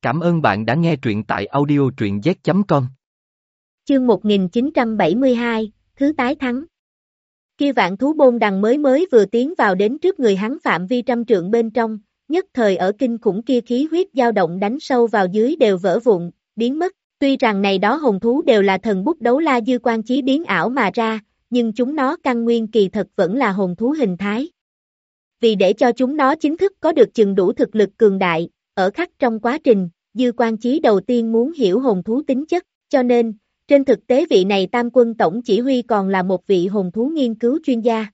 Cảm ơn bạn đã nghe truyện tại audio truyện z.com. Chương 1972, Thứ tái thắng. Kia vạn thú bôn đằng mới vừa tiến vào đến trước người hắn phạm vi trăm trượng bên trong, nhất thời ở kinh khủng kia khí huyết dao động đánh sâu vào dưới đều vỡ vụn, biến mất. Tuy rằng này đó hồn thú đều là thần bút đấu la dư quan chí biến ảo mà ra, nhưng chúng nó căn nguyên kỳ thật vẫn là hồn thú hình thái. Vì để cho chúng nó chính thức có được chừng đủ thực lực cường đại, ở khắc trong quá trình, dư quan chí đầu tiên muốn hiểu hồn thú tính chất, cho nên, trên thực tế vị này tam quân tổng chỉ huy còn là một vị hồn thú nghiên cứu chuyên gia.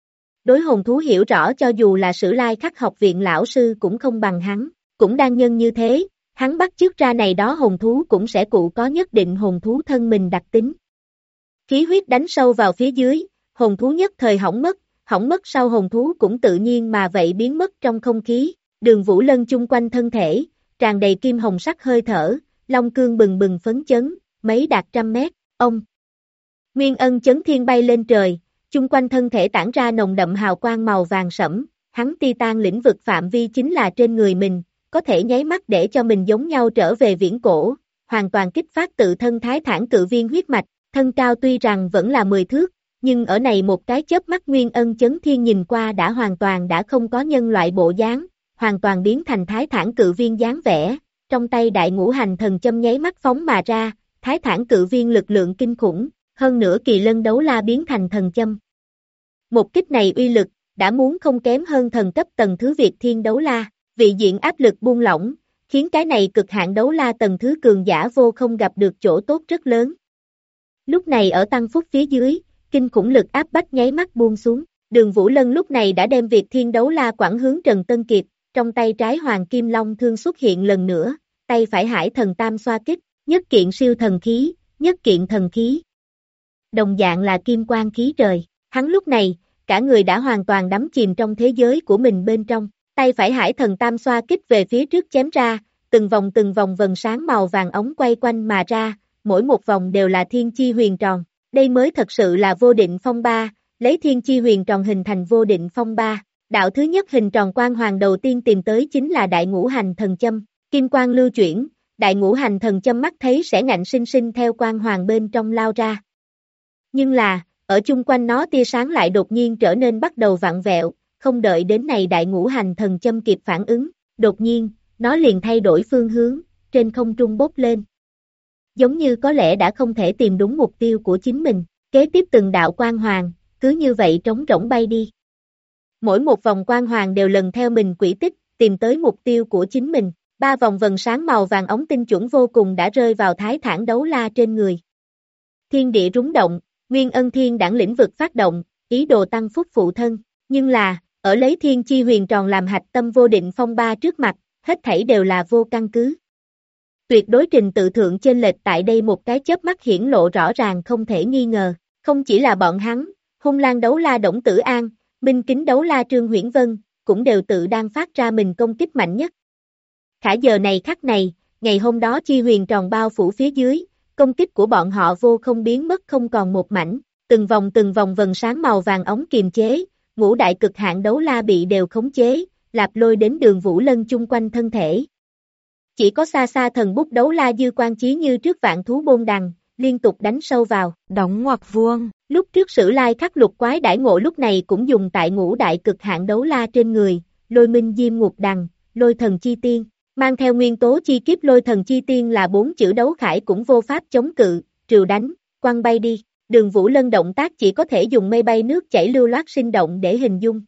Đối hồn thú hiểu rõ cho dù là Sử Lai Khắc học viện lão sư cũng không bằng hắn, cũng đang nhân như thế, hắn bắt chước ra này đó hồn thú cũng sẽ cụ có nhất định hồn thú thân mình đặc tính. Khí huyết đánh sâu vào phía dưới, hồn thú nhất thời hỏng mất sau hồn thú cũng tự nhiên mà vậy biến mất trong không khí, Đường Vũ Lân chung quanh thân thể, tràn đầy kim hồng sắc hơi thở, long cương bừng bừng phấn chấn, mấy đạt trăm mét, ông. Nguyên Ân chấn thiên bay lên trời, chung quanh thân thể tản ra nồng đậm hào quang màu vàng sẫm, hắn Titan lĩnh vực phạm vi chính là trên người mình, có thể nháy mắt để cho mình giống nhau trở về viễn cổ, hoàn toàn kích phát tự thân thái thản cự viên huyết mạch, thân cao tuy rằng vẫn là 10 thước, nhưng ở này một cái chớp mắt Nguyên Ân chấn thiên nhìn qua đã hoàn toàn đã không có nhân loại bộ dáng, hoàn toàn biến thành thái thản cự viên dáng vẻ, trong tay đại ngũ hành thần châm nháy mắt phóng mà ra, thái thản cự viên lực lượng kinh khủng, hơn nữa kỳ lân đấu la biến thành thần châm. Một kích này uy lực, đã muốn không kém hơn thần cấp tầng thứ Việt Thiên đấu la, vị diện áp lực buông lỏng, khiến cái này cực hạn đấu la tầng thứ cường giả vô không gặp được chỗ tốt rất lớn. Lúc này ở tăng phúc phía dưới, kinh khủng lực áp bách nháy mắt buông xuống, Đường Vũ Lân lúc này đã đem Việt Thiên đấu la quẳng hướng Trần Tân Kiệt, trong tay trái Hoàng Kim Long thương xuất hiện lần nữa, tay phải Hải Thần Tam xoa kích, nhất kiện siêu thần khí, nhất kiện thần khí. Đồng dạng là kim quang khí trời, hắn lúc này, cả người đã hoàn toàn đắm chìm trong thế giới của mình bên trong, tay phải Hải Thần Tam xoa kích về phía trước chém ra, từng vòng vần sáng màu vàng ống quay quanh mà ra, mỗi một vòng đều là thiên chi huyền tròn, đây mới thật sự là vô định phong ba, lấy thiên chi huyền tròn hình thành vô định phong ba. Đạo thứ nhất hình tròn quang hoàng đầu tiên tìm tới chính là đại ngũ hành thần châm, kim quang lưu chuyển, đại ngũ hành thần châm mắt thấy sẽ ngạnh sinh sinh theo quang hoàng bên trong lao ra. Nhưng là, ở chung quanh nó tia sáng lại đột nhiên trở nên bắt đầu vặn vẹo, không đợi đến này đại ngũ hành thần châm kịp phản ứng, đột nhiên, nó liền thay đổi phương hướng, trên không trung bốc lên. Giống như có lẽ đã không thể tìm đúng mục tiêu của chính mình, kế tiếp từng đạo quang hoàng, cứ như vậy trống rỗng bay đi. Mỗi một vòng quang hoàng đều lần theo mình quỹ tích, tìm tới mục tiêu của chính mình. 3 vòng vần sáng màu vàng ống tinh chuẩn vô cùng đã rơi vào thái thản đấu la trên người. Thiên địa rúng động, Nguyên Ân thiên đẳng lĩnh vực phát động, ý đồ tăng phúc phụ thân. Nhưng là, ở lấy thiên chi huyền tròn làm hạch tâm vô định phong ba trước mặt, hết thảy đều là vô căn cứ. Tuyệt đối trình tự thượng chênh lệch tại đây một cái chớp mắt hiển lộ rõ ràng không thể nghi ngờ. Không chỉ là bọn hắn, Hung Lang đấu la Đổng Tử An, Minh Kính đấu la Trương Huyễn Vân, cũng đều tự đang phát ra mình công kích mạnh nhất. Khả giờ này khắc này, ngày hôm đó chi huyền tròn bao phủ phía dưới, công kích của bọn họ vô không biến mất không còn một mảnh, từng vòng vần sáng màu vàng ống kiềm chế, ngũ đại cực hạn đấu la bị đều khống chế, lạp lôi đến Đường Vũ Lân chung quanh thân thể. Chỉ có xa xa thần bút đấu la dư quan chí như trước vạn thú bôn đằng, liên tục đánh sâu vào, đóng ngoặc vuông. Lúc trước Sử Lai Khắc lục quái đãi ngộ lúc này cũng dùng tại ngũ đại cực hạn đấu la trên người, lôi minh diêm ngục đằng, lôi thần chi tiên, mang theo nguyên tố chi kiếp lôi thần chi tiên là 4 chữ đấu khải cũng vô pháp chống cự, trừ đánh, quăng bay đi, Đường Vũ Lân động tác chỉ có thể dùng mây bay nước chảy lưu loát sinh động để hình dung.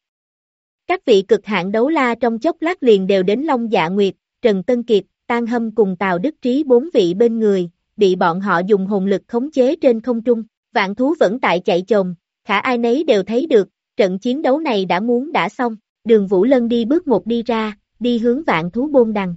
Các vị cực hạn đấu la trong chốc lát liền đều đến Long Dạ Nguyệt, Trần Tân Kiệt, Tan Hâm cùng Tào Đức Trí 4 vị bên người, bị bọn họ dùng hồn lực khống chế trên không trung. Vạn thú vẫn tại chạy chồm, khả ai nấy đều thấy được, trận chiến đấu này đã xong, Đường Vũ Lân đi bước một đi ra, đi hướng vạn thú bôn đằng.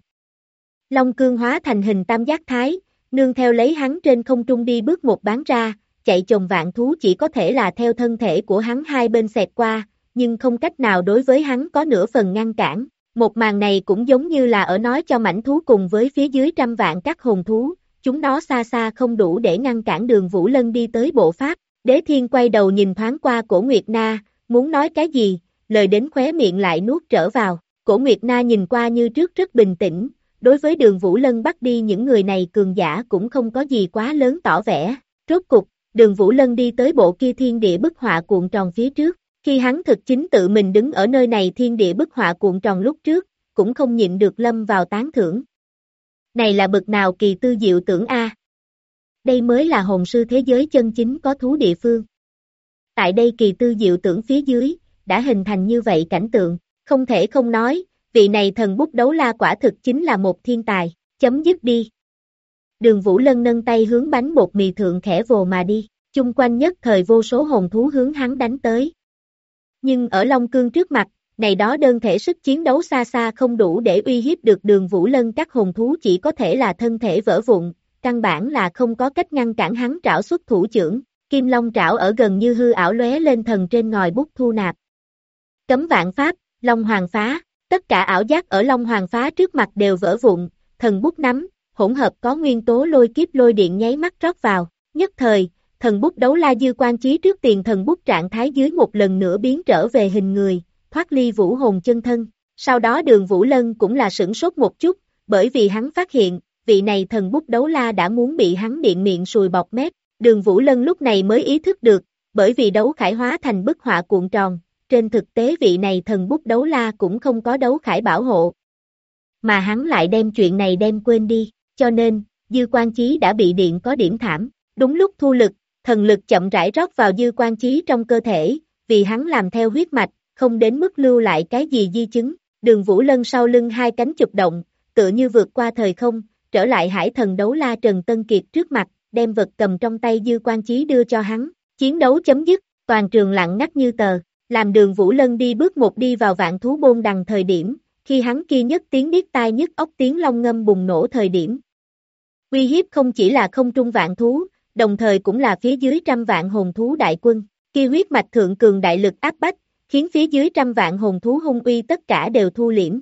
Long cương hóa thành hình tam giác thái, nương theo lấy hắn trên không trung đi bước một bán ra, chạy chồm vạn thú chỉ có thể là theo thân thể của hắn hai bên xẹt qua, nhưng không cách nào đối với hắn có nửa phần ngăn cản. Một màn này cũng giống như là ở nói cho mãnh thú cùng với phía dưới trăm vạn các hồn thú. Chúng nó xa xa không đủ để ngăn cản Đường Vũ Lân đi tới bộ pháp, Đế Thiên quay đầu nhìn thoáng qua Cổ Nguyệt Na, muốn nói cái gì, lời đến khóe miệng lại nuốt trở vào, Cổ Nguyệt Na nhìn qua như trước rất bình tĩnh, đối với Đường Vũ Lân bắt đi những người này cường giả cũng không có gì quá lớn tỏ vẻ. Rốt cục, Đường Vũ Lân đi tới bộ kia thiên địa bức họa cuộn tròn phía trước, khi hắn thực chính tự mình đứng ở nơi này thiên địa bức họa cuộn tròn lúc trước, cũng không nhịn được lâm vào tán thưởng. Này là bực nào kỳ tư diệu tưởng a. Đây mới là hồn sư thế giới chân chính có thú địa phương. Tại đây kỳ tư diệu tưởng phía dưới, đã hình thành như vậy cảnh tượng, không thể không nói, vị này thần bút đấu la quả thực chính là một thiên tài, chấm dứt đi. Đường Vũ Lân nâng tay hướng bánh bột mì thượng khẽ vồ mà đi, chung quanh nhất thời vô số hồn thú hướng hắn đánh tới. Nhưng ở Long Cương trước mặt, này đó đơn thể sức chiến đấu xa xa không đủ để uy hiếp được Đường Vũ Lân, các hồn thú chỉ có thể là thân thể vỡ vụn, căn bản là không có cách ngăn cản hắn trảo xuất thủ chưởng, Kim Long trảo ở gần như hư ảo lóe lên thần trên ngòi bút thu nạp. Cấm vạn pháp, Long Hoàng phá, tất cả ảo giác ở Long Hoàng phá trước mặt đều vỡ vụn, thần bút nắm, hỗn hợp có nguyên tố lôi kiếp lôi điện nháy mắt rót vào, nhất thời, thần bút đấu la dư quan chí trước tiền thần bút trạng thái dưới một lần nữa biến trở về hình người, thoát ly vũ hồn chân thân, sau đó Đường Vũ Lân cũng là sửng sốt một chút, bởi vì hắn phát hiện, vị này thần bút đấu la đã muốn bị hắn điện miệng sùi bọt mép, Đường Vũ Lân lúc này mới ý thức được, bởi vì đấu khải hóa thành bức họa cuộn tròn, trên thực tế vị này thần bút đấu la cũng không có đấu khải bảo hộ, mà hắn lại đem chuyện này đem quên đi, cho nên, dư quan chí đã bị điện có điểm thảm, đúng lúc thu lực, thần lực chậm rãi rót vào dư quan chí trong cơ thể, vì hắn làm theo huyết mạch, không đến mức lưu lại cái gì di chứng, Đường Vũ Lân sau lưng hai cánh chụp động, tựa như vượt qua thời không, trở lại hải thần đấu la Trần Tân Kiệt trước mặt, đem vật cầm trong tay dư quan chí đưa cho hắn, chiến đấu chấm dứt, toàn trường lặng ngắt như tờ, làm Đường Vũ Lân đi bước một đi vào vạn thú bôn đằng thời điểm, khi hắn kia nhất tiếng điếc tai nhức óc tiếng long ngâm bùng nổ thời điểm. Uy hiếp không chỉ là không trung vạn thú, đồng thời cũng là phía dưới trăm vạn hồn thú đại quân, kia huyết mạch thượng cường đại lực áp bách, khiến phía dưới trăm vạn hồn thú hung uy tất cả đều thu liễm.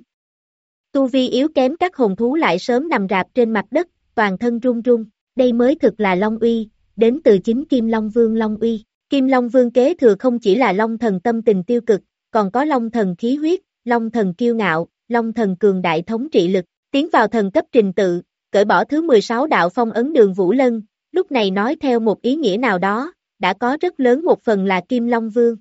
Tu vi yếu kém các hồn thú lại sớm nằm rạp trên mặt đất, toàn thân run run, đây mới thực là Long uy, đến từ chính Kim Long Vương Long uy. Kim Long Vương kế thừa không chỉ là Long thần tâm tình tiêu cực, còn có Long thần khí huyết, Long thần kiêu ngạo, Long thần cường đại thống trị lực, tiến vào thần cấp trình tự, cởi bỏ thứ 16 đạo phong ấn Đường Vũ Lân, lúc này nói theo một ý nghĩa nào đó, đã có rất lớn một phần là Kim Long Vương.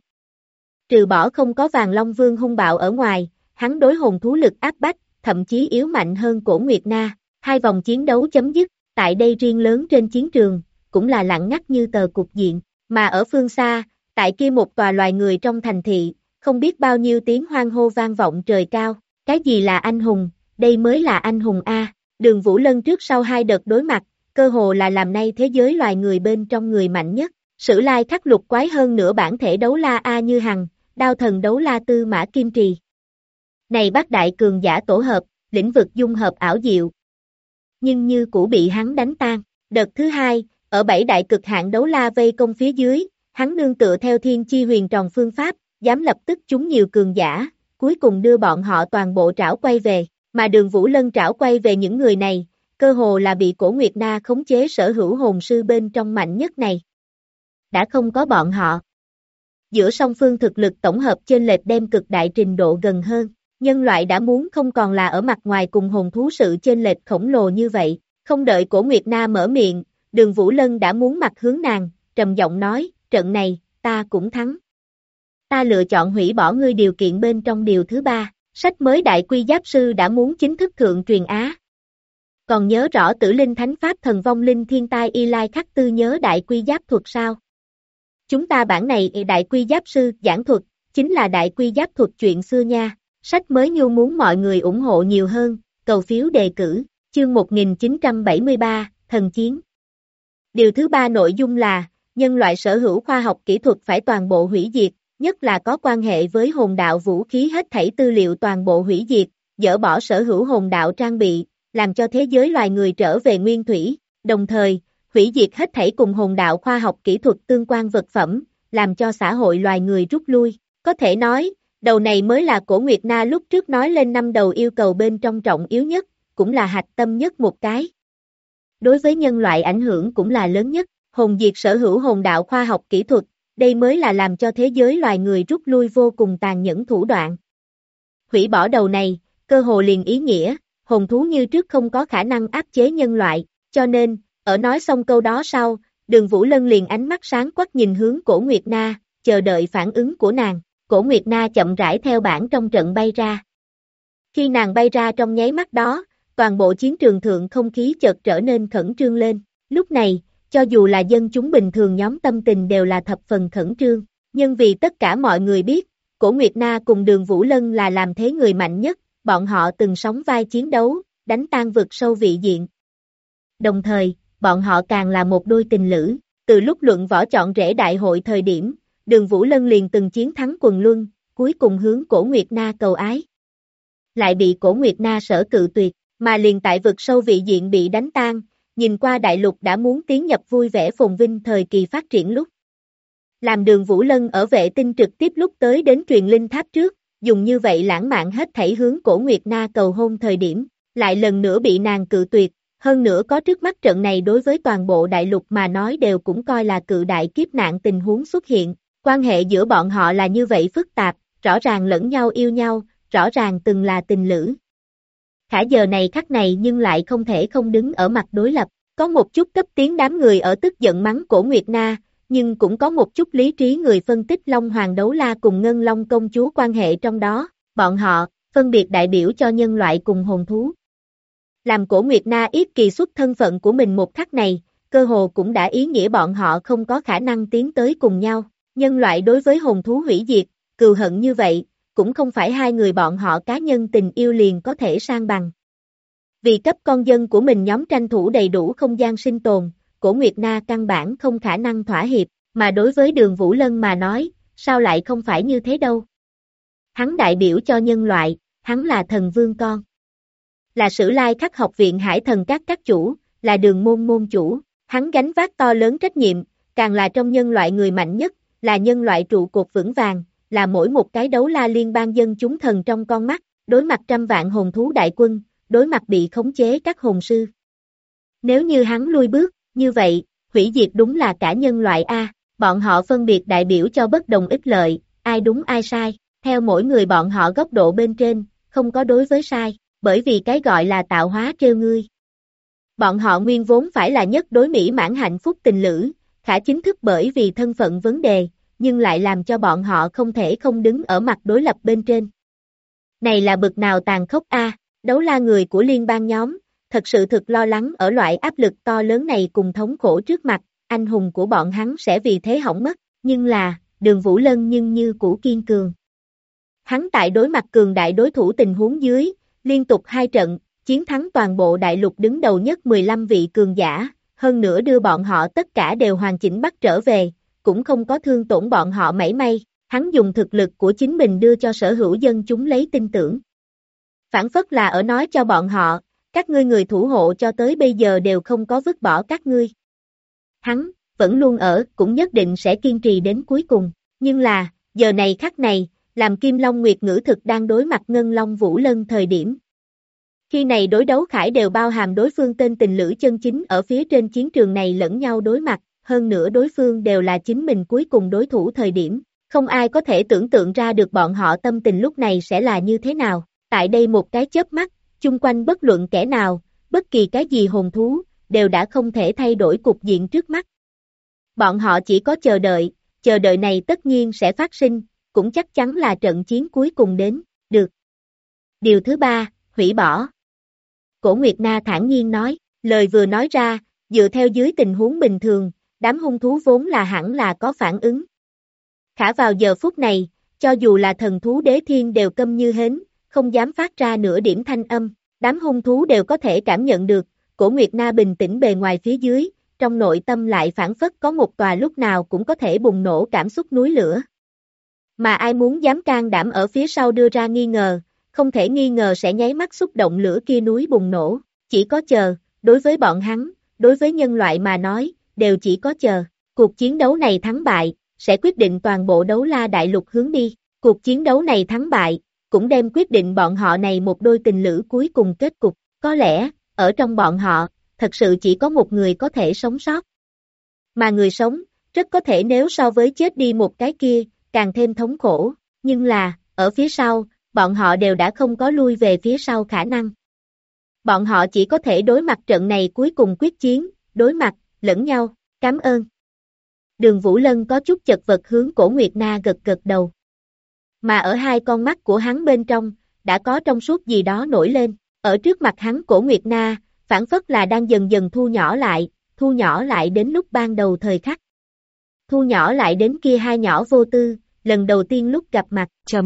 Trừ bỏ không có Vàng Long Vương hung bạo ở ngoài, hắn đối hồn thú lực áp bách, thậm chí yếu mạnh hơn Cổ Nguyệt Na, hai vòng chiến đấu chấm dứt, tại đây riêng lớn trên chiến trường, cũng là lặng ngắt như tờ cục diện, mà ở phương xa, tại kia một tòa loài người trong thành thị, không biết bao nhiêu tiếng hoan hô vang vọng trời cao, cái gì là anh hùng, đây mới là anh hùng A, Đường Vũ Lân trước sau hai đợt đối mặt, cơ hồ là làm nay thế giới loài người bên trong người mạnh nhất, sử lai khắc lục quái hơn nữa bản thể đấu la A Như Hằng, đao thần đấu la Tư Mã Kim Trì. Này bác đại cường giả tổ hợp, lĩnh vực dung hợp ảo diệu. Nhưng như cũ bị hắn đánh tan, đợt thứ hai, ở 7 đại cực hạn đấu la vây công phía dưới, hắn nương tựa theo thiên chi huyền tròn phương pháp, dám lập tức chúng nhiều cường giả, cuối cùng đưa bọn họ toàn bộ trảo quay về, mà Đường Vũ Lân trảo quay về những người này, cơ hồ là bị Cổ Nguyệt Na khống chế sở hữu hồn sư bên trong mạnh nhất này. Đã không có bọn họ. Giữa song phương thực lực tổng hợp chênh lệch đem cực đại trình độ gần hơn, nhân loại đã muốn không còn là ở mặt ngoài cùng hồn thú sự chênh lệch khổng lồ như vậy, không đợi Cổ Nguyệt Na mở miệng, Đường Vũ Lân đã muốn mặt hướng nàng, trầm giọng nói, trận này, ta cũng thắng. Ta lựa chọn hủy bỏ ngươi điều kiện bên trong điều thứ 3, sách mới đại quy giáp sư đã muốn chính thức thượng truyền Á. Còn nhớ rõ Tử Linh Thánh Pháp Thần Vong Linh Thiên Tai Y Lai Khắc Tư nhớ đại quy giáp thuật sao? Chúng ta bản này đại quy giáp sư giảng thuật, chính là đại quy giáp thuật chuyện xưa nha, sách mới nhu muốn mọi người ủng hộ nhiều hơn, cầu phiếu đề cử, chương 1973, Thần Chiến. Điều thứ 3 nội dung là, nhân loại sở hữu khoa học kỹ thuật phải toàn bộ hủy diệt, nhất là có quan hệ với hồn đạo vũ khí hết thảy tư liệu toàn bộ hủy diệt, dỡ bỏ sở hữu hồn đạo trang bị, làm cho thế giới loài người trở về nguyên thủy, đồng thời, hủy diệt hết thảy cùng hồn đạo khoa học kỹ thuật tương quan vật phẩm, làm cho xã hội loài người rút lui. Có thể nói, đầu này mới là Cổ Nguyệt Na lúc trước nói lên 5 đầu yêu cầu bên trong trọng yếu nhất, cũng là hạch tâm nhất một cái. Đối với nhân loại ảnh hưởng cũng là lớn nhất, hồn diệt sở hữu hồn đạo khoa học kỹ thuật, đây mới là làm cho thế giới loài người rút lui vô cùng tàn nhẫn thủ đoạn. Hủy bỏ đầu này, cơ hồ liền ý nghĩa, hồn thú như trước không có khả năng áp chế nhân loại, cho nên, ở nói xong câu đó sau, Đường Vũ Lân liền ánh mắt sáng quắc nhìn hướng Cổ Nguyệt Na, chờ đợi phản ứng của nàng. Cổ Nguyệt Na chậm rãi theo bản trong trận bay ra. Khi nàng bay ra trong nháy mắt đó, toàn bộ chiến trường thượng không khí chợt trở nên khẩn trương lên. Lúc này, cho dù là dân chúng bình thường nhóm tâm tình đều là thập phần khẩn trương, nhưng vì tất cả mọi người biết, Cổ Nguyệt Na cùng Đường Vũ Lân là làm thế người mạnh nhất, bọn họ từng sóng vai chiến đấu, đánh tan vực sâu vị diện. Đồng thời, bọn họ càng là một đôi tình lữ, từ lúc luận võ chọn rể đại hội thời điểm, Đường Vũ Lân liền từng chiến thắng quần luân, cuối cùng hướng Cổ Nguyệt Na cầu ái. Lại bị Cổ Nguyệt Na sở cự tuyệt, mà liền tại vực sâu vị diện bị đánh tan, nhìn qua đại lục đã muốn tiến nhập vui vẻ phồn vinh thời kỳ phát triển lúc. Làm Đường Vũ Lân ở vệ tinh trực tiếp lúc tới đến truyền linh tháp trước, dùng như vậy lãng mạn hết thảy hướng Cổ Nguyệt Na cầu hôn thời điểm, lại lần nữa bị nàng cự tuyệt, hơn nữa có trước mắt trận này đối với toàn bộ đại lục mà nói đều cũng coi là cự đại kiếp nạn tình huống xuất hiện, quan hệ giữa bọn họ là như vậy phức tạp, rõ ràng lẫn nhau yêu nhau, rõ ràng từng là tình lữ. Khả giờ này khắc này nhưng lại không thể không đứng ở mặt đối lập, có một chút cấp tiến đám người ở tức giận mắng Cổ Nguyệt Na, nhưng cũng có một chút lý trí người phân tích Long Hoàng Đấu La cùng Ngân Long Công Chúa quan hệ trong đó, bọn họ, phân biệt đại biểu cho nhân loại cùng hồn thú. Làm Cổ Nguyệt Na ít kỳ xuất thân phận của mình một khắc này, cơ hồ cũng đã ý nghĩa bọn họ không có khả năng tiến tới cùng nhau, nhân loại đối với hồn thú hủy diệt, cừu hận như vậy, cũng không phải hai người bọn họ cá nhân tình yêu liền có thể san bằng. Vì cấp con dân của mình nhóm tranh thủ đầy đủ không gian sinh tồn, Cổ Nguyệt Na căn bản không khả năng thỏa hiệp, mà đối với Đường Vũ Lân mà nói, sao lại không phải như thế đâu. Hắn đại biểu cho nhân loại, hắn là thần vương con. Là Sử Lai Khắc học viện Hải Thần các chủ, là Đường môn môn chủ, hắn gánh vác to lớn trách nhiệm, càng là trong nhân loại người mạnh nhất, là nhân loại trụ cột vững vàng, là mỗi một cái đấu la liên bang dân chúng thần trong con mắt, đối mặt trăm vạn hồn thú đại quân, đối mặt bị khống chế các hồn sư. Nếu như hắn lui bước, như vậy, hủy diệt đúng là cả nhân loại A, bọn họ phân biệt đại biểu cho bất đồng ích lợi, ai đúng ai sai, theo mỗi người bọn họ góc độ bên trên, không có đối với sai, bởi vì cái gọi là tạo hóa trêu ngươi. Bọn họ nguyên vốn phải là nhất đối mỹ mãn hạnh phúc tình lữ, khả chính thức bởi vì thân phận vấn đề, nhưng lại làm cho bọn họ không thể không đứng ở mặt đối lập bên trên. Này là bực nào tàn khốc A, đấu la người của liên bang nhóm, thật sự thực lo lắng ở loại áp lực to lớn này cùng thống khổ trước mặt, anh hùng của bọn hắn sẽ vì thế hỏng mất, nhưng là, Đường Vũ Lân nhưng như cũ kiên cường. Hắn tại đối mặt cường đại đối thủ tình huống dưới, liên tục 2 trận, chiến thắng toàn bộ đại lục đứng đầu nhất 15 vị cường giả, hơn nữa đưa bọn họ tất cả đều hoàn chỉnh bắt trở về, cũng không có thương tổn bọn họ mảy may, hắn dùng thực lực của chính mình đưa cho sở hữu dân chúng lấy tin tưởng. Phản phất là ở nói cho bọn họ, các ngươi người thủ hộ cho tới bây giờ đều không có vứt bỏ các ngươi. Hắn, vẫn luôn ở, cũng nhất định sẽ kiên trì đến cuối cùng, nhưng là, giờ này khắc này, làm Kim Long Nguyệt Ngữ thực đang đối mặt Ngân Long Vũ Lân thời điểm. Khi này đối đấu khải đều bao hàm đối phương tên tình lữ chân chính ở phía trên chiến trường này lẫn nhau đối mặt, hơn nữa đối phương đều là chính mình cuối cùng đối thủ thời điểm, không ai có thể tưởng tượng ra được bọn họ tâm tình lúc này sẽ là như thế nào, tại đây một cái chớp mắt, chung quanh bất luận kẻ nào, bất kỳ cái gì hồn thú, đều đã không thể thay đổi cục diện trước mắt. Bọn họ chỉ có chờ đợi này tất nhiên sẽ phát sinh, cũng chắc chắn là trận chiến cuối cùng đến, được. Điều thứ 3, hủy bỏ. Cổ Nguyệt Na thản nhiên nói, lời vừa nói ra, dựa theo dưới tình huống bình thường, đám hung thú vốn là hẳn là có phản ứng. Khả vào giờ phút này, cho dù là thần thú đế thiên đều câm như hến, không dám phát ra nửa điểm thanh âm, đám hung thú đều có thể cảm nhận được, Cổ Nguyệt Na bình tĩnh bề ngoài phía dưới, trong nội tâm lại phản phất có một tòa lúc nào cũng có thể bùng nổ cảm xúc núi lửa. Mà ai muốn dám can đảm ở phía sau đưa ra nghi ngờ, không thể nghi ngờ sẽ nháy mắt xúc động lửa kia núi bùng nổ, chỉ có chờ, đối với bọn hắn, đối với nhân loại mà nói, đều chỉ có chờ, cuộc chiến đấu này thắng bại, sẽ quyết định toàn bộ đấu la đại lục hướng đi, cuộc chiến đấu này thắng bại, cũng đem quyết định bọn họ này một đôi tình lữ cuối cùng kết cục, có lẽ, ở trong bọn họ, thật sự chỉ có một người có thể sống sót. Mà người sống, rất có thể nếu so với chết đi một cái kia, càng thêm thống khổ, nhưng là, ở phía sau, bọn họ đều đã không có lui về phía sau khả năng. Bọn họ chỉ có thể đối mặt trận này cuối cùng quyết chiến, đối mặt, lẫn nhau, cảm ơn. Đường Vũ Lân có chút chật vật hướng Cổ Nguyệt Na gật gật đầu. Mà ở hai con mắt của hắn bên trong, đã có trong suốt gì đó nổi lên, ở trước mặt hắn Cổ Nguyệt Na, phản phất là đang dần dần thu nhỏ lại đến lúc ban đầu thời khắc. Thu nhỏ lại đến kia hai nhỏ vô tư, lần đầu tiên lúc gặp mặt,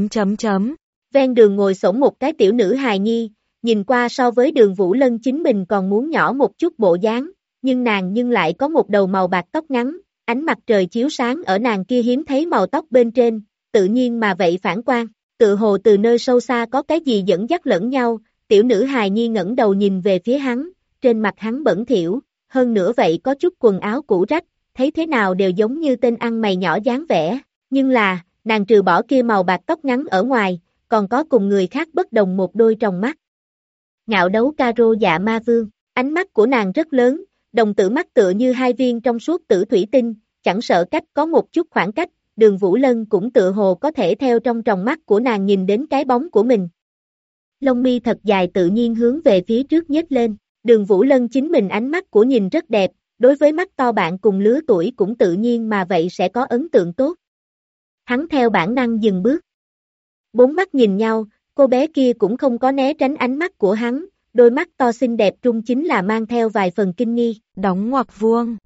Ven đường ngồi xổm một cái tiểu nữ hài nhi, nhìn qua so với Đường Vũ Lân chính mình còn muốn nhỏ một chút bộ dáng, nhưng nàng lại có một đầu màu bạc tóc ngắn, ánh mặt trời chiếu sáng ở nàng kia hiếm thấy màu tóc bên trên, tự nhiên mà vậy phản quang, tự hồ từ nơi sâu xa có cái gì dẫn dắt lẫn nhau, tiểu nữ hài nhi ngẩng đầu nhìn về phía hắn, trên mặt hắn bẩn thỉu, hơn nữa vậy có chút quần áo cũ rách, thấy thế nào đều giống như tên ăn mày nhỏ dáng vẻ, nhưng là, nàng trừ bỏ kia màu bạc tóc ngắn ở ngoài, còn có cùng người khác bất đồng một đôi tròng mắt. Ngạo đấu Caro Dạ Ma Vương, ánh mắt của nàng rất lớn, đồng tử mắt tựa như hai viên trong suốt tử thủy tinh, chẳng sợ cách có một chút khoảng cách, Đường Vũ Lân cũng tựa hồ có thể theo trong tròng mắt của nàng nhìn đến cái bóng của mình. Lông mi thật dài tự nhiên hướng về phía trước nhếch lên, Đường Vũ Lân chính mình ánh mắt của nhìn rất đẹp, đối với mắt to bạn cùng lứa tuổi cũng tự nhiên mà vậy sẽ có ấn tượng tốt. Hắn theo bản năng dừng bước. Bốn mắt nhìn nhau, cô bé kia cũng không có né tránh ánh mắt của hắn, đôi mắt to xinh đẹp trung chính là mang theo vài phần kinh nghi. Đóng ngoặc vuông,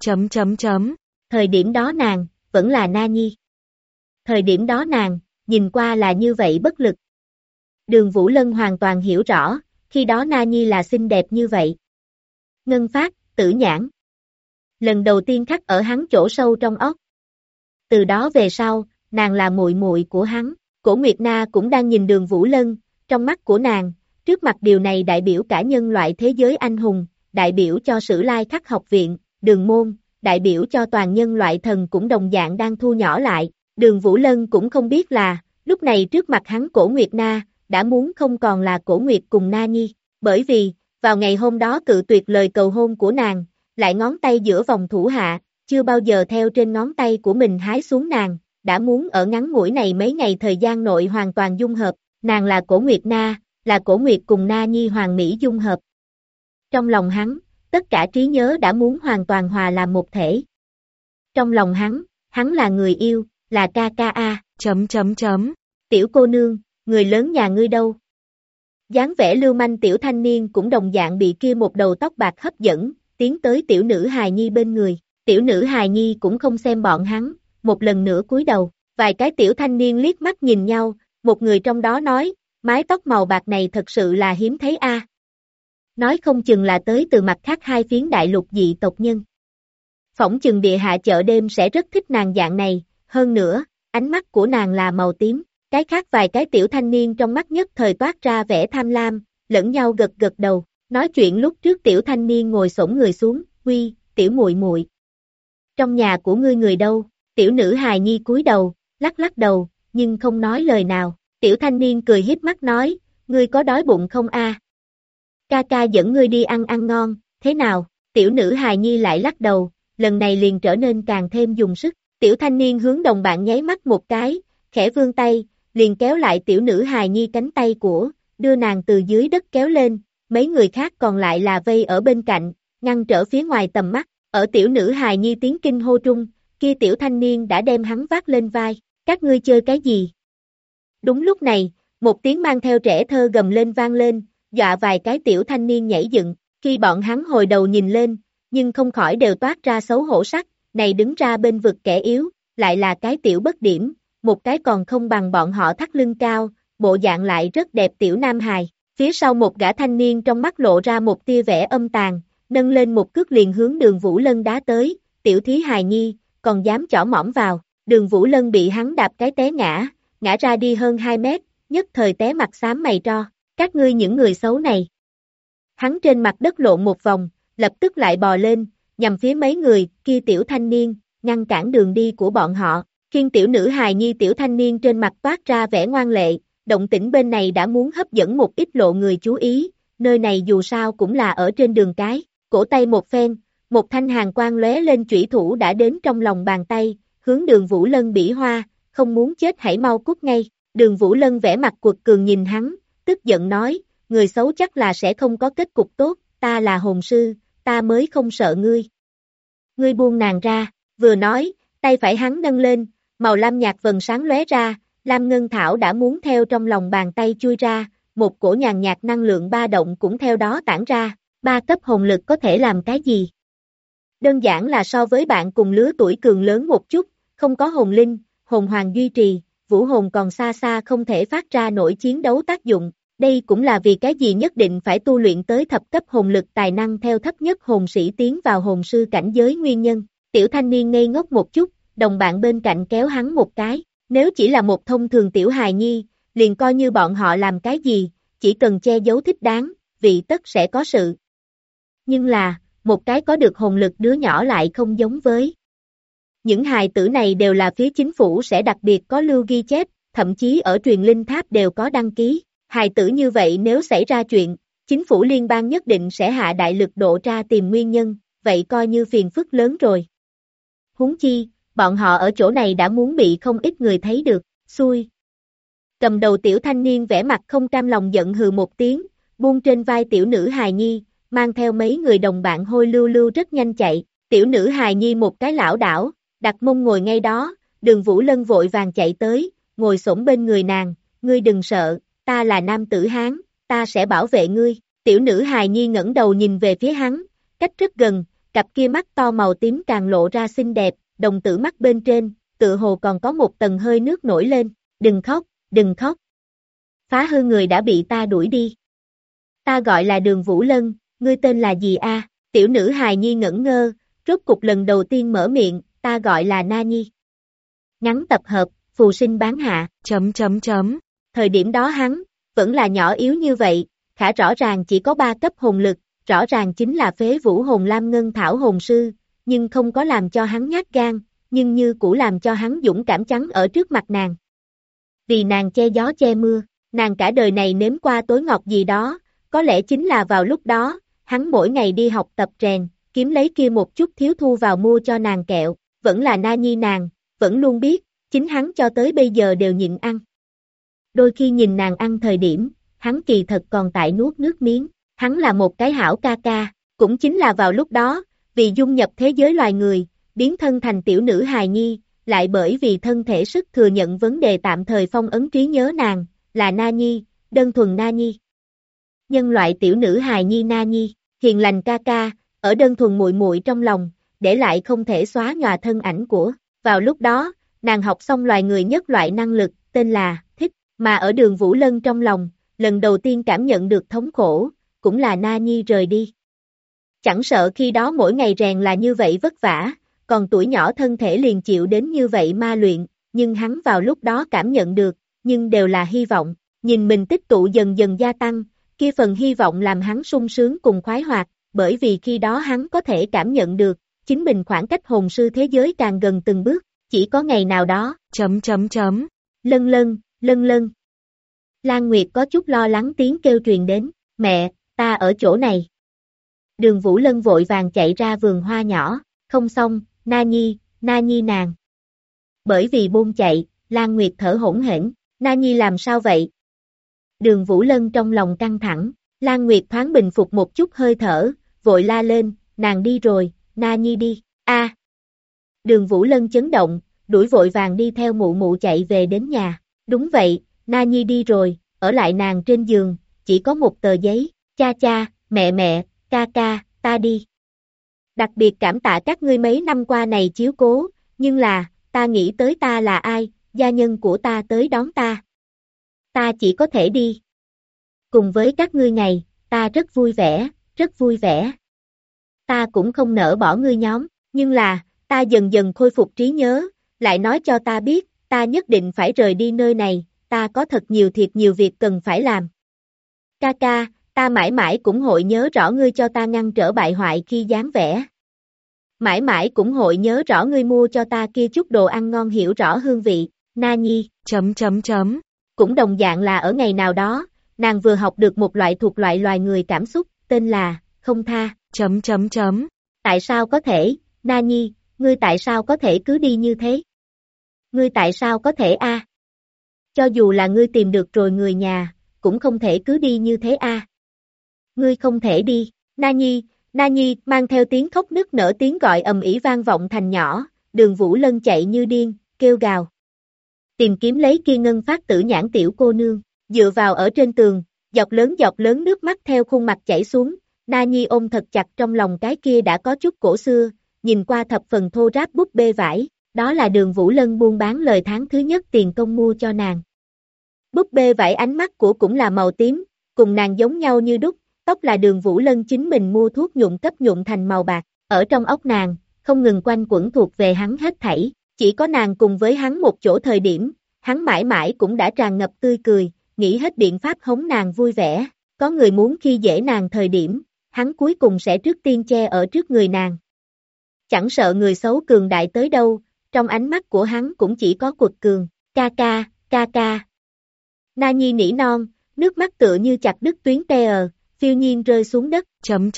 Thời điểm đó nàng, vẫn là Na Nhi. Thời điểm đó nàng, nhìn qua là như vậy bất lực. Đường Vũ Lân hoàn toàn hiểu rõ, khi đó Na Nhi là xinh đẹp như vậy. Ngân phát, tử nhãn. Lần đầu tiên khắc ở hắn chỗ sâu trong óc. Từ đó về sau, nàng là muội muội của hắn. Cổ Nguyệt Na cũng đang nhìn Đường Vũ Lân, trong mắt của nàng, trước mặt điều này đại biểu cả nhân loại thế giới anh hùng, đại biểu cho Sử Lai Khắc học viện, Đường môn, đại biểu cho toàn nhân loại thần cũng đồng dạng đang thu nhỏ lại. Đường Vũ Lân cũng không biết là, lúc này trước mặt hắn Cổ Nguyệt Na, đã muốn không còn là Cổ Nguyệt cùng Na Nhi, bởi vì, vào ngày hôm đó cự tuyệt lời cầu hôn của nàng, lại ngón tay giữa vòng thủ hạ, chưa bao giờ theo trên ngón tay của mình hái xuống nàng, đã muốn ở ngắn ngủi này mấy ngày thời gian nội hoàn toàn dung hợp, nàng là Cổ Nguyệt Na, là Cổ Nguyệt cùng Na Nhi hoàn mỹ dung hợp. Trong lòng hắn, tất cả trí nhớ đã muốn hoàn toàn hòa làm một thể. Trong lòng hắn là người yêu, là KKA. Tiểu cô nương, người lớn nhà ngươi đâu? Dáng vẻ lưu manh tiểu thanh niên cũng đồng dạng bị kia một đầu tóc bạc hấp dẫn, tiến tới tiểu nữ hài nhi bên người. Tiểu nữ hài nhi cũng không xem bọn hắn, một lần nữa cúi đầu. Vài cái tiểu thanh niên liếc mắt nhìn nhau, một người trong đó nói, mái tóc màu bạc này thật sự là hiếm thấy a. Nói không chừng là tới từ mặt khác hai phiến đại lục dị tộc nhân. Phỏng chừng địa hạ chợ đêm sẽ rất thích nàng dạng này, hơn nữa, ánh mắt của nàng là màu tím. Cái khác vài cái tiểu thanh niên trong mắt nhất thời toát ra vẻ tham lam, lẫn nhau gật gật đầu, nói chuyện lúc trước tiểu thanh niên ngồi xổm người xuống, "Uy, tiểu muội muội, trong nhà của ngươi người đâu?" Tiểu nữ hài nhi cúi đầu, lắc lắc đầu, nhưng không nói lời nào. Tiểu thanh niên cười híp mắt nói, "Ngươi có đói bụng không a? Ca ca dẫn ngươi đi ăn ăn ngon, thế nào?" Tiểu nữ hài nhi lại lắc đầu, lần này liền trở nên càng thêm dùng sức. Tiểu thanh niên hướng đồng bạn nháy mắt một cái, khẽ vươn tay, liền kéo lại tiểu nữ hài nhi cánh tay của, đưa nàng từ dưới đất kéo lên, mấy người khác còn lại là vây ở bên cạnh, ngăn trở phía ngoài tầm mắt, ở tiểu nữ hài nhi tiếng kinh hô trung, kia tiểu thanh niên đã đem hắn vác lên vai, "Các ngươi chơi cái gì?" Đúng lúc này, một tiếng mang theo trẻ thơ gầm lên vang lên, dọa vài cái tiểu thanh niên nhảy dựng, khi bọn hắn hồi đầu nhìn lên, nhưng không khỏi đều toát ra xấu hổ sắc, này đứng ra bên vực kẻ yếu, lại là cái tiểu bất điểm, một cái còn không bằng bọn họ thắt lưng cao, bộ dạng lại rất đẹp tiểu nam hài, phía sau một gã thanh niên trong mắt lộ ra một tia vẻ âm tàn, nâng lên một cước liền hướng Đường Vũ Lân đá tới, "Tiểu thí hài nhi, còn dám chỏ mõm vào." Đường Vũ Lân bị hắn đạp cái té ngã ra đi hơn 2 mét, nhất thời té mặt xám mày tro, "Các ngươi những người xấu này." Hắn trên mặt đất lộn một vòng, lập tức lại bò lên, nhằm phía mấy người kia tiểu thanh niên, ngăn cản đường đi của bọn họ. Khiên tiểu nữ hài nhi tiểu thanh niên trên mặt toát ra vẻ ngoan lệ, động tĩnh bên này đã muốn hấp dẫn một ít lộ người chú ý, nơi này dù sao cũng là ở trên đường cái, cổ tay một phen, một thanh hàn quang lóe lên chủy thủ đã đến trong lòng bàn tay, hướng Đường Vũ Lân bỉ hoa, "Không muốn chết hãy mau cút ngay." Đường Vũ Lân vẻ mặt quật cường nhìn hắn, tức giận nói, người xấu chắc là sẽ không có kết cục tốt, ta là hồn sư, ta mới không sợ ngươi. Ngươi buông nàng ra, vừa nói, tay phải hắn nâng lên, màu lam nhạt vầng sáng lóe ra, lam ngân thảo đã muốn theo trong lòng bàn tay chui ra, một cổ nhàn nhạt năng lượng ba động cũng theo đó tản ra, 3 cấp hồn lực có thể làm cái gì? Đơn giản là so với bạn cùng lứa tuổi cường lớn một chút, không có hồn linh, hồn hoàng duy trì, vũ hồn còn xa xa không thể phát ra nổi chiến đấu tác dụng, đây cũng là vì cái gì nhất định phải tu luyện tới thập cấp hồn lực tài năng theo thấp nhất hồn sĩ tiến vào hồn sư cảnh giới nguyên nhân. Tiểu thanh niên ngây ngốc một chút, đồng bạn bên cạnh kéo hắn một cái, nếu chỉ là một thông thường tiểu hài nhi, liền coi như bọn họ làm cái gì, chỉ cần che giấu thích đáng, vị tất sẽ có sự. Nhưng là, một cái có được hồn lực đứa nhỏ lại không giống với. Những hài tử này đều là phía chính phủ sẽ đặc biệt có lưu ghi chép, thậm chí ở truyền linh tháp đều có đăng ký. Hài tử như vậy nếu xảy ra chuyện, chính phủ liên bang nhất định sẽ hạ đại lực độ tra tìm nguyên nhân, vậy coi như phiền phức lớn rồi. Huống chi, bọn họ ở chỗ này đã muốn bị không ít người thấy được, xui. Cầm đầu tiểu thanh niên vẻ mặt không cam lòng giận hừ một tiếng, buông trên vai tiểu nữ hài nhi, mang theo mấy người đồng bạn hôi lưu lưu rất nhanh chạy, tiểu nữ hài nhi một cái lảo đảo, đặt mông ngồi ngay đó, Đường Vũ Lân vội vàng chạy tới, ngồi xổm bên người nàng, ngươi đừng sợ, ta là nam tử Hán, ta sẽ bảo vệ ngươi, tiểu nữ hài nhi ngẩng đầu nhìn về phía hắn, cách rất gần, cặp kia mắt to màu tím càng lộ ra xinh đẹp, đồng tử mắt bên trên, tựa hồ còn có một tầng hơi nước nổi lên, đừng khóc, đừng khóc. Phá hư người đã bị ta đuổi đi. Ta gọi là Đường Vũ Lân, ngươi tên là gì a? Tiểu nữ hài nhi ngẩn ngơ, rốt cục lần đầu tiên mở miệng, ta gọi là Na Nhi. Ngắn tập hợp, phù sinh bán hạ, ... Thời điểm đó hắn, vẫn là nhỏ yếu như vậy, khả rõ ràng chỉ có 3 cấp hồn lực, rõ ràng chính là phế vũ hồn lam ngân thảo hồn sư, nhưng không có làm cho hắn nhát gan, nhưng như cũ làm cho hắn dũng cảm chắn ở trước mặt nàng. Vì nàng che gió che mưa, nàng cả đời này nếm qua tối ngọt gì đó, có lẽ chính là vào lúc đó, hắn mỗi ngày đi học tập rèn, kiếm lấy kia một chút thiếu thu vào mua cho nàng kẹo, vẫn là Na Nhi nàng, vẫn luôn biết, chính hắn cho tới bây giờ đều nhịn ăn. Đôi khi nhìn nàng ăn thời điểm, hắn kỳ thật còn tại nuốt nước miếng, hắn là một cái hảo ca ca, cũng chính là vào lúc đó, vì dung nhập thế giới loài người, biến thân thành tiểu nữ hài nhi, lại bởi vì thân thể sức thừa nhận vấn đề tạm thời phong ấn trí nhớ nàng, là Na Nhi, đơn thuần Na Nhi. Nhân loại tiểu nữ hài nhi Na Nhi, hiền lành ca ca, ở đơn thuần muội muội trong lòng, để lại không thể xóa nhòa thân ảnh của. Vào lúc đó, nàng học xong loài người nhất loại năng lực, tên là thích, mà ở Đường Vũ Lân trong lòng, lần đầu tiên cảm nhận được thống khổ, cũng là Na Nhi rời đi. Chẳng sợ khi đó mỗi ngày rèn là như vậy vất vả, còn tuổi nhỏ thân thể liền chịu đến như vậy ma luyện, nhưng hắn vào lúc đó cảm nhận được, nhưng đều là hy vọng, nhìn mình tích tụ dần dần gia tăng, kia phần hy vọng làm hắn sung sướng cùng khoái hoạt, bởi vì khi đó hắn có thể cảm nhận được, chính mình khoảng cách hồn sư thế giới càng gần từng bước, chỉ có ngày nào đó, ... Lân lân, lân lân. Lan Nguyệt có chút lo lắng tiếng kêu truyền đến, mẹ, ta ở chỗ này. Đường Vũ Lân vội vàng chạy ra vườn hoa nhỏ, không xong, Na Nhi nàng. Bởi vì buông chạy, Lan Nguyệt thở hổn hển, Na Nhi làm sao vậy? Đường Vũ Lân trong lòng căng thẳng, Lan Nguyệt thoáng bình phục một chút hơi thở, vội la lên, nàng đi rồi, Na Nhi đi, a. Đường Vũ Lân chấn động, đuổi vội vàng đi theo mụ mụ chạy về đến nhà, đúng vậy, Na Nhi đi rồi, ở lại nàng trên giường, chỉ có một tờ giấy, cha cha, mẹ, ca ca, ta đi. Đặc biệt cảm tạ các ngươi mấy năm qua này chiếu cố, nhưng là, ta nghĩ tới ta là ai, gia nhân của ta tới đón ta. Ta chỉ có thể đi. Cùng với các ngươi ngày, ta rất vui vẻ, rất vui vẻ. Ta cũng không nỡ bỏ ngươi nhóm, nhưng là, ta dần dần khôi phục trí nhớ, lại nói cho ta biết, ta nhất định phải rời đi nơi này, ta có thật nhiều thiệt nhiều việc cần phải làm. Ca ca, ta mãi mãi cũng hội nhớ rõ ngươi cho ta ngăn trở bại hoại khi dáng vẻ. Mãi mãi cũng hội nhớ rõ ngươi mua cho ta kia chút đồ ăn ngon hiểu rõ hương vị, Na Nhi, ... Cũng đồng dạng là ở ngày nào đó, nàng vừa học được một loại thuộc loại loài người cảm xúc, tên là, không tha, ... Tại sao có thể, Na Nhi, ngươi tại sao có thể cứ đi như thế? Ngươi tại sao có thể a? Cho dù là ngươi tìm được rồi người nhà, cũng không thể cứ đi như thế a. Ngươi không thể đi, Na Nhi, mang theo tiếng khóc nức nở, tiếng gọi ầm ĩ vang vọng thành nhỏ, Đường Vũ Lân chạy như điên, kêu gào. Tìm kiếm lấy kia ngân phát tử nhãn tiểu cô nương, dựa vào ở trên tường, giọt lớn nước mắt theo khuôn mặt chảy xuống, Na Nhi ôm thật chặt trong lòng cái kia đã có chút cổ xưa, nhìn qua thập phần thô ráp búp bê vải, đó là Đường Vũ Lân buôn bán lời tháng thứ nhất tiền công mua cho nàng. Búp bê vải ánh mắt của cũng là màu tím, cùng nàng giống nhau như đúc, tóc là Đường Vũ Lân chính mình mua thuốc nhuộm cấp nhuộm thành màu bạc, ở trong óc nàng, không ngừng quanh quẩn thuộc về hắn hết thảy, chỉ có nàng cùng với hắn một chỗ thời điểm, hắn mãi mãi cũng đã tràn ngập tươi cười, nghĩ hết biện pháp hống nàng vui vẻ, có người muốn khi dễ nàng thời điểm, hắn cuối cùng sẽ trước tiên che ở trước người nàng. Chẳng sợ người xấu cường đại tới đâu, trong ánh mắt của hắn cũng chỉ có quật cường, ca ca. Na Nhi nỉ non, nước mắt tựa như chặt đứt tuyến tê phiêu nhiên rơi xuống đất,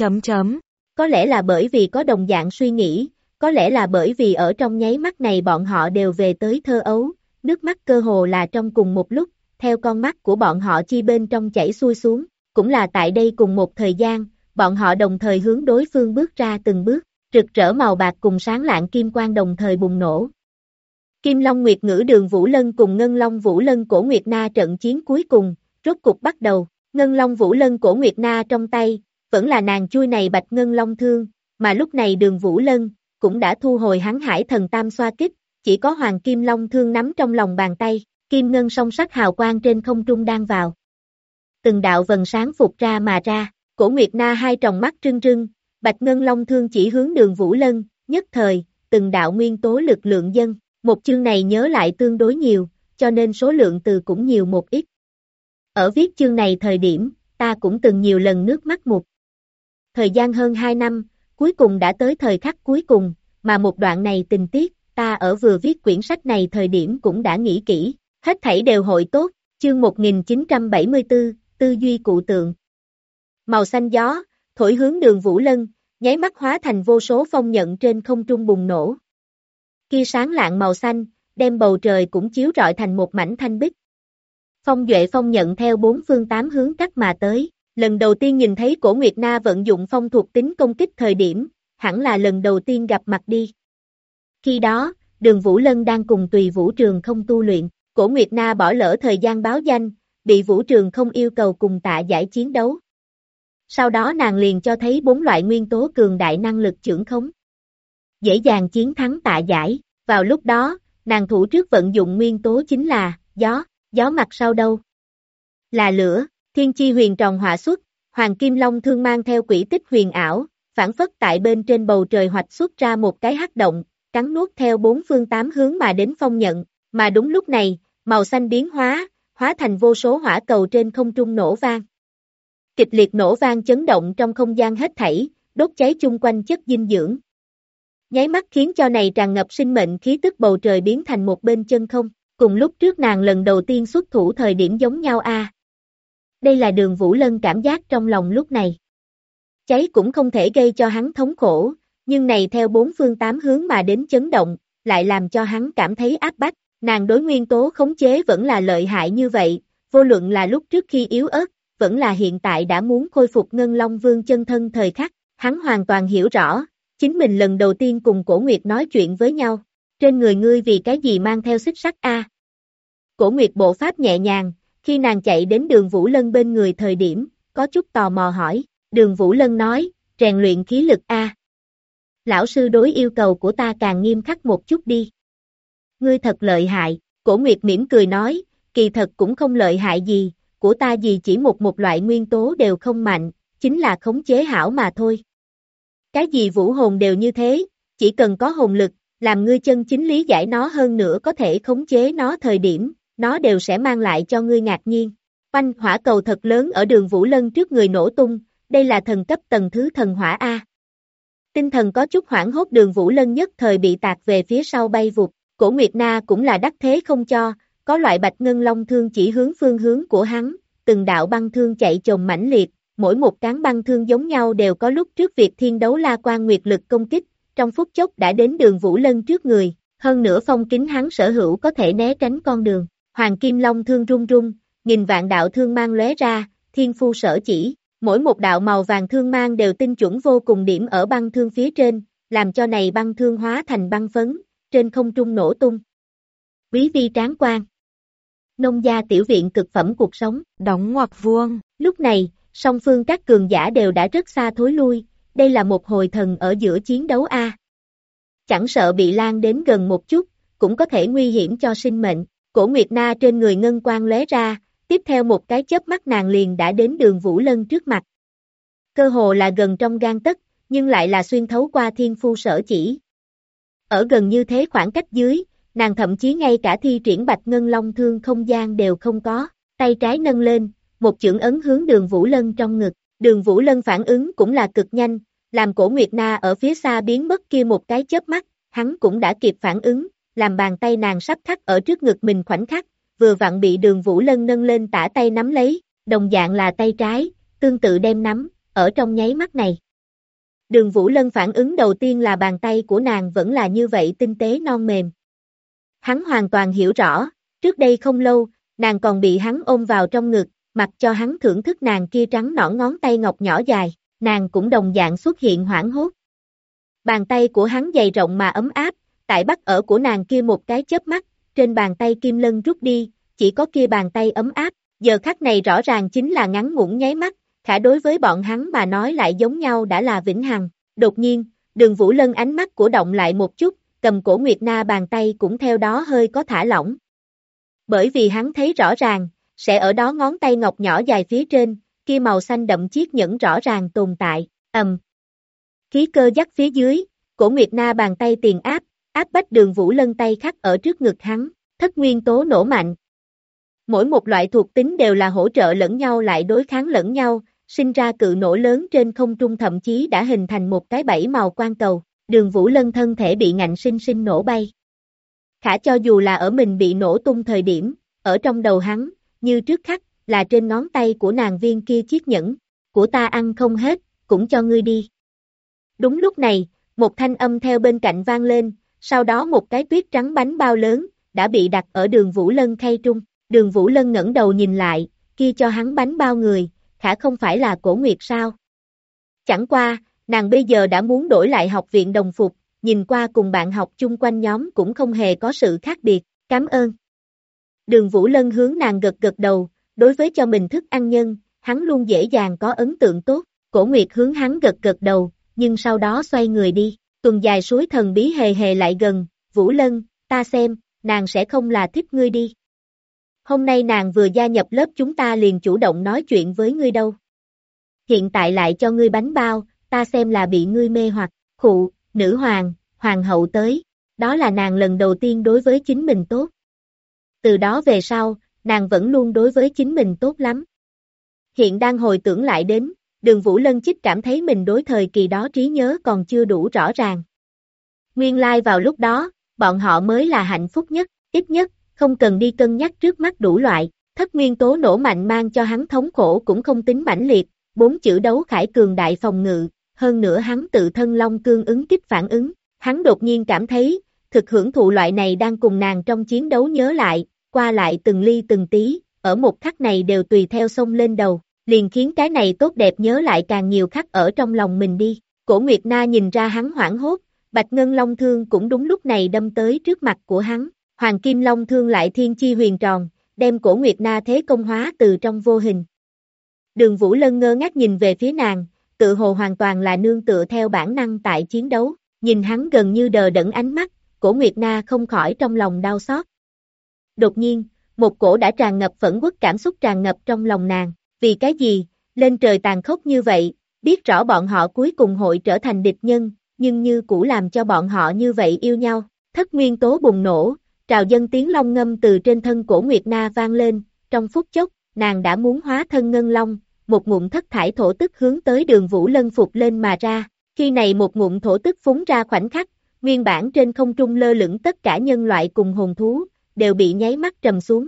Có lẽ là bởi vì có đồng dạng suy nghĩ, có lẽ là bởi vì ở trong nháy mắt này bọn họ đều về tới thơ ấu, nước mắt cơ hồ là trong cùng một lúc, theo con mắt của bọn họ chi bên trong chảy xuôi xuống, cũng là tại đây cùng một thời gian, bọn họ đồng thời hướng đối phương bước ra từng bước, rực rỡ màu bạc cùng sáng lạng kim quang đồng thời bùng nổ. Kim Long Nguyệt Ngữ Đường Vũ Lân cùng Ngân Long Vũ Lân Cổ Nguyệt Na trận chiến cuối cùng, rốt cục bắt đầu, Ngân Long Vũ Lân Cổ Nguyệt Na trong tay, vẫn là nàng chui này bạch ngân long thương, mà lúc này Đường Vũ Lân, cũng đã thu hồi hắn hải thần tam xoa kích, chỉ có hoàng kim long thương nắm trong lòng bàn tay, kim ngân song sắc hào quang trên không trung đang vào. Từng đạo vần sáng phục ra mà ra, Cổ Nguyệt Na hai tròng mắt trưng trưng, bạch ngân long thương chỉ hướng Đường Vũ Lân, nhất thời, từng đạo nguyên tố lực lượng dân, một chương này nhớ lại tương đối nhiều, cho nên số lượng từ cũng nhiều một ít. Ở viết chương này thời điểm, ta cũng từng nhiều lần nước mắt mục. Thời gian hơn 2 năm, cuối cùng đã tới thời khắc cuối cùng, mà một đoạn này tình tiết, ta ở vừa viết quyển sách này thời điểm cũng đã nghĩ kỹ, hết thảy đều hội tốt, chương 1974, tư duy cụ tượng. Màu xanh gió, thổi hướng Đường Vũ Lân, nháy mắt hóa thành vô số phong nhận trên không trung bùng nổ. Kia sáng lạng màu xanh, đem bầu trời cũng chiếu rọi thành một mảnh thanh bích. Phong duệ phong nhận theo bốn phương tám hướng cắt mà tới, lần đầu tiên nhìn thấy Cổ Nguyệt Na vận dụng phong thuộc tính công kích thời điểm, hẳn là lần đầu tiên gặp mặt đi. Khi đó, Đường Vũ Lân đang cùng Tùy Vũ Trường không tu luyện, Cổ Nguyệt Na bỏ lỡ thời gian báo danh, bị Vũ Trường không yêu cầu cùng Tạ Giải chiến đấu. Sau đó nàng liền cho thấy 4 loại nguyên tố cường đại năng lực chưởng khống. Dễ dàng chiến thắng Tạ Giải, vào lúc đó, nàng thủ trước vận dụng nguyên tố chính là gió mặt sau đâu? Là lửa, thiên chi huyền tròn hỏa xuất, hoàng kim long thương mang theo quỹ tích huyền ảo, phản phất tại bên trên bầu trời hoạch xuất ra một cái hắc động, cắn nuốt theo 4 phương 8 hướng mà đến phong nhận, mà đúng lúc này, màu xanh biến hóa thành vô số hỏa cầu trên không trung nổ vang. Kịch liệt nổ vang chấn động trong không gian hết thảy, đốt cháy chung quanh chất dinh dưỡng. Nháy mắt khiến cho này tràn ngập sinh mệnh khí tức bầu trời biến thành một bên chân không, cùng lúc trước nàng lần đầu tiên xuất thủ thời điểm giống nhau a. Đây là Đường Vũ Lân cảm giác trong lòng lúc này. Cháy cũng không thể gây cho hắn thống khổ, nhưng này theo 4 phương 8 hướng mà đến chấn động, lại làm cho hắn cảm thấy áp bách, nàng đối nguyên tố khống chế vẫn là lợi hại như vậy, vô luận là lúc trước khi yếu ớt, vẫn là hiện tại đã muốn khôi phục Ngân Long Vương chân thân thời khắc, hắn hoàn toàn hiểu rõ, chính mình lần đầu tiên cùng Cổ Nguyệt nói chuyện với nhau, trên người ngươi vì cái gì mang theo xích sắt a? Cổ Nguyệt bộ pháp nhẹ nhàng, khi nàng chạy đến Đường Vũ Lân bên người thời điểm, có chút tò mò hỏi, Đường Vũ Lân nói, rèn luyện khí lực a. Lão sư đối yêu cầu của ta càng nghiêm khắc một chút đi. Ngươi thật lợi hại, Cổ Nguyệt mỉm cười nói, kỳ thật cũng không lợi hại gì, của ta gì chỉ một loại nguyên tố đều không mạnh, chính là khống chế hảo mà thôi. Cái gì vũ hồn đều như thế, chỉ cần có hồn lực, làm ngươi chân chính lý giải nó hơn nữa có thể khống chế nó thời điểm, nó đều sẽ mang lại cho ngươi ngạc nhiên. Oanh hỏa cầu thật lớn ở Đường Vũ Lân trước người nổ tung, đây là thần cấp tầng thứ thần hỏa A. Tinh thần có chút hoảng hốt Đường Vũ Lân nhất thời bị tạc về phía sau bay vụt, Cổ Nguyệt Na cũng là đắc thế không cho, có loại bạch ngân long thương chỉ hướng phương hướng của hắn, từng đạo băng thương chạy chồm mãnh liệt, mỗi một cán băng thương giống nhau đều có lúc trước việc thiên đấu la quan nguyệt lực công kích, trong phút chốc đã đến Đường Vũ Lân trước người, hơn nữa phong kính hắn sở hữu có thể né tránh con đường, hoàng kim long thương rung rung, nghìn vạn đạo thương mang lóe ra, thiên phu sở chỉ, mỗi một đạo màu vàng thương mang đều tinh chuẩn vô cùng điểm ở băng thương phía trên, làm cho này băng thương hóa thành băng phấn, trên không trung nổ tung. Quý vi tráng quan. Nông gia tiểu viện cực phẩm cuộc sống, đóng ngoặc vuông. Lúc này, song phương các cường giả đều đã rất xa thối lui, đây là một hồi thần ở giữa chiến đấu a. Chẳng sợ bị lan đến gần một chút, cũng có thể nguy hiểm cho sinh mệnh. Cổ Nguyệt Na trên người ngân quang lóe ra, tiếp theo một cái chớp mắt nàng liền đã đến Đường Vũ Lân trước mặt. Cơ hồ là gần trong gang tấc, nhưng lại là xuyên thấu qua thiên phu sở chỉ. Ở gần như thế khoảng cách dưới, nàng thậm chí ngay cả thi triển Bạch Ngân Long thương không gian đều không có, tay trái nâng lên, một chưởng ấn hướng Đường Vũ Lân trong ngực. Đường Vũ Lân phản ứng cũng là cực nhanh, làm Cổ Nguyệt Na ở phía xa biến mất kia một cái chớp mắt, hắn cũng đã kịp phản ứng, làm bàn tay nàng sắp khắc ở trước ngực mình khoảnh khắc, vừa vặn bị Đường Vũ Lân nâng lên tả tay nắm lấy, đồng dạng là tay trái, tương tự đem nắm, ở trong nháy mắt này. Đường Vũ Lân phản ứng đầu tiên là bàn tay của nàng vẫn là như vậy tinh tế non mềm. Hắn hoàn toàn hiểu rõ, trước đây không lâu, nàng còn bị hắn ôm vào trong ngực, mặc cho hắn thưởng thức nàng kia trắng nõn ngón tay ngọc nhỏ dài, nàng cũng đồng dạng xuất hiện hoảng hốt. Bàn tay của hắn dày rộng mà ấm áp, tại bắt ở của nàng kia một cái chớp mắt, trên bàn tay kim lân rút đi, chỉ có kia bàn tay ấm áp, giờ khắc này rõ ràng chính là ngắn ngủn nháy mắt, khả đối với bọn hắn mà nói lại giống nhau đã là vĩnh hằng. Đột nhiên, Đường Vũ Lân ánh mắt của động lại một chút, cầm Cổ Nguyệt Na bàn tay cũng theo đó hơi có thả lỏng. Bởi vì hắn thấy rõ ràng, sẽ ở đó ngón tay ngọc nhỏ dài phía trên, kia màu xanh đậm chiếc nhẫn rõ ràng tồn tại, khí cơ dắt phía dưới, Cổ Nguyệt Na bàn tay tiền áp, áp bách Đường Vũ Lân tay khắc ở trước ngực hắn, thất nguyên tố nổ mạnh. Mỗi một loại thuộc tính đều là hỗ trợ lẫn nhau lại đối kháng lẫn nhau, sinh ra cự nổ lớn trên không trung thậm chí đã hình thành một cái bảy màu quang cầu, Đường Vũ Lân thân thể bị ngạnh sinh sinh nổ bay. Khả cho dù là ở mình bị nổ tung thời điểm, ở trong đầu hắn, như trước khắc, là trên ngón tay của nàng viên kia chiếc nhẫn, của ta ăn không hết, cũng cho ngươi đi. Đúng lúc này, một thanh âm theo bên cạnh vang lên, sau đó một cái tuyết trắng bánh bao lớn, đã bị đặt ở Đường Vũ Lân khay trung. Đường Vũ Lân ngẩng đầu nhìn lại, kia cho hắn bánh bao người, khả không phải là Cổ Nguyệt sao? Chẳng qua, nàng bây giờ đã muốn đổi lại học viện đồng phục, nhìn qua cùng bạn học chung quanh nhóm cũng không hề có sự khác biệt, cảm ơn. Đường Vũ Lân hướng nàng gật gật đầu, đối với cho mình thức ăn nhân, hắn luôn dễ dàng có ấn tượng tốt, Cổ Nguyệt hướng hắn gật gật đầu, nhưng sau đó xoay người đi, tuần dài suối thần bí hề hề lại gần, Vũ Lân, ta xem, nàng sẽ không là thích ngươi đi. Hôm nay nàng vừa gia nhập lớp chúng ta liền chủ động nói chuyện với ngươi đâu. Hiện tại lại cho ngươi bánh bao, ta xem là bị ngươi mê hoặc, khụ, nữ hoàng, hoàng hậu tới, đó là nàng lần đầu tiên đối với chính mình tốt. Từ đó về sau, nàng vẫn luôn đối với chính mình tốt lắm. Hiện đang hồi tưởng lại đến, Đường Vũ Lân chích cảm thấy mình đối thời kỳ đó trí nhớ còn chưa đủ rõ ràng. Nguyên lai vào lúc đó, bọn họ mới là hạnh phúc nhất, ít nhất, không cần đi cân nhắc trước mắt đủ loại, thất nguyên tố nổ mạnh mang cho hắn thống khổ cũng không tính mãnh liệt, 4 chữ đấu khải cường đại phòng ngự, hơn nữa hắn tự thân long cương ứng kích phản ứng, hắn đột nhiên cảm thấy, thực hưởng thụ loại này đang cùng nàng trong chiến đấu nhớ lại, qua lại từng ly từng tí, ở một khắc này đều tùy theo xông lên đầu, liền khiến cái này tốt đẹp nhớ lại càng nhiều khắc ở trong lòng mình đi. Cổ Nguyệt Na nhìn ra hắn hoảng hốt, Bạch Ngân Long thương cũng đúng lúc này đâm tới trước mặt của hắn, Hoàng Kim Long thương lại thiên chi huyền tròn, đem Cổ Nguyệt Na thế công hóa từ trong vô hình. Đường Vũ Lân ngơ ngác nhìn về phía nàng, tự hồ hoàn toàn là nương tựa theo bản năng tại chiến đấu, nhìn hắn gần như đờ đẫn ánh mắt, Cổ Nguyệt Na không khỏi trong lòng đau xót. Đột nhiên, một cổ đã tràn ngập phẫn uất cảm xúc tràn ngập trong lòng nàng, vì cái gì, lên trời tàn khốc như vậy, biết rõ bọn họ cuối cùng hội trở thành địch nhân, nhưng như cũ làm cho bọn họ như vậy yêu nhau, thất nguyên tố bùng nổ, trào dâng tiếng long ngâm từ trên thân Cổ Nguyệt Na vang lên, trong phút chốc, nàng đã muốn hóa thân ngân long, một ngụm thất thải thổ tức hướng tới Đường Vũ Lân phục lên mà ra, khi này một ngụm thổ tức phúng ra khoảnh khắc, nguyên bản trên không trung lơ lửng tất cả nhân loại cùng hồn thú, đều bị nháy mắt trầm xuống.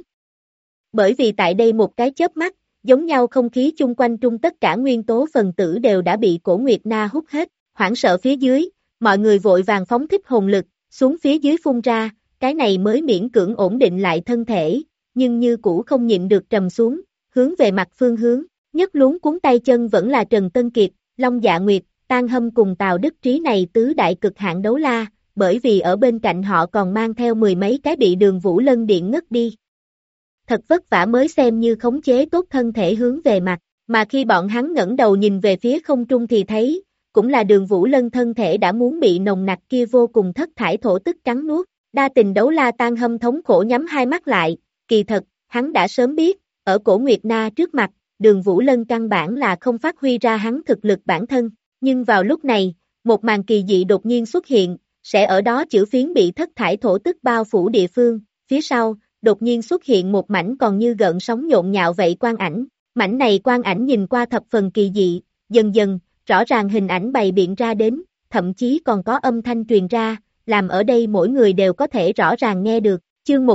Bởi vì tại đây một cái chớp mắt, giống nhau không khí chung quanh trung tất cả nguyên tố phần tử đều đã bị Cổ Nguyệt Na hút hết, hoảng sợ phía dưới, mọi người vội vàng phóng thích hồn lực, xuống phía dưới phun ra, cái này mới miễn cưỡng ổn định lại thân thể, nhưng như cũ không nhịn được trầm xuống, hướng về mặt phương hướng, nhất luống cuống tay chân vẫn là Trần Tân Kiệt, Long Dạ Nguyệt, Tang Hâm cùng Tào Đức Trí này tứ đại cực hạn đấu la, bởi vì ở bên cạnh họ còn mang theo mười mấy cái bị Đường Vũ Lân điện ngất đi. Thật vất vả mới xem như khống chế tốt thân thể hướng về mặt, mà khi bọn hắn ngẩng đầu nhìn về phía không trung thì thấy, cũng là Đường Vũ Lân thân thể đã muốn bị nồng nặc kia vô cùng thất thải thổ tức cắn nuốt. Đa tình đấu la Tang Hâm thống khổ nhắm hai mắt lại, kỳ thật, hắn đã sớm biết, ở Cổ Nguyệt Na trước mặt, Đường Vũ Lân căn bản là không phát huy ra hắn thực lực bản thân, nhưng vào lúc này, một màn kỳ dị đột nhiên xuất hiện, sẽ ở đó chữ phiến bị thất thải thổ tức bao phủ địa phương, phía sau, đột nhiên xuất hiện một mảnh còn như gợn sóng nhộn nhạo vậy quang ảnh, mảnh này quang ảnh nhìn qua thập phần kỳ dị, dần dần, rõ ràng hình ảnh bày biện ra đến, thậm chí còn có âm thanh truyền ra, làm ở đây mỗi người đều có thể rõ ràng nghe được, chương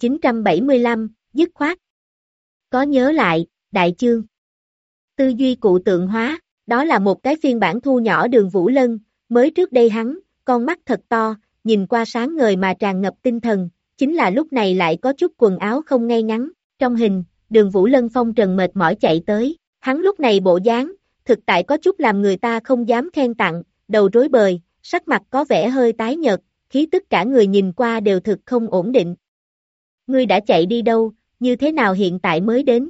1975, dứt khoát. Có nhớ lại, đại chương. Tư duy cụ tượng hóa, đó là một cái phiên bản thu nhỏ Đường Vũ Lân, mới trước đây hắn, con mắt thật to, nhìn qua sáng ngời mà tràn ngập tinh thần, chính là lúc này lại có chút quần áo không ngay ngắn, trong hình, Đường Vũ Lân phong trần mệt mỏi chạy tới, hắn lúc này bộ dáng, thực tại có chút làm người ta không dám khen tặng, đầu rối bời, sắc mặt có vẻ hơi tái nhợt, khí tức cả người nhìn qua đều thực không ổn định. Ngươi đã chạy đi đâu, như thế nào hiện tại mới đến?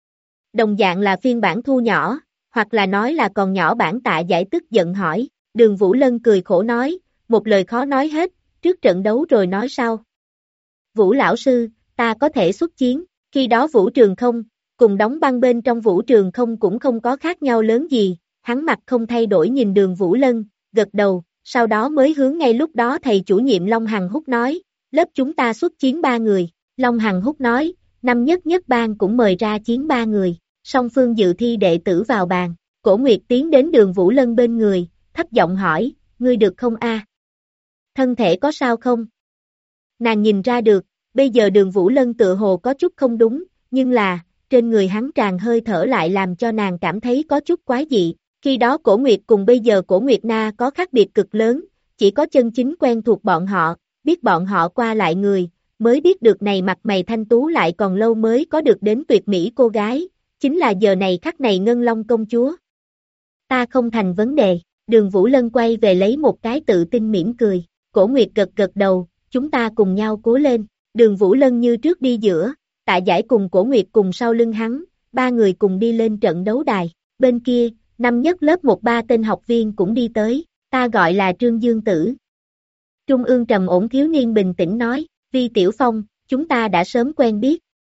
Đồng dạng là phiên bản thu nhỏ, hoặc là nói là còn nhỏ bản Tạ Giải tức giận hỏi, Đường Vũ Lân cười khổ nói, một lời khó nói hết, trước trận đấu rồi nói sau. Vũ lão sư, ta có thể xuất chiến, khi đó Vũ Trường Không, cùng đóng băng bên trong Vũ Trường Không cũng không có khác nhau lớn gì, hắn mặt không thay đổi nhìn Đường Vũ Lân, gật đầu, sau đó mới hướng ngay lúc đó thầy chủ nhiệm Long Hằng Húc nói, lớp chúng ta xuất chiến 3 người, Long Hằng Húc nói, năm nhất nhất ban cũng mời ra chiến 3 người, song phương dự thi đệ tử vào bàn, Cổ Nguyệt tiến đến Đường Vũ Lân bên người, thấp giọng hỏi, ngươi được không a? Thân thể có sao không? Nàng nhìn ra được, bây giờ Đường Vũ Lân tựa hồ có chút không đúng, nhưng là, trên người hắn tràn hơi thở lại làm cho nàng cảm thấy có chút quái dị. Khi đó Cổ Nguyệt cùng bây giờ Cổ Nguyệt Na có khác biệt cực lớn, chỉ có chân chính quen thuộc bọn họ, biết bọn họ qua lại người, mới biết được này mặt mày thanh tú lại còn lâu mới có được đến tuyệt mỹ cô gái, chính là giờ này khắc này Ngân Long công chúa. Ta không thành vấn đề, Đường Vũ Lân quay về lấy một cái tự tin mỉm cười, Cổ Nguyệt gật gật đầu, chúng ta cùng nhau cố lên, Đường Vũ Lân như trước đi giữa, Tạ Giải cùng Cổ Nguyệt cùng sau lưng hắn, 3 người cùng đi lên trận đấu đài, bên kia, năm nhất lớp 1-3 tên học viên cũng đi tới, ta gọi là Trương Dương Tử. Trung ương trầm ổn thiếu niên bình tĩnh nói, Vi Tiểu Phong, chúng ta đã sớm quen biết.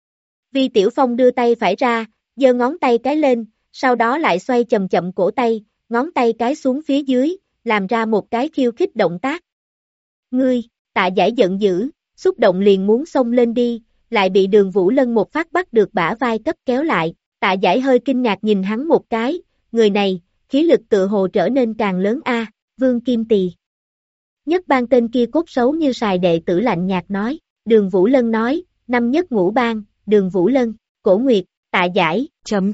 Vi Tiểu Phong đưa tay phải ra, giơ ngón tay cái lên, sau đó lại xoay chậm chậm cổ tay, ngón tay cái xuống phía dưới, làm ra một cái khiêu khích động tác. Ngươi, Tạ Giải giận dữ, xúc động liền muốn xông lên đi, lại bị Đường Vũ Lân một phát bắt được bả vai cấp kéo lại, Tạ Giải hơi kinh ngạc nhìn hắn một cái, người này, khí lực tự hồ trở nên càng lớn a, Vương Kim Tỳ. Nhất ban tên kia cốt xấu như sài đệ tử lạnh nhạt nói, Đường Vũ Lân nói, năm nhất ngũ ban, Đường Vũ Lân, Cổ Nguyệt, Tạ Giải, ...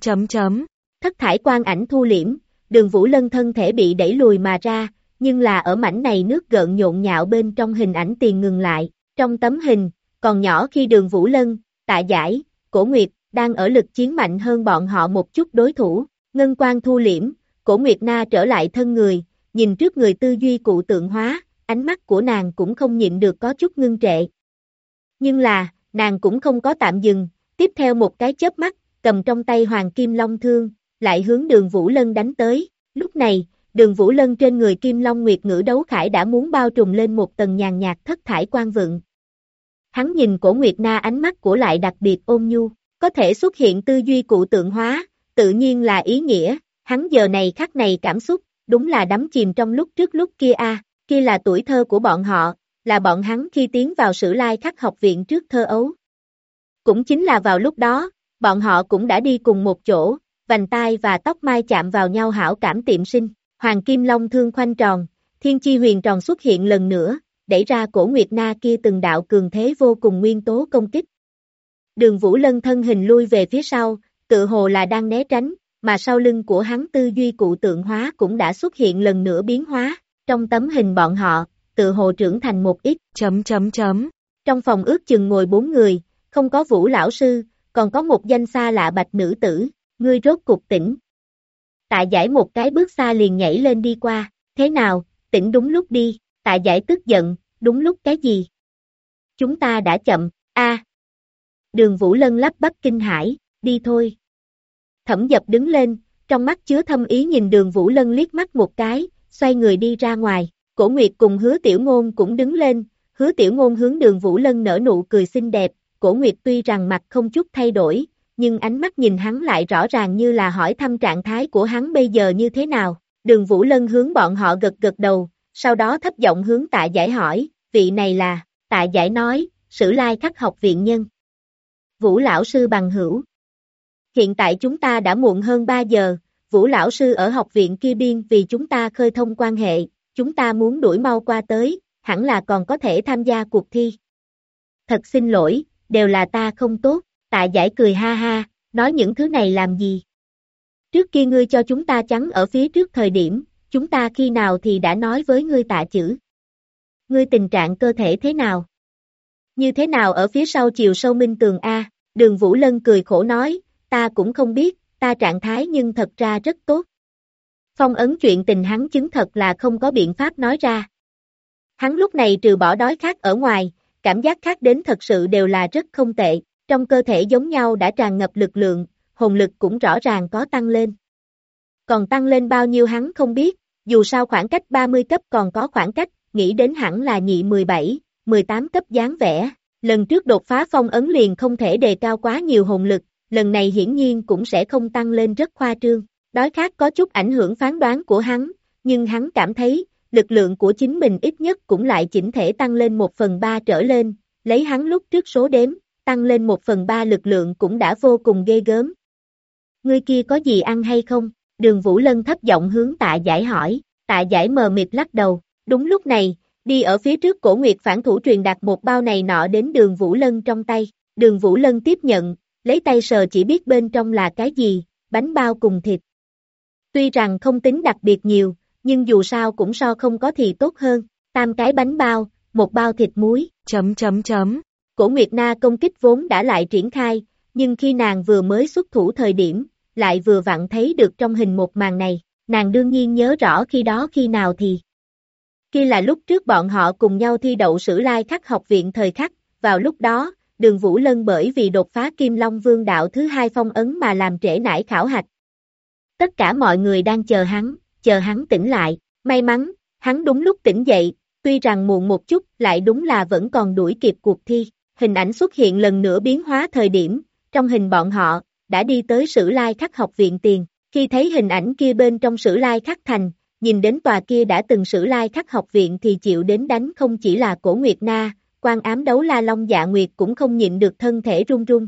Thất thải quang ảnh thu liễm, Đường Vũ Lân thân thể bị đẩy lùi mà ra, nhưng là ở mảnh này nước gợn nhộn nhạo bên trong hình ảnh tiền ngừng lại, trong tấm hình, còn nhỏ khi Đường Vũ Lân, Tạ Giải, Cổ Nguyệt, đang ở lực chiến mạnh hơn bọn họ một chút đối thủ, ngân quang thu liễm, Cổ Nguyệt Na trở lại thân người, nhìn trước người tư duy cụ tượng hóa, ánh mắt của nàng cũng không nhịn được có chút ngưng trệ. Nhưng là, nàng cũng không có tạm dừng, tiếp theo một cái chớp mắt, cầm trong tay Hoàng Kim Long Thương, lại hướng Đường Vũ Lân đánh tới, lúc này, Đường Vũ Lân trên người Kim Long Nguyệt Ngữ đấu khải đã muốn bao trùm lên một tầng nhàn nhạt thất thải quang vượng. Hắn nhìn Cổ Nguyệt Na ánh mắt của lại đặc biệt ôn nhu, có thể xuất hiện tư duy cụ tượng hóa, tự nhiên là ý nghĩa, hắn giờ này khắc này cảm xúc, đúng là đắm chìm trong lúc trước lúc kia kia là tuổi thơ của bọn họ, là bọn hắn khi tiến vào Sử Lai Khắc học viện trước thơ ấu. Cũng chính là vào lúc đó, bọn họ cũng đã đi cùng một chỗ, vành tai và tóc mai chạm vào nhau hảo cảm tiệm sinh, Hoàng Kim Long Thương khoanh tròn, Thiên Chi Huyền Tròn xuất hiện lần nữa, đẩy ra Cổ Nguyệt Na kia từng đạo cường thế vô cùng nguyên tố công kích. Đường Vũ Lân thân hình lui về phía sau, tự hồ là đang né tránh, mà sau lưng của hắn tư duy cụ tượng hóa cũng đã xuất hiện lần nữa biến hóa, trong tấm hình bọn họ, tự hồ trưởng thành một ít, ... Trong phòng ước chừng ngồi 4 người, không có Vũ lão sư, còn có một danh xa lạ bạch nữ tử, ngươi rốt cục tỉnh. Tạ Giải một cái bước xa liền nhảy lên đi qua, thế nào, tỉnh đúng lúc đi, Tạ Giải tức giận, đúng lúc cái gì? Chúng ta đã chậm, Đường Vũ Lân lắp bắp kinh hãi, đi thôi. Thẩm Dập đứng lên, trong mắt chứa thâm ý nhìn Đường Vũ Lân liếc mắt một cái, xoay người đi ra ngoài, Cổ Nguyệt cùng Hứa Tiểu Ngôn cũng đứng lên, Hứa Tiểu Ngôn hướng Đường Vũ Lân nở nụ cười xinh đẹp, Cổ Nguyệt tuy rằng mặt không chút thay đổi, nhưng ánh mắt nhìn hắn lại rõ ràng như là hỏi thăm trạng thái của hắn bây giờ như thế nào. Đường Vũ Lân hướng bọn họ gật gật đầu, sau đó thấp giọng hướng Tạ Giải hỏi, vị này là, Tạ Giải nói, Sử Lai Khắc học viện nhân. Vũ lão sư bằng hữu. Hiện tại chúng ta đã muộn hơn 3 giờ, Vũ lão sư ở học viện kia biên vì chúng ta khơi thông quan hệ, chúng ta muốn đuổi mau qua tới, hẳn là còn có thể tham gia cuộc thi. Thật xin lỗi, đều là ta không tốt, Tạ Giải cười ha ha, nói những thứ này làm gì? Trước kia ngươi cho chúng ta chắn ở phía trước thời điểm, chúng ta khi nào thì đã nói với ngươi Tạ chữ. Ngươi tình trạng cơ thể thế nào? Như thế nào ở phía sau chiều sâu minh tường A, Đường Vũ Lân cười khổ nói, ta cũng không biết, ta trạng thái nhưng thật ra rất tốt. Phong ấn chuyện tình hắn chứng thật là không có biện pháp nói ra. Hắn lúc này trừ bỏ đói khát ở ngoài, cảm giác khác đến thật sự đều là rất không tệ, trong cơ thể giống nhau đã tràn ngập lực lượng, hồn lực cũng rõ ràng có tăng lên. Còn tăng lên bao nhiêu hắn không biết, dù sao khoảng cách 30 cấp còn có khoảng cách, nghĩ đến hẳn là nhị 17, 18 cấp dáng vẻ. Lần trước đột phá phong ấn liền không thể đề cao quá nhiều hồn lực, lần này hiển nhiên cũng sẽ không tăng lên rất khoa trương. Đói khát có chút ảnh hưởng phán đoán của hắn, nhưng hắn cảm thấy, lực lượng của chính mình ít nhất cũng lại chỉnh thể tăng lên 1/3 trở lên, lấy hắn lúc trước số đếm, tăng lên 1/3 lực lượng cũng đã vô cùng ghê gớm. Ngươi kia có gì ăn hay không? Đường Vũ Lân thấp giọng hướng Tạ Giải hỏi, Tạ Giải mờ mịt lắc đầu, đúng lúc này, đi ở phía trước Cổ Nguyệt phản thủ truyền đạt một bao này nọ đến Đường Vũ Lân trong tay, Đường Vũ Lân tiếp nhận, lấy tay sờ chỉ biết bên trong là cái gì, bánh bao cùng thịt. Tuy rằng không tính đặc biệt nhiều, nhưng dù sao cũng so không có thì tốt hơn, 3 cái bánh bao, 1 bao thịt muối, ... Cổ Nguyệt Na công kích vốn đã lại triển khai, nhưng khi nàng vừa mới xuất thủ thời điểm, lại vừa vặn thấy được trong hình một màn này, nàng đương nhiên nhớ rõ khi đó khi nào thì. Kia là lúc trước bọn họ cùng nhau thi đậu Sử Lai Khắc học viện thời khắc, vào lúc đó, Đường Vũ Lân bởi vì đột phá Kim Long Vương đạo thứ 2 phong ấn mà làm trễ nải khảo hạch. Tất cả mọi người đang chờ hắn tỉnh lại, may mắn, hắn đúng lúc tỉnh dậy, tuy rằng muộn một chút, lại đúng là vẫn còn đuổi kịp cuộc thi. Hình ảnh xuất hiện lần nữa biến hóa thời điểm, trong hình bọn họ, đã đi tới Sử Lai Khắc học viện tiền, khi thấy hình ảnh kia bên trong Sử Lai Khắc thành, nhìn đến tòa kia đã từng Sử Lai Khắc học viện thì chịu đến đánh không chỉ là Cổ Nguyệt Na, Quan Ám Đấu La Long Dạ Nguyệt cũng không nhịn được thân thể run run.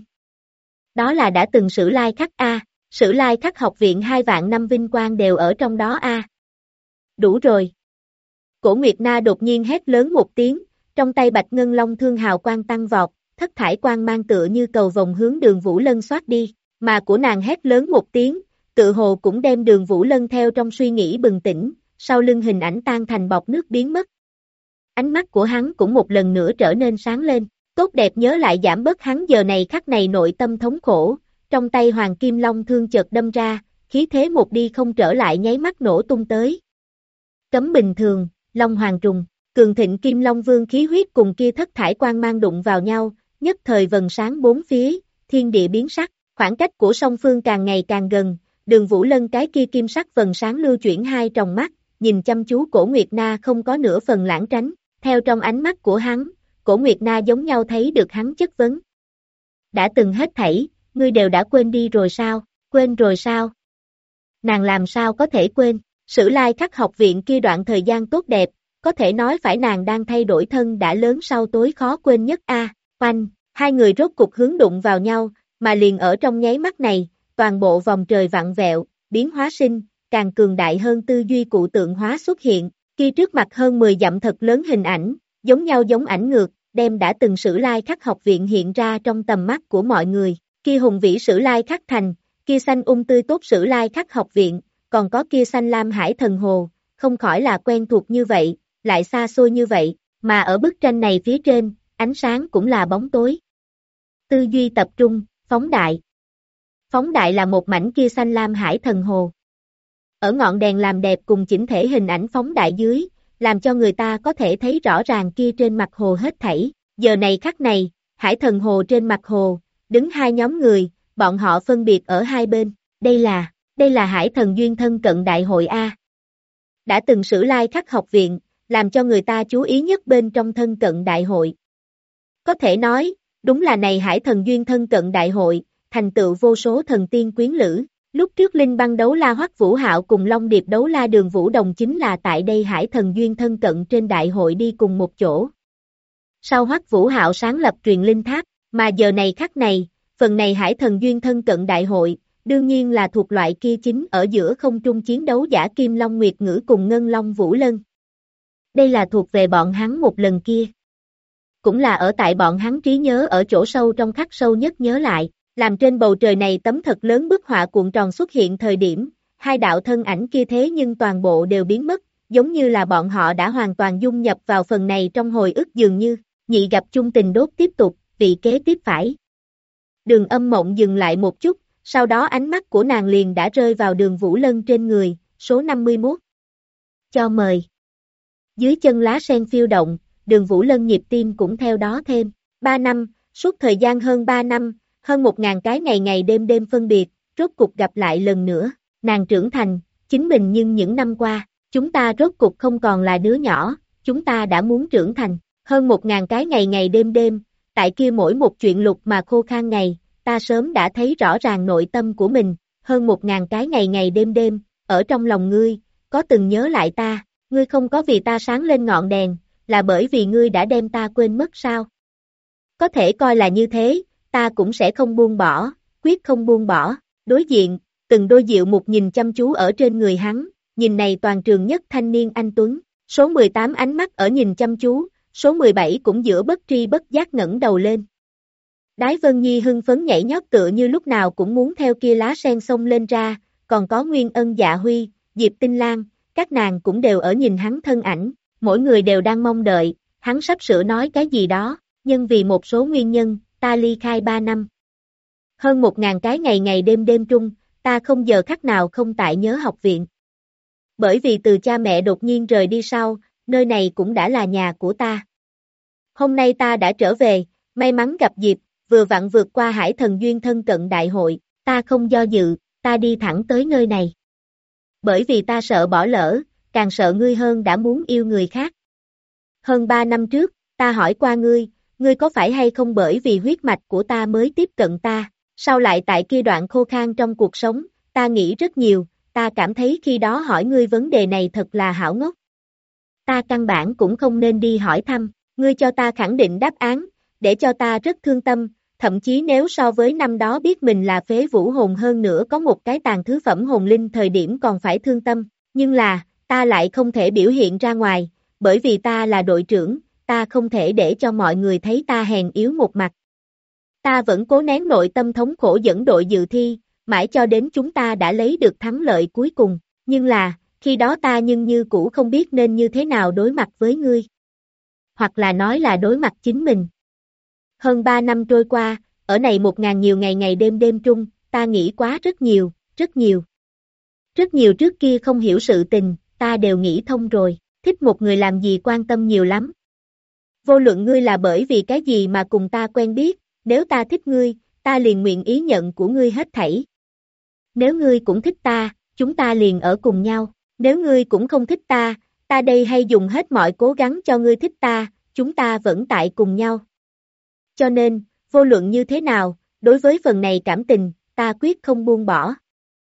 Đó là đã từng Sử Lai Khắc A, Sử Lai Khắc học viện 2 vạn năm vinh quang đều ở trong đó A. Đủ rồi. Cổ Nguyệt Na đột nhiên hét lớn một tiếng, trong tay Bạch Ngân Long thương hào quang tăng vọt, thất thải quang mang tựa như cầu vồng hướng Đường Vũ Lân xoát đi, mà của nàng hét lớn một tiếng, tự hồ cũng đem Đường Vũ Lân theo trong suy nghĩ bừng tỉnh, sau lưng hình ảnh tan thành bọt nước biến mất. Ánh mắt của hắn cũng một lần nữa trở nên sáng lên, tốt đẹp nhớ lại giảm bớt hắn giờ này khắc này nội tâm thống khổ, trong tay Hoàng Kim Long thương chợt đâm ra, khí thế một đi không trở lại nháy mắt nổ tung tới. Cấm bình thường, Long Hoàng trùng, cường thịnh Kim Long Vương khí huyết cùng kia thất thải quang mang đụng vào nhau, nhất thời vầng sáng bốn phía, thiên địa biến sắc, khoảng cách của song phương càng ngày càng gần, Đường Vũ Lân cái kia kim sắc vầng sáng lưu chuyển hai tròng mắt, nhìn chăm chú Cổ Nguyệt Na không có nửa phần lãng tránh, theo trong ánh mắt của hắn, Cổ Nguyệt Na giống nhau thấy được hắn chất vấn. Đã từng hết thảy, ngươi đều đã quên đi rồi sao, quên rồi sao? Nàng làm sao có thể quên, Sử Lai Khắc học viện kia đoạn thời gian tốt đẹp, có thể nói phải nàng đang thay đổi thân đã lớn sau tối khó quên nhất a. Oanh, hai người rốt cục hướng đụng vào nhau, mà liền ở trong nháy mắt này, toàn bộ vòng trời vặn vẹo, biến hóa sinh, càng cường đại hơn tư duy cụ tượng hóa xuất hiện, kia trước mặt hơn 10 dặm thật lớn hình ảnh, giống nhau giống ảnh ngược, đem đã từng Sử Lai Khắc học viện hiện ra trong tầm mắt của mọi người, kia hùng vĩ Sử Lai Khắc thành, kia xanh tươi tốt Sử Lai Khắc học viện, còn có kia xanh lam hải thần hồ, không khỏi là quen thuộc như vậy, lại xa xôi như vậy, mà ở bức tranh này phía trên, ánh sáng cũng là bóng tối. Tư duy tập trung, phóng đại. Phóng đại là một mảnh kia xanh lam hải thần hồ. Ở ngọn đèn làm đẹp cùng chỉnh thể hình ảnh phóng đại dưới, làm cho người ta có thể thấy rõ ràng kia trên mặt hồ hết thảy. Giờ này khắc này, hải thần hồ trên mặt hồ, đứng hai nhóm người, bọn họ phân biệt ở hai bên. Đây là hải thần duyên thân cận đại hội A. Đã từng Sử Lai Khắc học viện, làm cho người ta chú ý nhất bên trong thân cận đại hội. Có thể nói, đúng là này hải thần duyên thân cận đại hội, thành tựu vô số thần tiên quyến lữ. Lúc trước Linh Băng đấu la Hoắc Vũ Hạo cùng Long Điệp đấu la Đường Vũ Đồng chính là tại đây hải thần duyên thân cận trên đại hội đi cùng một chỗ. Sau Hoắc Vũ Hạo sáng lập truyền linh tháp, mà giờ này khắc này, phần này hải thần duyên thân cận đại hội, đương nhiên là thuộc loại kia chính ở giữa không trung chiến đấu giả Kim Long Nguyệt Ngữ cùng Ngân Long Vũ Lân. Đây là thuộc về bọn hắn một lần kia. Cũng là ở tại bọn hắn trí nhớ ở chỗ sâu trong khắc sâu nhất nhớ lại, làm trên bầu trời này tấm thật lớn bức họa cuộn tròn xuất hiện thời điểm, hai đạo thân ảnh kia thế nhưng toàn bộ đều biến mất, giống như là bọn họ đã hoàn toàn dung nhập vào phần này trong hồi ức dường như, nhị gặp chung tình đốt tiếp tục, vị kế tiếp phải. Đường Âm Mộng dừng lại một chút, sau đó ánh mắt của nàng liền đã rơi vào Đường Vũ Lân trên người, số 51. Cho mời. Dưới chân lá sen phiêu động, Đường Vũ Lân nhịp tim cũng theo đó thêm. 3 năm, suốt thời gian hơn 3 năm, hơn 1000 cái ngày ngày đêm đêm phân biệt, rốt cục gặp lại lần nữa, nàng trưởng thành, chính mình nhưng những năm qua, chúng ta rốt cục không còn là đứa nhỏ, chúng ta đã muốn trưởng thành, hơn 1000 cái ngày ngày đêm đêm, tại kia mỗi một chuyện lục mà khô khan ngày, ta sớm đã thấy rõ ràng nội tâm của mình, hơn 1000 cái ngày ngày đêm đêm, ở trong lòng ngươi, có từng nhớ lại ta, ngươi không có vì ta sáng lên ngọn đèn, là bởi vì ngươi đã đem ta quên mất sao? Có thể coi là như thế, ta cũng sẽ không buông bỏ, quyết không buông bỏ, đối diện, từng đôi diệu mục nhìn chăm chú ở trên người hắn, nhìn này toàn trường nhất thanh niên anh Tuấn, số 18 ánh mắt ở nhìn chăm chú, số 17 cũng giữa bất tri bất giác ngẩng đầu lên. Đái Vân Nhi hưng phấn nhảy nhót tựa như lúc nào cũng muốn theo kia lá sen xông lên ra, còn có Nguyên Ân Dạ Huy, Diệp Tinh Lan, các nàng cũng đều ở nhìn hắn thân ảnh, mỗi người đều đang mong đợi, hắn sắp sửa nói cái gì đó, nhưng vì một số nguyên nhân, ta ly khai 3 năm. Hơn 1000 cái ngày ngày đêm đêm trung, ta không giờ khắc nào không tại nhớ học viện. Bởi vì từ cha mẹ đột nhiên rời đi sau, nơi này cũng đã là nhà của ta. Hôm nay ta đã trở về, may mắn gặp dịp, vừa vặn vượt qua hải thần duyên thân cận đại hội, ta không do dự, ta đi thẳng tới nơi này. Bởi vì ta sợ bỏ lỡ, càng sợ ngươi hơn đã muốn yêu người khác. Hơn 3 năm trước, ta hỏi qua ngươi, ngươi có phải hay không bởi vì huyết mạch của ta mới tiếp cận ta, sau lại tại kia đoạn khô khan trong cuộc sống, ta nghĩ rất nhiều, ta cảm thấy khi đó hỏi ngươi vấn đề này thật là hảo ngốc. Ta căn bản cũng không nên đi hỏi thăm, ngươi cho ta khẳng định đáp án, để cho ta rất thương tâm, thậm chí nếu so với năm đó biết mình là phế vũ hồn hơn nữa có một cái tàn thứ phẩm hồn linh thời điểm còn phải thương tâm, nhưng là, ta lại không thể biểu hiện ra ngoài, bởi vì ta là đội trưởng, ta không thể để cho mọi người thấy ta hèn yếu một mặt. Ta vẫn cố nén nội tâm thống khổ dẫn đội dự thi, mãi cho đến chúng ta đã lấy được thắng lợi cuối cùng, nhưng là, khi đó ta nhưng như cũ không biết nên như thế nào đối mặt với ngươi. Hoặc là nói là đối mặt chính mình. Hơn 3 năm trôi qua, ở này 1000 nhiều ngày ngày đêm đêm trung, ta nghĩ quá rất nhiều, rất nhiều. Rất nhiều trước kia không hiểu sự tình, ta đều nghĩ thông rồi, thích một người làm gì quan tâm nhiều lắm. Vô luận ngươi là bởi vì cái gì mà cùng ta quen biết, nếu ta thích ngươi, ta liền nguyện ý nhận của ngươi hết thảy. Nếu ngươi cũng thích ta, chúng ta liền ở cùng nhau, nếu ngươi cũng không thích ta, ta đây hay dùng hết mọi cố gắng cho ngươi thích ta, chúng ta vẫn tại cùng nhau. Cho nên, vô luận như thế nào, đối với phần này cảm tình, ta quyết không buông bỏ.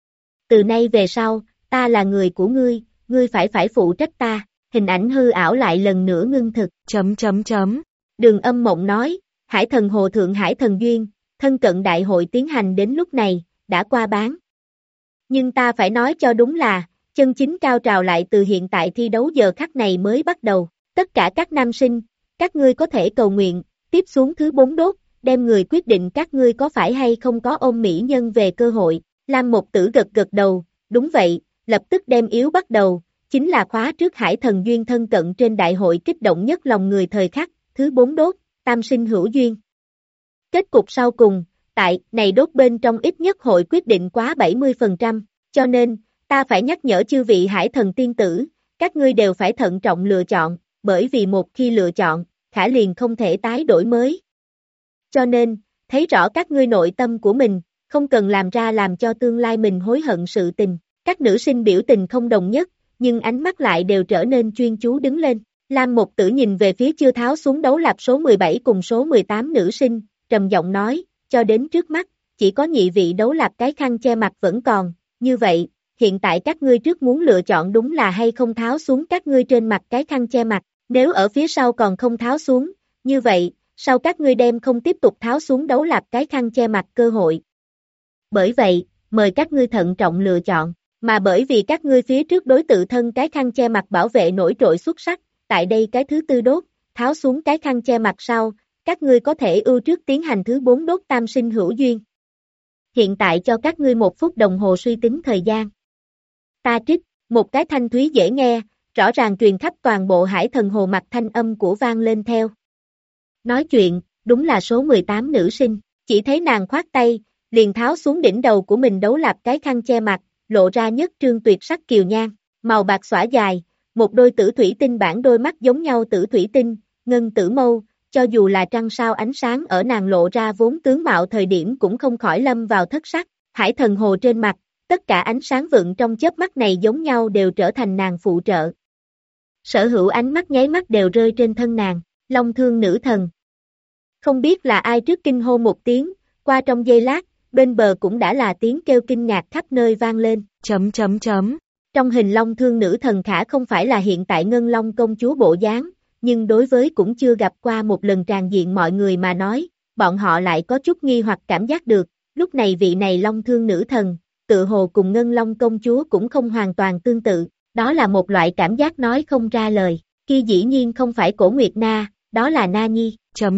Từ nay về sau, ta là người của ngươi phải phụ trách ta, hình ảnh hư ảo lại lần nữa ngưng thực, ... Đường Âm Mộng nói, Hải thần hồ thượng Hải thần duyên, thân cận đại hội tiến hành đến lúc này, đã qua bán. Nhưng ta phải nói cho đúng là, chân chính cao trào lại từ hiện tại thi đấu giờ khắc này mới bắt đầu, tất cả các nam sinh, các ngươi có thể cầu nguyện, tiếp xuống thứ 4 đốt, đem người quyết định các ngươi có phải hay không có ôm mỹ nhân về cơ hội, Lam Một Tử gật gật đầu, đúng vậy, lập tức đem yếu bắt đầu, chính là khóa trước Hải thần duyên thân cận trên đại hội kích động nhất lòng người thời khắc, thứ 4 đốt, tam sinh hữu duyên. Kết cục sau cùng, tại này đốt bên trong ít nhất hội quyết định quá 70%, cho nên, ta phải nhắc nhở chư vị hải thần tiên tử, các ngươi đều phải thận trọng lựa chọn, bởi vì một khi lựa chọn, khả liền không thể tái đổi mới. Cho nên, thấy rõ các ngươi nội tâm của mình, không cần làm ra làm cho tương lai mình hối hận sự tình. Các nữ sinh biểu tình không đồng nhất, nhưng ánh mắt lại đều trở nên chuyên chú đứng lên. Lam Một Tử nhìn về phía chưa tháo xuống đấu lạp số 17 cùng số 18 nữ sinh, trầm giọng nói, cho đến trước mắt, chỉ có nhị vị đấu lạp cái khăn che mặt vẫn còn, như vậy, hiện tại các ngươi trước muốn lựa chọn đúng là hay không tháo xuống các ngươi trên mặt cái khăn che mặt, nếu ở phía sau còn không tháo xuống, như vậy, sau các ngươi đem không tiếp tục tháo xuống đấu lạp cái khăn che mặt cơ hội. Bởi vậy, mời các ngươi thận trọng lựa chọn, mà bởi vì các ngươi phía trước đối tự thân cái khăn che mặt bảo vệ nổi trội xuất sắc, tại đây cái thứ tư đốt, tháo xuống cái khăn che mặt sau, các ngươi có thể ưu trước tiến hành thứ 4 đốt tam sinh hữu duyên. Hiện tại cho các ngươi 1 phút đồng hồ suy tính thời gian. Ta trích, một cái thanh thúy dễ nghe, rõ ràng truyền khắp toàn bộ hải thần hồ mặt thanh âm của vang lên theo. Nói chuyện, đúng là số 18 nữ sinh, chỉ thấy nàng khoát tay, liền tháo xuống đỉnh đầu của mình đấu lạp cái khăn che mặt, lộ ra nhất trương tuyệt sắc kiều nhan, màu bạc xõa dài, một đôi tử thủy tinh bản đôi mắt giống nhau tử thủy tinh, ngân tử mâu, cho dù là trăng sao ánh sáng ở nàng lộ ra vốn tướng mạo thời điểm cũng không khỏi lâm vào thất sắc, hải thần hồ trên mặt, tất cả ánh sáng vượng trong chớp mắt này giống nhau đều trở thành nàng phụ trợ. Sở hữu ánh mắt nháy mắt đều rơi trên thân nàng, Long Thương nữ thần. Không biết là ai trước kinh hô một tiếng, qua trong giây lát, bên bờ cũng đã là tiếng kêu kinh ngạc khắp nơi vang lên. Trong hình Long Thương nữ thần khả không phải là hiện tại Ngân Long công chúa bộ dáng, nhưng đối với cũng chưa gặp qua một lần tràn diện mọi người mà nói, bọn họ lại có chút nghi hoặc cảm giác được, lúc này vị này Long Thương nữ thần, tự hồ cùng Ngân Long công chúa cũng không hoàn toàn tương tự, đó là một loại cảm giác nói không ra lời, kia dĩ nhiên không phải Cổ Nguyệt Na, đó là Na Nhi.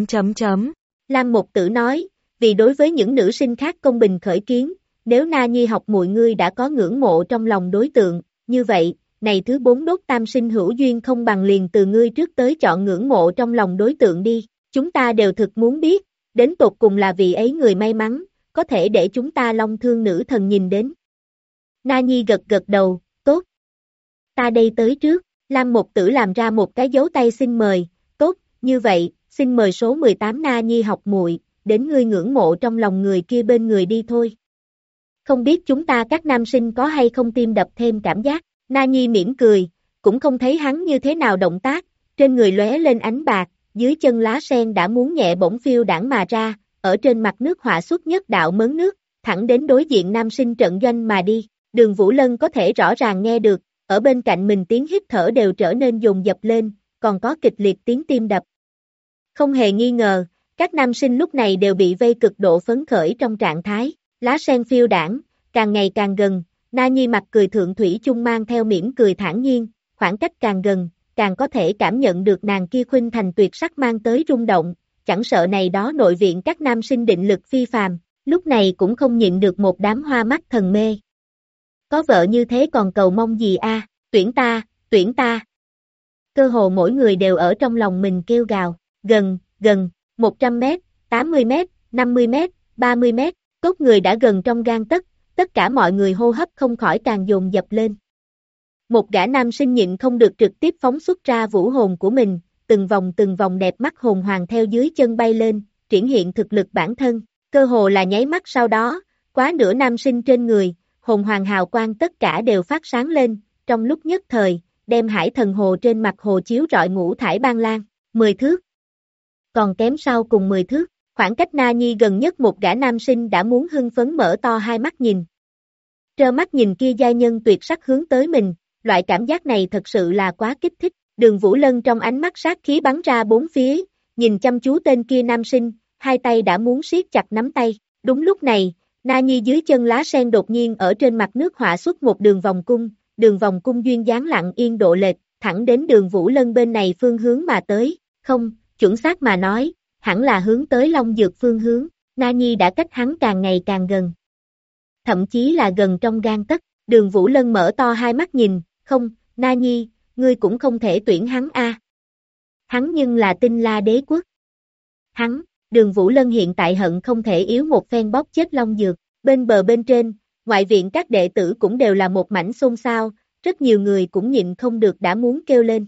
Lam Một Tử nói, vì đối với những nữ sinh khác công bình khởi kiến, nếu Na Nhi học muội ngươi đã có ngưỡng mộ trong lòng đối tượng, như vậy, này thứ 4 đốt tam sinh hữu duyên không bằng liền từ ngươi trước tới chọn ngưỡng mộ trong lòng đối tượng đi, chúng ta đều thực muốn biết, đến tột cùng là vì ấy người may mắn, có thể để chúng ta Long Thương nữ thần nhìn đến. Na Nhi gật gật đầu, tốt. Ta đây tới trước, Lam Một Tử làm ra một cái dấu tay xin mời, tốt, như vậy, xin mời số 18 Na Nhi học muội, đến ngươi ngưỡng mộ trong lòng người kia bên người đi thôi. Không biết chúng ta các nam sinh có hay không tim đập thêm cảm giác, Na Nhi mỉm cười, cũng không thấy hắn như thế nào động tác, trên người lóe lên ánh bạc, dưới chân lá sen đã muốn nhẹ bổng phiêu đãng mà ra, ở trên mặt nước họa xuất nhất đạo mớn nước, thẳng đến đối diện nam sinh trận doanh mà đi, Đường Vũ Lân có thể rõ ràng nghe được, ở bên cạnh mình tiếng hít thở đều trở nên dồn dập lên, còn có kịch liệt tiếng tim đập. Không hề nghi ngờ, các nam sinh lúc này đều bị vây cực độ phấn khởi trong trạng thái, lá sen phiêu đãng, càng ngày càng gần, Na Nhi mặt cười thượng thủy chung mang theo mỉm cười thản nhiên, khoảng cách càng gần, càng có thể cảm nhận được nàng kia khuynh thành tuyệt sắc mang tới rung động, chẳng sợ này đó nội viện các nam sinh định lực phi phàm, lúc này cũng không nhịn được một đám hoa mắt thần mê. Có vợ như thế còn cầu mong gì a? Tuyển ta, tuyển ta. Cơ hồ mỗi người đều ở trong lòng mình kêu gào, gần, 100 mét, 80 mét, 50 mét, 30 mét, cốt người đã gần trong gang tấc, tất cả mọi người hô hấp không khỏi càng dồn dập lên. Một gã nam sinh nhịn không được trực tiếp phóng xuất ra vũ hồn của mình, từng vòng đẹp mắt hồn hoàng theo dưới chân bay lên, triển hiện thực lực bản thân, cơ hồ là nháy mắt sau đó, quá nửa nam sinh trên người, hồn hoàng hào quang tất cả đều phát sáng lên, trong lúc nhất thời, đem hải thần hồ trên mặt hồ chiếu rọi ngũ thải ban lan, 10 thước. Còn kém sau cùng 10 thước, khoảng cách Na Nhi gần nhất một gã nam sinh đã muốn hưng phấn mở to hai mắt nhìn. Trơ mắt nhìn kia giai nhân tuyệt sắc hướng tới mình, loại cảm giác này thật sự là quá kích thích, Đường Vũ Lân trong ánh mắt sát khí bắn ra bốn phía, nhìn chăm chú tên kia nam sinh, hai tay đã muốn siết chặt nắm tay, đúng lúc này, Na Nhi dưới chân lá sen đột nhiên ở trên mặt nước họa xuất một đường vòng cung duyên dáng lặng yên độ lệch, thẳng đến Đường Vũ Lân bên này phương hướng mà tới, không, chuẩn xác mà nói, hẳn là hướng tới Long Dược phương hướng, Na Nhi đã cách hắn càng ngày càng gần. Thậm chí là gần trong gang tấc, Đường Vũ Lân mở to hai mắt nhìn, không, Na Nhi, ngươi cũng không thể tuyển hắn a. Hắn nhưng là Tinh La đế quốc. Hắn, Đường Vũ Lân hiện tại hận không thể yếu một phen bóp chết Long Dược, bên bờ bên trên, ngoại viện các đệ tử cũng đều là một mảnh xôn xao, rất nhiều người cũng nhịn không được đã muốn kêu lên.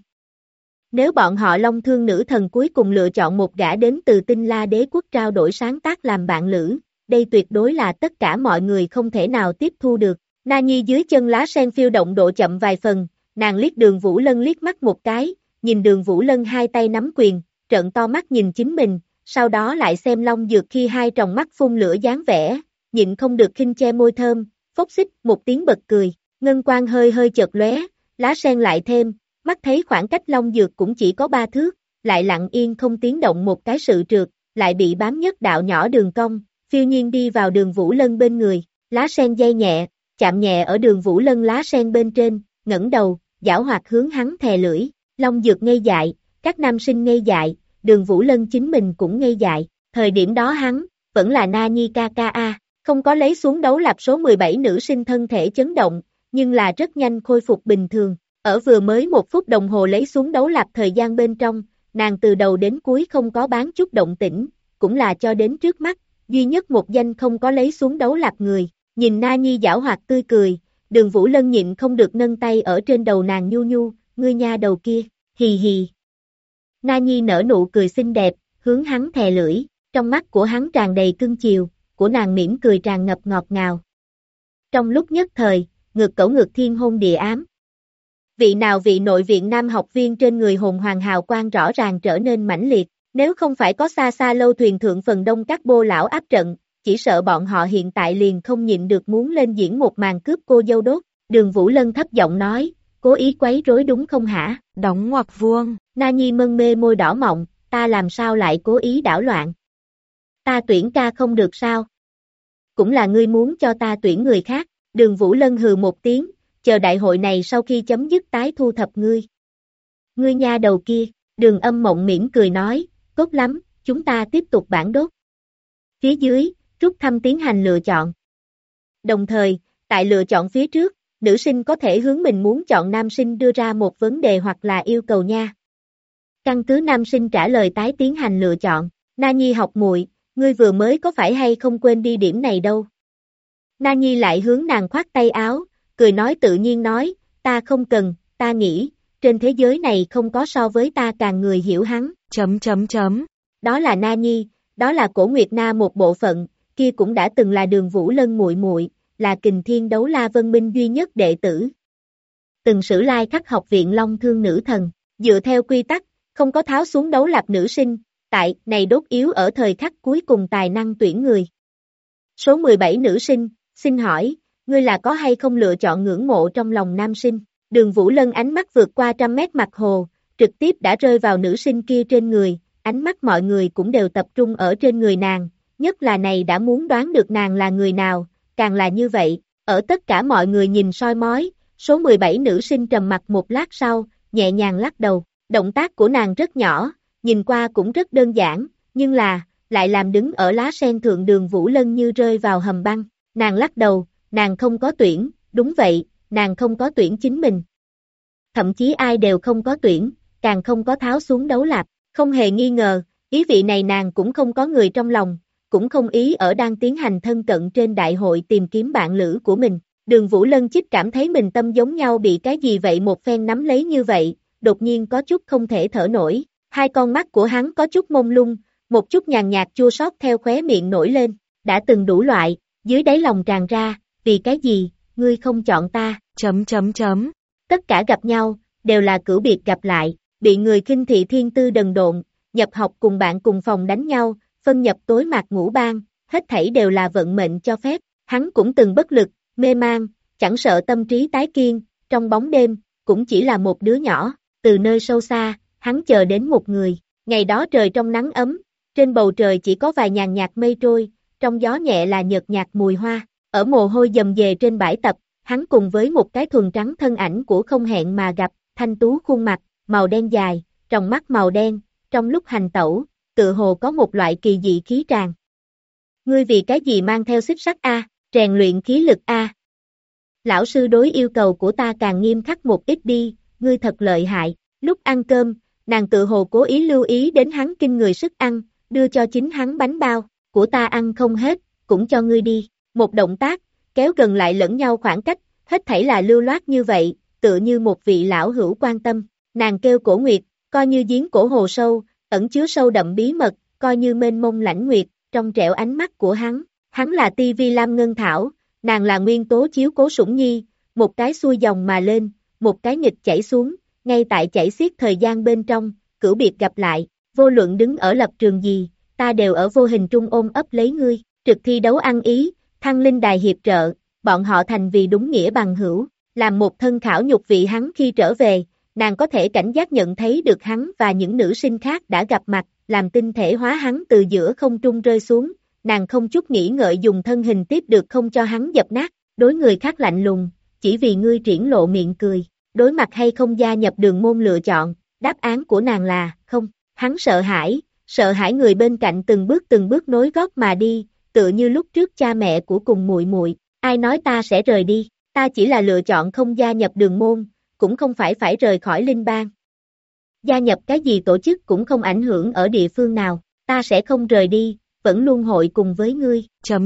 Nếu bọn họ Long Thương nữ thần cuối cùng lựa chọn một gã đến từ Tinh La Đế quốc trao đổi sáng tác làm bạn lữ, đây tuyệt đối là tất cả mọi người không thể nào tiếp thu được. Na Nhi dưới chân lá sen phiêu động độ chậm vài phần, nàng liếc Đường Vũ Lân liếc mắt một cái, nhìn Đường Vũ Lân hai tay nắm quyền, trợn to mắt nhìn chính mình, sau đó lại xem Long Dược khi hai tròng mắt phun lửa dáng vẻ, nhịn không được khinh che môi thơm, phốc xích một tiếng bật cười, ngân quang hơi hơi chợt lóe, lá sen lại thêm, mắt thấy khoảng cách Long Dược cũng chỉ có 3 thước, lại lặng yên không tiếng động một cái sự trượt, lại bị bám nhất đạo nhỏ đường cong, phiêu nhiên đi vào Đường Vũ Lân bên người, lá sen dây nhẹ, chạm nhẹ ở Đường Vũ Lân lá sen bên trên, ngẩng đầu, giảo hoạt hướng hắn thè lưỡi, Long Dược ngây dại, các nam sinh ngây dại, Đường Vũ Lân chính mình cũng ngây dại, thời điểm đó hắn, vẫn là Na Nhi ca ca a, không có lấy xuống đấu lạp số 17 nữ sinh thân thể chấn động, nhưng là rất nhanh khôi phục bình thường, ở vừa mới 1 phút đồng hồ lấy xuống đấu lạp thời gian bên trong, nàng từ đầu đến cuối không có bán chút động tĩnh, cũng là cho đến trước mắt, duy nhất một danh không có lấy xuống đấu lạp người, nhìn Na Nhi giảo hoạt tươi cười, Đường Vũ Lân nhịn không được nâng tay ở trên đầu nàng nhu nhu, ngươi nha đầu kia, hì hì. Na Nhi nở nụ cười xinh đẹp, hướng hắn thè lưỡi, trong mắt của hắn tràn đầy cưng chiều, của nàng mỉm cười tràn ngập ngọt ngào. Trong lúc nhất thời, ngược cẩu ngược thiên hôn địa ám. Vị nào vị nội viện nam học viên trên người hồn hoàng hào quang rõ ràng trở nên mãnh liệt, nếu không phải có xa xa lâu thuyền thượng phần đông các bô lão áp trận, chỉ sợ bọn họ hiện tại liền không nhịn được muốn lên diễn một màn cướp cô dâu đốt. Đường Vũ Lân thấp giọng nói, cố ý quấy rối đúng không hả? Đóng ngoặc vuông. Na Nhi mân mê môi đỏ mọng, ta làm sao lại cố ý đảo loạn? Ta tuyển ca không được sao? Cũng là ngươi muốn cho ta tuyển người khác. Đường Vũ Lân hừ một tiếng, chờ đại hội này sau khi chấm dứt tái thu thập ngươi. Ngươi nha đầu kia, Đường Âm Mộng mỉm cười nói, tốt lắm, chúng ta tiếp tục bản đốt. Phía dưới, rút thăm tiến hành lựa chọn. Đồng thời, tại lựa chọn phía trước, nữ sinh có thể hướng mình muốn chọn nam sinh đưa ra một vấn đề hoặc là yêu cầu nha. Căn cứ nam sinh trả lời tái tiến hành lựa chọn. Na Nhi học muội, ngươi vừa mới có phải hay không quên đi điểm này đâu. Na Nhi lại hướng nàng khoát tay áo, cười nói tự nhiên nói, ta không cần, ta nghĩ, trên thế giới này không có so với ta càng người hiểu hắn. ... Đó là Na Nhi, đó là Cổ Nguyệt Na một bộ phận, kia cũng đã từng là Đường Vũ Lân muội muội, là Kình Thiên Đấu La Vân Minh duy nhất đệ tử. Từng sử lai khắc học viện Long Thương nữ thần, dựa theo quy tắc, không có tháo xuống đấu lạp nữ sinh, tại này đốt yếu ở thời khắc cuối cùng tài năng tuyển người. Số 17 nữ sinh, xin hỏi, ngươi là có hay không lựa chọn ngưỡng mộ trong lòng nam sinh? Đường Vũ Lân ánh mắt vượt qua 100 mét mặt hồ, trực tiếp đã rơi vào nữ sinh kia trên người, ánh mắt mọi người cũng đều tập trung ở trên người nàng, nhất là này đã muốn đoán được nàng là người nào, càng là như vậy, ở tất cả mọi người nhìn soi mói, số 17 nữ sinh trầm mặc một lát sau, nhẹ nhàng lắc đầu, động tác của nàng rất nhỏ, nhìn qua cũng rất đơn giản, nhưng là, lại làm đứng ở lá sen thượng Đường Vũ Lân như rơi vào hầm băng, nàng lắc đầu, nàng không có tuyển, đúng vậy, nàng không có tuyển chính mình. Thậm chí ai đều không có tuyển, càng không có tháo xuống đấu lạp, không hề nghi ngờ, ý vị này nàng cũng không có người trong lòng, cũng không ý ở đang tiến hành thân cận trên đại hội tìm kiếm bạn lữ của mình. Đường Vũ Lân chích cảm thấy mình tâm giống nhau bị cái gì vậy một phen nắm lấy như vậy, đột nhiên có chút không thể thở nổi, hai con mắt của hắn có chút mông lung, một chút nhàn nhạt chua xót theo khóe miệng nổi lên, đã từng đủ loại, dưới đáy lòng tràn ra, vì cái gì, ngươi không chọn ta, ... Tất cả gặp nhau, đều là cửu biệt gặp lại, bị người khinh thị thiên tư đần độn, nhập học cùng bạn cùng phòng đánh nhau, phân nhập tối mạc ngũ ban, hết thảy đều là vận mệnh cho phép, hắn cũng từng bất lực, mê man, chẳng sợ tâm trí tái kiên, trong bóng đêm, cũng chỉ là một đứa nhỏ, từ nơi sâu xa, hắn chờ đến một người, ngày đó trời trong nắng ấm, trên bầu trời chỉ có vài nhàn nhạt mây trôi, trong gió nhẹ là nhợt nhạt mùi hoa, ở mồ hôi dầm dề trên bãi tập, hắn cùng với một cái thuần trắng thân ảnh của không hẹn mà gặp, thanh tú khuôn mặt, màu đen dài, tròng mắt màu đen, trong lúc hành tẩu, tự hồ có một loại kỳ dị khí tràn. Ngươi vì cái gì mang theo xích sắt a, rèn luyện khí lực a? Lão sư đối yêu cầu của ta càng nghiêm khắc một ít đi, ngươi thật lợi hại. Lúc ăn cơm, nàng tự hồ cố ý lưu ý đến hắn kinh người sức ăn, đưa cho chính hắn bánh bao, của ta ăn không hết, cũng cho ngươi đi. Một động tác, kéo gần lại lẫn nhau khoảng cách, hết thảy là lưu loát như vậy, tựa như một vị lão hữu quan tâm. Nàng kêu Cổ Nguyệt, coi như giếng cổ hồ sâu, ẩn chứa sâu đậm bí mật, coi như mênh mông lãnh nguyệt, trong trẻo ánh mắt của hắn là ti vi lam ngân thảo, nàng là nguyên tố chiếu cố sủng nhi, một cái xuôi dòng mà lên, một cái nghịch chảy xuống, ngay tại chảy xiết thời gian bên trong, cửu biệt gặp lại, vô luận đứng ở lập trường gì, ta đều ở vô hình trung ôm ấp lấy ngươi, trực thi đấu ăn ý, thăng linh đài hiệp trợ, bọn họ thành vì đúng nghĩa bằng hữu, làm một thân khảo nhục vị hắn khi trở về, nàng có thể cảnh giác nhận thấy được hắn và những nữ sinh khác đã gặp mặt, làm tinh thể hóa hắn từ giữa không trung rơi xuống, nàng không chút nghĩ ngợi dùng thân hình tiếp được không cho hắn dập nát, đối người khác lạnh lùng, chỉ vì ngươi triển lộ miệng cười, đối mặt hay không gia nhập đường môn lựa chọn, đáp án của nàng là, không, hắn sợ hãi người bên cạnh từng bước nối gót mà đi, tựa như lúc trước cha mẹ của cùng muội muội, ai nói ta sẽ rời đi, ta chỉ là lựa chọn không gia nhập đường môn, cũng không phải rời khỏi linh bang. Gia nhập cái gì tổ chức cũng không ảnh hưởng ở địa phương nào, ta sẽ không rời đi, vẫn luôn hội cùng với ngươi.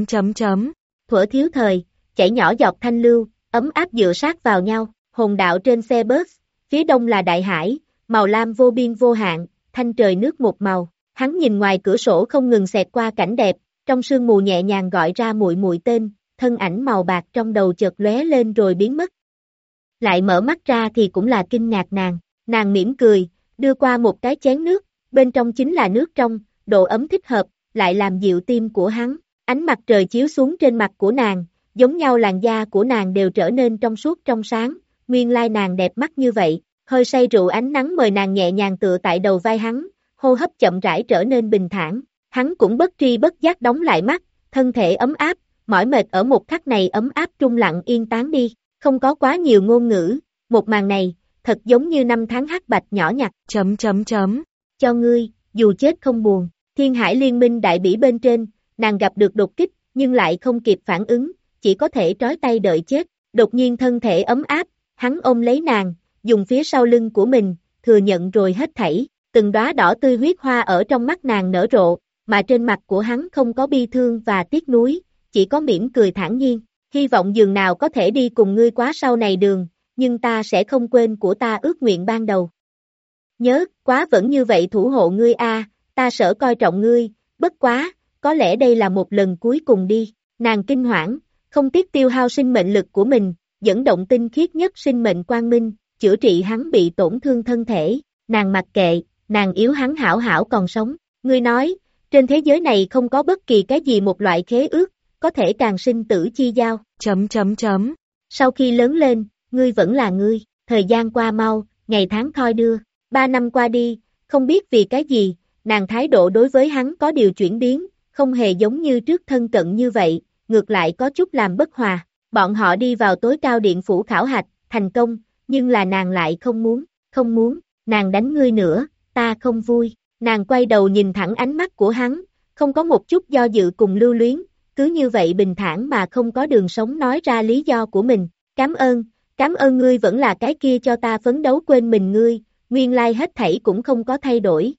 Thuở thiếu thời, chảy nhỏ giọt thanh lưu, ấm áp dựa sát vào nhau, hồn đạo trên xe bus, phía đông là đại hải, màu lam vô biên vô hạn, thanh trời nước một màu. Hắn nhìn ngoài cửa sổ không ngừng xẹt qua cảnh đẹp, trong sương mù nhẹ nhàng gọi ra muội muội tên, thân ảnh màu bạc trong đầu chợt lóe lên rồi biến mất. Lại mở mắt ra thì cũng là kinh ngạc nàng mỉm cười, đưa qua một cái chén nước, bên trong chính là nước trong, độ ấm thích hợp, lại làm dịu tim của hắn. Ánh mặt trời chiếu xuống trên mặt của nàng, giống nhau làn da của nàng đều trở nên trong suốt trong sáng, nguyên lai nàng đẹp mắt như vậy, hơi say rượu ánh nắng mời nàng nhẹ nhàng tựa tại đầu vai hắn, hô hấp chậm rãi trở nên bình thản, hắn cũng bất tri bất giác đóng lại mắt, thân thể ấm áp, mỏi mệt ở một khắc này ấm áp trung lặng yên tán đi, không có quá nhiều ngôn ngữ, một màn này, thật giống như năm tháng hắc bạch nhỏ nhặt, cho ngươi, dù chết không buồn, Thiên Hải Liên Minh đại bỉ bên trên, nàng gặp được đột kích, nhưng lại không kịp phản ứng, chỉ có thể trói tay đợi chết, đột nhiên thân thể ấm áp, hắn ôm lấy nàng, dùng phía sau lưng của mình, thừa nhận rồi hết thảy, từng đóa đỏ tươi huyết hoa ở trong mắt nàng nở rộ, mà trên mặt của hắn không có bi thương và tiếc nuối, chỉ có mỉm cười thản nhiên, hy vọng dường nào có thể đi cùng ngươi quá sau này đường, nhưng ta sẽ không quên của ta ước nguyện ban đầu. Nhớ, quá vẫn như vậy thủ hộ ngươi a, ta sợ coi trọng ngươi, bất quá, có lẽ đây là một lần cuối cùng đi, nàng kinh hoảng, không tiếc tiêu hao sinh mệnh lực của mình, dẫn động tinh khiết nhất sinh mệnh quang minh, chữa trị hắn bị tổn thương thân thể, nàng mặc kệ, nàng yếu hắn hảo hảo còn sống, ngươi nói, trên thế giới này không có bất kỳ cái gì một loại khế ước, có thể càng sinh tử chi giao, Sau khi lớn lên, ngươi vẫn là ngươi, thời gian qua mau, ngày tháng thoi đưa, 3 năm qua đi, không biết vì cái gì, nàng thái độ đối với hắn có điều chuyển biến, không hề giống như trước thân cận như vậy, ngược lại có chút làm bất hòa, bọn họ đi vào tối cao điện phủ khảo hạch, thành công, nhưng là nàng lại không muốn, nàng đánh ngươi nữa, ta không vui, nàng quay đầu nhìn thẳng ánh mắt của hắn, không có một chút do dự cùng lưu luyến, cứ như vậy bình thản mà không có đường sống nói ra lý do của mình, cảm ơn ngươi vẫn là cái kia cho ta phấn đấu quên mình ngươi, nguyên lai hết thảy cũng không có thay đổi,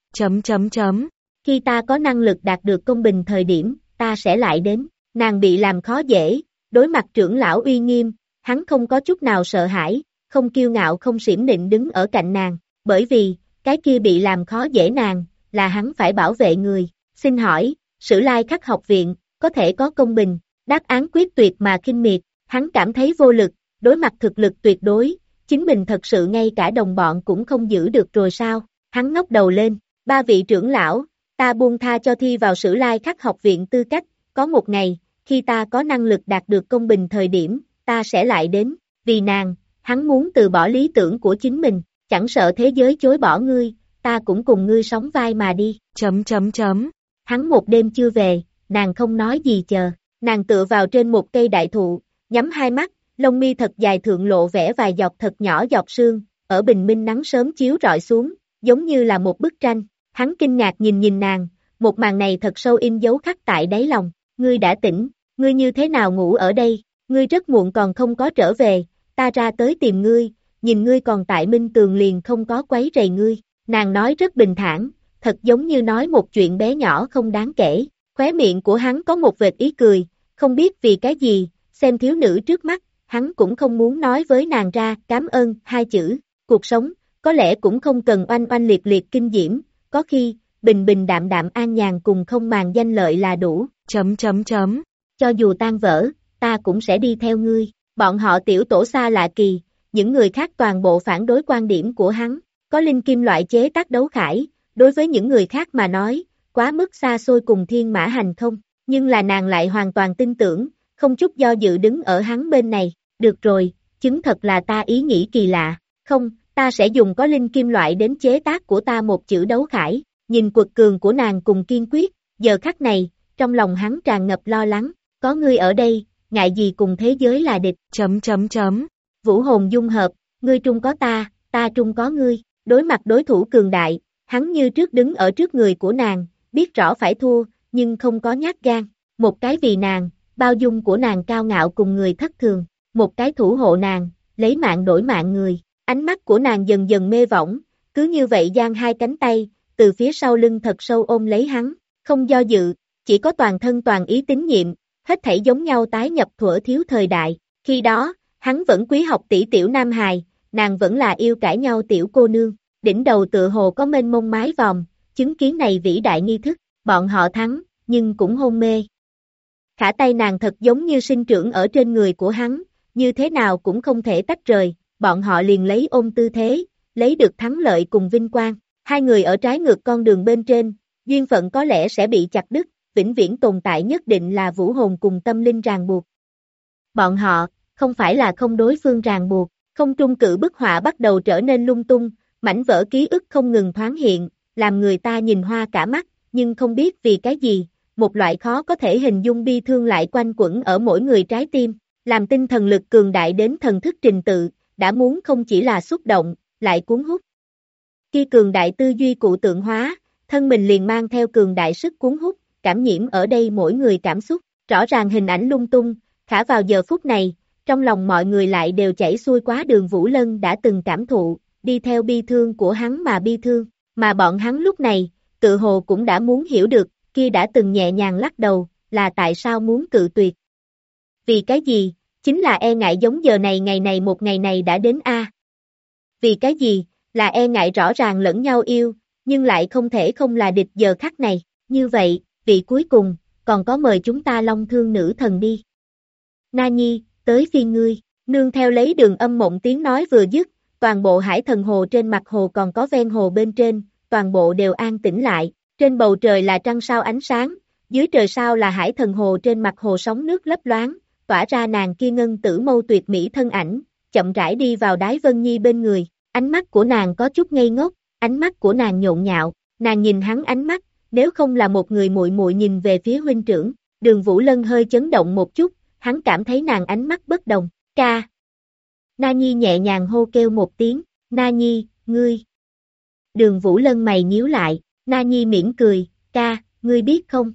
Khi ta có năng lực đạt được công bình thời điểm, ta sẽ lại đến, nàng bị làm khó dễ, đối mặt trưởng lão uy nghiêm, hắn không có chút nào sợ hãi, không kiêu ngạo không xiểm nịnh đứng ở cạnh nàng, bởi vì, cái kia bị làm khó dễ nàng, là hắn phải bảo vệ người, xin hỏi, Sử Lai Khắc học viện, có thể có công bình, đáp án quyết tuyệt mà khinh miệt, hắn cảm thấy vô lực, đối mặt thực lực tuyệt đối, chính mình thật sự ngay cả đồng bọn cũng không giữ được rồi sao, hắn ngóc đầu lên, 3 vị trưởng lão, ta buông tha cho thi vào Sử Lai Khắc học viện tư cách, có một ngày, khi ta có năng lực đạt được công bình thời điểm, ta sẽ lại đến, vì nàng, hắn muốn từ bỏ lý tưởng của chính mình, chẳng sợ thế giới chối bỏ ngươi, ta cũng cùng ngươi sống vai mà đi, Hắn một đêm chưa về, nàng không nói gì chờ, nàng tựa vào trên một cây đại thụ, nhắm hai mắt, lông mi thật dài thượng lộ vẽ vài giọt thật nhỏ giọt sương, ở bình minh nắng sớm chiếu rọi xuống, giống như là một bức tranh, hắn kinh ngạc nhìn nàng, một màn này thật sâu in dấu khắc tại đáy lòng, ngươi đã tỉnh, ngươi như thế nào ngủ ở đây, ngươi rất muộn còn không có trở về, ta ra tới tìm ngươi, nhìn ngươi còn tại minh tường liền không có quấy rầy ngươi, nàng nói rất bình thản, thật giống như nói một chuyện bé nhỏ không đáng kể. Khóe miệng của hắn có một vệt ý cười, không biết vì cái gì, xem thiếu nữ trước mắt, hắn cũng không muốn nói với nàng ra cảm ơn hai chữ. Cuộc sống, có lẽ cũng không cần oanh oanh liệt liệt kinh diễm, có khi, bình bình đạm đạm an nhàn cùng không màng danh lợi là đủ. Cho dù tan vỡ, ta cũng sẽ đi theo ngươi. Bọn họ tiểu tổ xa lạ kỳ, những người khác toàn bộ phản đối quan điểm của hắn. Có linh kim loại chế tác đấu khải, đối với những người khác mà nói, quá mức xa xôi cùng thiên mã hành không. Nhưng là nàng lại hoàn toàn tin tưởng, không chút do dự đứng ở hắn bên này. Được rồi, chứng thật là ta ý nghĩ kỳ lạ. Không, ta sẽ dùng có linh kim loại đến chế tác của ta một chữ đấu khải. Nhìn quật cường của nàng cùng kiên quyết, giờ khắc này, trong lòng hắn tràn ngập lo lắng. Có ngươi ở đây, ngại gì cùng thế giới là địch. Vũ hồn dung hợp, ngươi trung có ta trung có ngươi. Đối mặt đối thủ cường đại, hắn như trước đứng ở trước người của nàng, biết rõ phải thua, nhưng không có nhát gan. Một cái vì nàng, bao dung của nàng cao ngạo cùng người thất thường. Một cái thủ hộ nàng, lấy mạng đổi mạng người. Ánh mắt của nàng dần dần mê võng, cứ như vậy giang hai cánh tay, từ phía sau lưng thật sâu ôm lấy hắn, không do dự, chỉ có toàn thân toàn ý tín nhiệm, hết thảy giống nhau tái nhập thuở thiếu thời đại. Khi đó, hắn vẫn quý học tỷ tiểu nam hài, nàng vẫn là yêu cãi nhau tiểu cô nương, đỉnh đầu tựa hồ có mênh mông mái vòm, chứng kiến này vĩ đại nghi thức, bọn họ thắng, nhưng cũng hôn mê. Khả tay nàng thật giống như sinh trưởng ở trên người của hắn, như thế nào cũng không thể tách rời, bọn họ liền lấy ôm tư thế, lấy được thắng lợi cùng vinh quang. Hai người ở trái ngược con đường bên trên, duyên phận có lẽ sẽ bị chặt đứt, vĩnh viễn tồn tại nhất định là vũ hồn cùng tâm linh ràng buộc. Bọn họ, không phải là không đối phương ràng buộc, không trung cự bức họa bắt đầu trở nên lung tung, mảnh vỡ ký ức không ngừng thoáng hiện, làm người ta nhìn hoa cả mắt, nhưng không biết vì cái gì, một loại khó có thể hình dung bi thương lại quanh quẩn ở mỗi người trái tim, làm tinh thần lực cường đại đến thần thức trình tự, đã muốn không chỉ là xúc động, lại cuốn hút. Khi cường đại tư duy cụ tượng hóa, thân mình liền mang theo cường đại sức cuốn hút, cảm nhiễm ở đây mỗi người cảm xúc, rõ ràng hình ảnh lung tung, khả vào giờ phút này, trong lòng mọi người lại đều chảy xuôi quá đường Vũ Lân đã từng cảm thụ, đi theo bi thương của hắn mà bi thương, mà bọn hắn lúc này, tự hồ cũng đã muốn hiểu được, kia đã từng nhẹ nhàng lắc đầu, là tại sao muốn cự tuyệt. Vì cái gì, chính là e ngại giống giờ này ngày này một ngày này đã đến a. Vì cái gì, là e ngại rõ ràng lẫn nhau yêu, nhưng lại không thể không là địch giờ khắc này, như vậy, vị cuối cùng, còn có mời chúng ta long thương nữ thần đi. Na Nhi, tới phiên ngươi, nương theo lấy đường âm mộng tiếng nói vừa dứt, toàn bộ hải thần hồ trên mặt hồ còn có ven hồ bên trên, toàn bộ đều an tĩnh lại, trên bầu trời là trăng sao ánh sáng, dưới trời sao là hải thần hồ trên mặt hồ sóng nước lấp loáng, tỏa ra nàng kia ngân tử mâu tuyệt mỹ thân ảnh, chậm rãi đi vào Đái Vân Nhi bên người, ánh mắt của nàng có chút ngây ngốc, ánh mắt của nàng nhộn nhạo, nàng nhìn hắn ánh mắt, nếu không là một người muội muội nhìn về phía huynh trưởng, Đường Vũ Lân hơi chấn động một chút, hắn cảm thấy nàng ánh mắt bất đồng, ca. Na Nhi nhẹ nhàng hô kêu một tiếng, Na Nhi, ngươi. Đường Vũ Lân mày nhíu lại, Na Nhi mỉm cười, ca, ngươi biết không?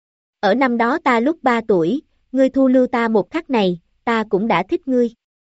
Ở năm đó ta lúc 3 tuổi, ngươi thu lưu ta một khắc này, ta cũng đã thích ngươi.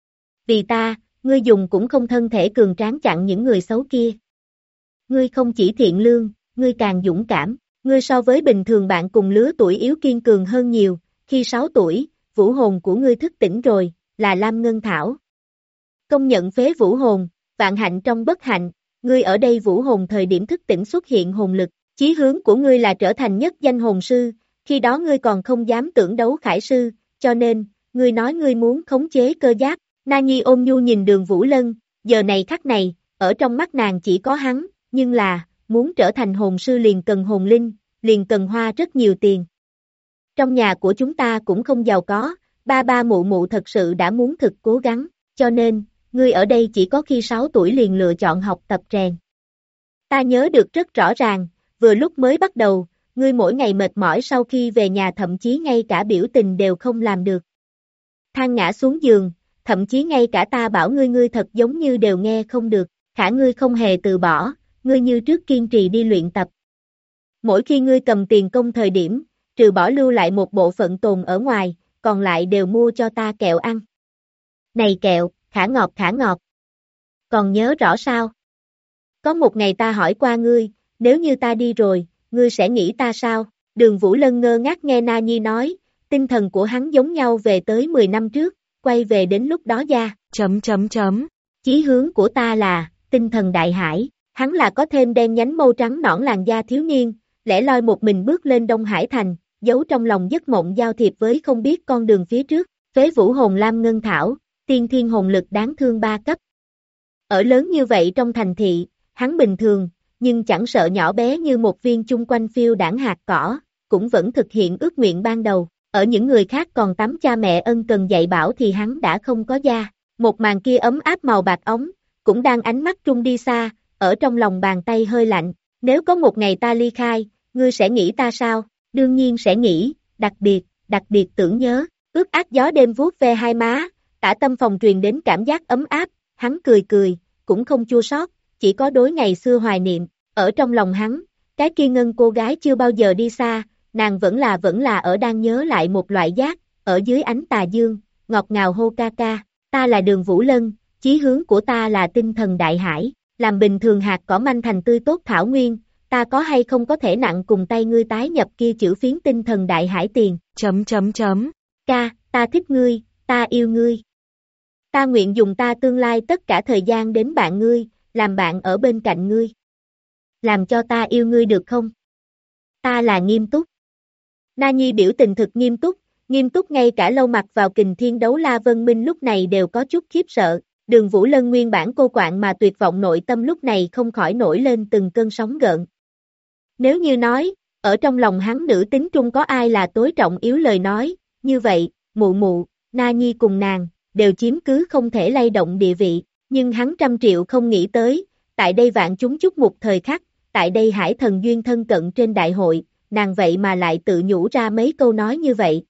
Vì ta, ngươi dùng cũng không thân thể cường tráng chặn những người xấu kia. Ngươi không chỉ thiện lương, ngươi càng dũng cảm, ngươi so với bình thường bạn cùng lứa tuổi yếu kiên cường hơn nhiều, khi 6 tuổi, vũ hồn của ngươi thức tỉnh rồi, là Lam Ngân Thảo. Công nhận phế vũ hồn, vạn hạnh trong bất hạnh, ngươi ở đây vũ hồn thời điểm thức tỉnh xuất hiện hồn lực, chí hướng của ngươi là trở thành nhất danh hồn sư, khi đó ngươi còn không dám tưởng đấu khải sư, cho nên, ngươi nói ngươi muốn khống chế cơ giáp. Na Nhi ôn nhu nhìn Đường Vũ Lân, giờ này khắc này, ở trong mắt nàng chỉ có hắn, nhưng là, muốn trở thành hồn sư liền cần hồn linh, liền cần hoa rất nhiều tiền. Trong nhà của chúng ta cũng không giàu có, ba ba mụ mụ thật sự đã muốn thực cố gắng, cho nên, ngươi ở đây chỉ có khi 6 tuổi liền lựa chọn học tập rèn. Ta nhớ được rất rõ ràng, vừa lúc mới bắt đầu, ngươi mỗi ngày mệt mỏi sau khi về nhà thậm chí ngay cả biểu tình đều không làm được. Than ngã xuống giường, thậm chí ngay cả ta bảo ngươi thật giống như đều nghe không được, khả ngươi không hề từ bỏ, ngươi như trước kiên trì đi luyện tập. Mỗi khi ngươi cầm tiền công thời điểm, trừ bỏ lưu lại một bộ phận tồn ở ngoài, còn lại đều mua cho ta kẹo ăn. Này kẹo, khả ngọt khả ngọt. Còn nhớ rõ sao? Có một ngày ta hỏi qua ngươi, nếu như ta đi rồi, ngươi sẽ nghĩ ta sao? Đường Vũ Lân ngơ ngác nghe Na Nhi nói, tinh thần của hắn giống nhau về tới 10 năm trước, quay về đến lúc đó gia. Chí hướng của ta là, tinh thần đại hải, hắn là có thêm đen nhánh mâu trắng nõn làn da thiếu niên, lẻ loi một mình bước lên Đông Hải Thành, giấu trong lòng giấc mộng giao thiệp với không biết con đường phía trước, phế vũ hồn lam ngân thảo, tiên thiên hồn lực đáng thương 3 cấp. Ở lớn như vậy trong thành thị, hắn bình thường, nhưng chẳng sợ nhỏ bé như một viên chung quanh phiêu đảng hạt cỏ, cũng vẫn thực hiện ước nguyện ban đầu. Ở những người khác còn tắm cha mẹ ân cần dạy bảo thì hắn đã không có da. Một màn kia ấm áp màu bạc ống, cũng đang ánh mắt trung đi xa, ở trong lòng bàn tay hơi lạnh. Nếu có một ngày ta ly khai, ngươi sẽ nghĩ ta sao? Đương nhiên sẽ nghĩ, đặc biệt tưởng nhớ. Ướt át gió đêm vuốt ve hai má, tả tâm phòng truyền đến cảm giác ấm áp, hắn cười, cũng không chua xót, chỉ có đối ngày xưa hoài niệm. Ở trong lòng hắn, cái kia ngân cô gái chưa bao giờ đi xa, nàng vẫn là ở đang nhớ lại một loại giác, ở dưới ánh tà dương, ngọt ngào hô ca ca, ta là Đường Vũ Lân, chí hướng của ta là tinh thần đại hải, làm bình thường hạt cỏ manh thành tươi tốt thảo nguyên, ta có hay không có thể nặng cùng tay ngươi tái nhập kia chữ phiến tinh thần đại hải tiền, ca, ta thích ngươi, ta yêu ngươi. Ta nguyện dùng ta tương lai tất cả thời gian đến bạn ngươi, làm bạn ở bên cạnh ngươi. Làm cho ta yêu ngươi được không? Ta là nghiêm túc. Na Nhi biểu tình thực nghiêm túc ngay cả lâu mặt vào kình thiên đấu la vân minh lúc này đều có chút khiếp sợ. Đường Vũ Lân nguyên bản cô quạng mà tuyệt vọng nội tâm lúc này không khỏi nổi lên từng cơn sóng gợn. Nếu như nói, ở trong lòng hắn nữ tính trung có ai là tối trọng yếu lời nói, như vậy, mụ, Na Nhi cùng nàng, đều chiếm cứ không thể lay động địa vị, nhưng hắn 100 triệu không nghĩ tới, tại đây vạn chúng chúc mục thời khắc, tại đây hải thần duyên thân cận trên đại hội, nàng vậy mà lại tự nhủ ra mấy câu nói như vậy.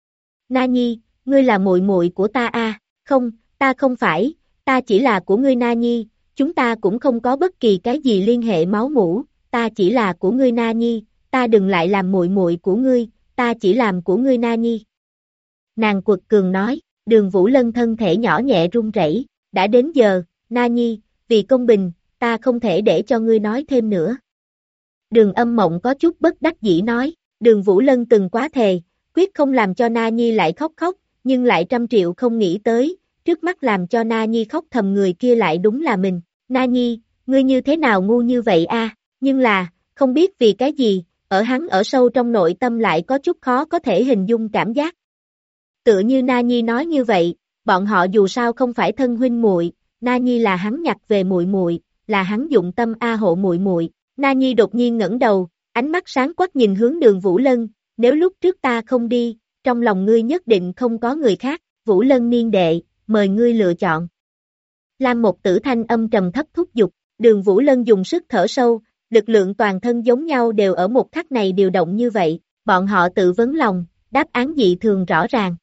Na Nhi, ngươi là muội muội của ta à? Không, ta không phải, ta chỉ là của ngươi Na Nhi, chúng ta cũng không có bất kỳ cái gì liên hệ máu mủ, ta chỉ là của ngươi Na Nhi, ta đừng lại làm muội muội của ngươi, ta chỉ làm của ngươi Na Nhi. Nàng quật cường nói, Đường Vũ Lân thân thể nhỏ nhẹ run rẩy, đã đến giờ, Na Nhi, vì công bình, ta không thể để cho ngươi nói thêm nữa. Đường Âm Mộng có chút bất đắc dĩ nói, Đường Vũ Lân từng quá thề, quyết không làm cho Na Nhi lại khóc, nhưng lại 100 triệu không nghĩ tới, trước mắt làm cho Na Nhi khóc thầm người kia lại đúng là mình. Na Nhi, ngươi như thế nào ngu như vậy a? Nhưng là, không biết vì cái gì, ở hắn ở sâu trong nội tâm lại có chút khó có thể hình dung cảm giác. Tựa như Na Nhi nói như vậy, bọn họ dù sao không phải thân huynh muội, Na Nhi là hắn nhặt về muội, là hắn dụng tâm hộ muội. Na Nhi đột nhiên ngẩng đầu, ánh mắt sáng quắc nhìn hướng Đường Vũ Lân, nếu lúc trước ta không đi, trong lòng ngươi nhất định không có người khác, Vũ Lân niên đệ, mời ngươi lựa chọn. Lam một tử thanh âm trầm thấp thúc giục, Đường Vũ Lân dùng sức thở sâu, lực lượng toàn thân giống nhau đều ở một khắc này điều động như vậy, bọn họ tự vấn lòng, đáp án dị thường rõ ràng.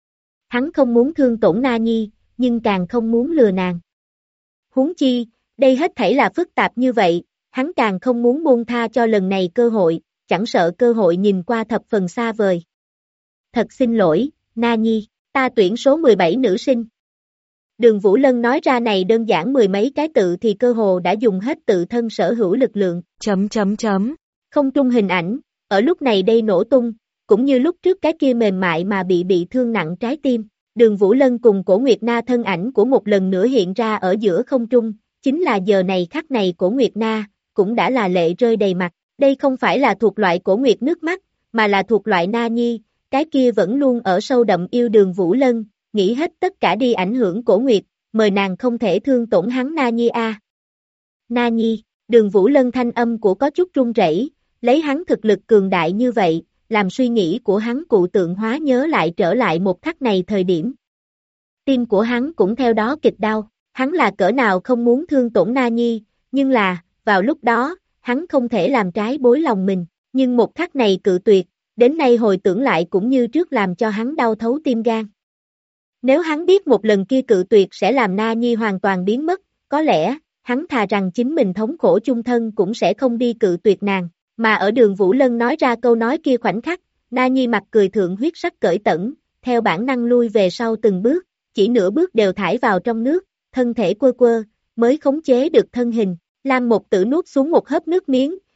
Hắn không muốn thương tổn Na Nhi, nhưng càng không muốn lừa nàng. Huống chi, đây hết thảy là phức tạp như vậy, hắn càng không muốn buông tha cho lần này cơ hội, chẳng sợ cơ hội nhìn qua thập phần xa vời. Thật xin lỗi, Na Nhi, ta tuyển số 17 nữ sinh. Đường Vũ Lân nói ra này đơn giản 10 mấy cái tự thì cơ hồ đã dùng hết tự thân sở hữu lực lượng. Không trung hình ảnh, ở lúc này đây nổ tung, cũng như lúc trước cái kia mềm mại mà bị thương nặng trái tim. Đường Vũ Lân cùng Cổ Nguyệt Na thân ảnh của một lần nữa hiện ra ở giữa không trung, chính là giờ này khắc này Cổ Nguyệt Na, cũng đã là lệ rơi đầy mặt. Đây không phải là thuộc loại Cổ Nguyệt nước mắt, mà là thuộc loại Na Nhi, cái kia vẫn luôn ở sâu đậm yêu Đường Vũ Lân, nghĩ hết tất cả đi ảnh hưởng Cổ Nguyệt, mời nàng không thể thương tổn hắn Na Nhi a. Na Nhi, Đường Vũ Lân thanh âm của có chút run rẩy, lấy hắn thực lực cường đại như vậy, làm suy nghĩ của hắn cụ tượng hóa nhớ lại trở lại một khắc này thời điểm. Tim của hắn cũng theo đó kịch đau, hắn là cỡ nào không muốn thương tổn Na Nhi, nhưng là, vào lúc đó, hắn không thể làm trái bối lòng mình, nhưng một khắc này cự tuyệt, đến nay hồi tưởng lại cũng như trước làm cho hắn đau thấu tim gan. Nếu hắn biết một lần kia cự tuyệt sẽ làm Na Nhi hoàn toàn biến mất, có lẽ, hắn thà rằng chính mình thống khổ chung thân cũng sẽ không đi cự tuyệt nàng, mà ở Đường Vũ Lân nói ra câu nói kia khoảnh khắc, Na Nhi mặt cười thượng huyết sắc cởi tẩn, theo bản năng lui về sau từng bước, chỉ nửa bước đều thải vào trong nước, thân thể quơ, mới khống chế được thân hình. Lam một tử nuốt xuống một hớp nước miếng,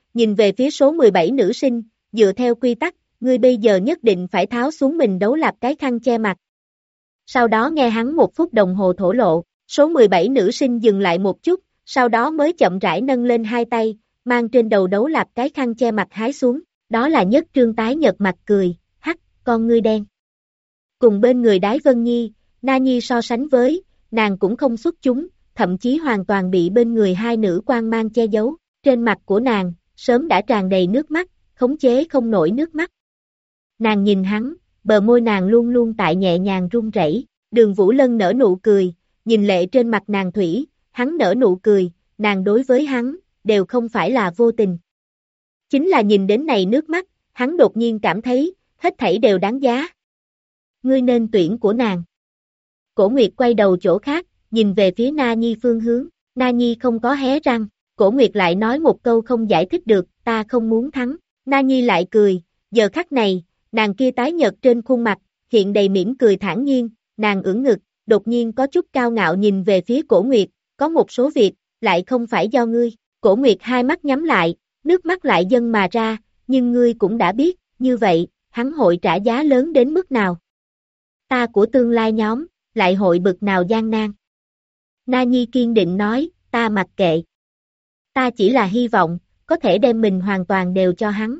nhìn về phía số 17 nữ sinh, dựa theo quy tắc, ngươi bây giờ nhất định phải tháo xuống mình đấu lạp cái khăn che mặt. Sau đó nghe hắn 1 phút đồng hồ thổ lộ, số 17 nữ sinh dừng lại một chút, sau đó mới chậm rãi nâng lên 2 tay, mang trên đầu đấu lạp cái khăn che mặt hái xuống, đó là Nhất Trương tái nhợt mặt cười, hắc, con ngươi đen. Cùng bên người Đái Vân Nhi, Na Nhi so sánh với, nàng cũng không xuất chúng, thậm chí hoàn toàn bị bên người hai nữ quan mang che giấu, trên mặt của nàng, sớm đã tràn đầy nước mắt, khống chế không nổi nước mắt. Nàng nhìn hắn, bờ môi nàng luôn luôn tại nhẹ nhàng run rẩy. Đường Vũ Lân nở nụ cười, nhìn lệ trên mặt nàng thủy, hắn nở nụ cười, nàng đối với hắn, đều không phải là vô tình. Chính là nhìn đến này nước mắt, hắn đột nhiên cảm thấy, hết thảy đều đáng giá. Ngươi nên tuyển của nàng. Cổ Nguyệt quay đầu chỗ khác, nhìn về phía Na Nhi phương hướng, Na Nhi không có hé răng, Cổ Nguyệt lại nói một câu không giải thích được, ta không muốn thắng. Na Nhi lại cười, giờ khắc này, nàng kia tái nhợt trên khuôn mặt, hiện đầy mỉm cười thản nhiên, nàng ưỡn ngực, đột nhiên có chút cao ngạo nhìn về phía Cổ Nguyệt, có một số việc, lại không phải do ngươi. Cổ Nguyệt hai mắt nhắm lại, nước mắt lại dâng mà ra, nhưng ngươi cũng đã biết, như vậy, hắn hội trả giá lớn đến mức nào. Ta của tương lai nhóm, lại hội bực nào gian nan. Na Nhi kiên định nói, ta mặc kệ. Ta chỉ là hy vọng, có thể đem mình hoàn toàn đều cho hắn.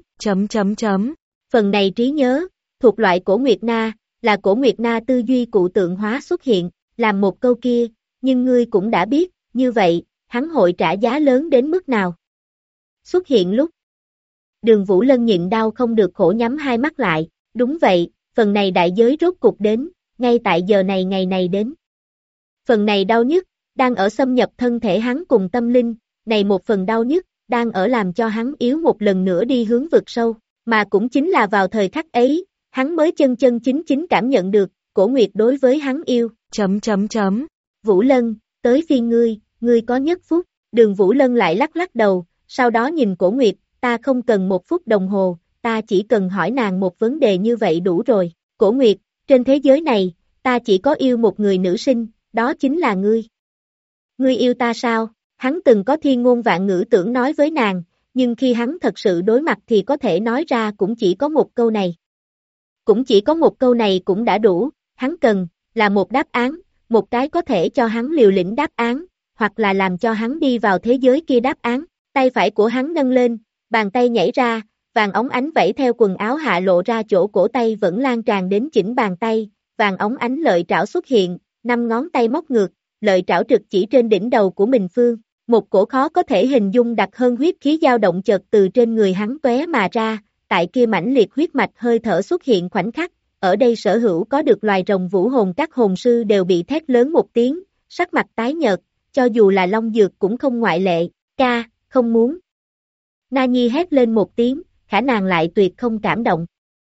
Phần này trí nhớ, thuộc loại Cổ Nguyệt Na, là Cổ Nguyệt Na tư duy cụ tượng hóa xuất hiện, làm một câu kia, nhưng ngươi cũng đã biết, như vậy, hắn hội trả giá lớn đến mức nào. Xuất hiện lúc. Đường Vũ Lân nhịn đau không được khổ nhắm hai mắt lại, đúng vậy, phần này đại giới rốt cục đến, ngay tại giờ này ngày này đến. Phần này đau nhất, đang ở xâm nhập thân thể hắn cùng tâm linh, này một phần đau nhất, đang ở làm cho hắn yếu một lần nữa đi hướng vực sâu, mà cũng chính là vào thời khắc ấy, hắn mới chân chân chính chính cảm nhận được, Cổ Nguyệt đối với hắn yêu. Vũ Lân, tới phiên ngươi có nhất phút, Đường Vũ Lân lại lắc lắc đầu, sau đó nhìn Cổ Nguyệt, ta không cần 1 phút đồng hồ, ta chỉ cần hỏi nàng một vấn đề như vậy đủ rồi. Cổ Nguyệt, trên thế giới này, ta chỉ có yêu một người nữ sinh, đó chính là ngươi. Ngươi yêu ta sao? Hắn từng có thiên ngôn vạn ngữ tưởng nói với nàng, nhưng khi hắn thật sự đối mặt thì có thể nói ra cũng chỉ có một câu này. Cũng chỉ có một câu này cũng đã đủ, hắn cần, là một đáp án, một cái có thể cho hắn liều lĩnh đáp án, hoặc là làm cho hắn đi vào thế giới kia đáp án. Tay phải của hắn nâng lên, bàn tay nhảy ra, vàng óng ánh vẫy theo quần áo hạ lộ ra chỗ cổ tay vẫn lan tràn đến chỉnh bàn tay, vàng óng ánh lợi trảo xuất hiện, 5 ngón tay móc ngược, lợi trảo trực chỉ trên đỉnh đầu của mình phương. Một cổ khó có thể hình dung đặc hơn huyết khí dao động chợt từ trên người hắn tóe mà ra, tại kia mãnh liệt huyết mạch hơi thở xuất hiện khoảnh khắc, ở đây sở hữu có được loài rồng vũ hồn các hồn sư đều bị thét lớn một tiếng, sắc mặt tái nhợt, cho dù là Long Dược cũng không ngoại lệ, ca, không muốn. Na Nhi hét lên một tiếng, khả nàng lại tuyệt không cảm động.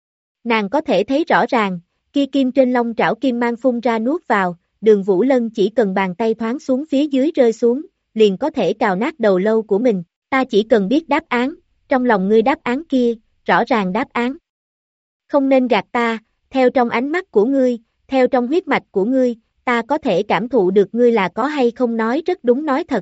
Nàng có thể thấy rõ ràng, kia kim trên long trảo kim mang phun ra nuốt vào, Đường Vũ Lân chỉ cần bàn tay thoáng xuống phía dưới rơi xuống, liền có thể cào nát đầu lâu của mình, ta chỉ cần biết đáp án, trong lòng ngươi đáp án kia, rõ ràng đáp án. Không nên gạt ta, theo trong ánh mắt của ngươi, theo trong huyết mạch của ngươi, ta có thể cảm thụ được ngươi là có hay không nói rất đúng nói thật.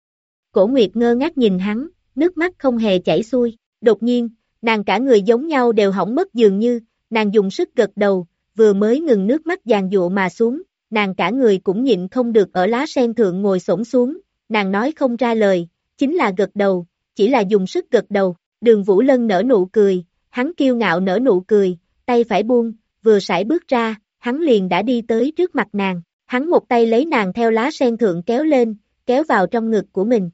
Cổ Nguyệt ngơ ngác nhìn hắn, nước mắt không hề chảy xuôi, đột nhiên, nàng cả người giống nhau đều hỏng mất dường như, nàng dùng sức gật đầu, vừa mới ngừng nước mắt giàn giụa mà xuống, nàng cả người cũng nhịn không được ở lá sen thượng ngồi xổm xuống, nàng nói không ra lời, chính là gật đầu, chỉ là dùng sức gật đầu. Đường Vũ Lân nở nụ cười, hắn kiêu ngạo nở nụ cười, tay phải buông, vừa sải bước ra, hắn liền đã đi tới trước mặt nàng, hắn một tay lấy nàng theo lá sen thượng kéo lên, kéo vào trong ngực của mình.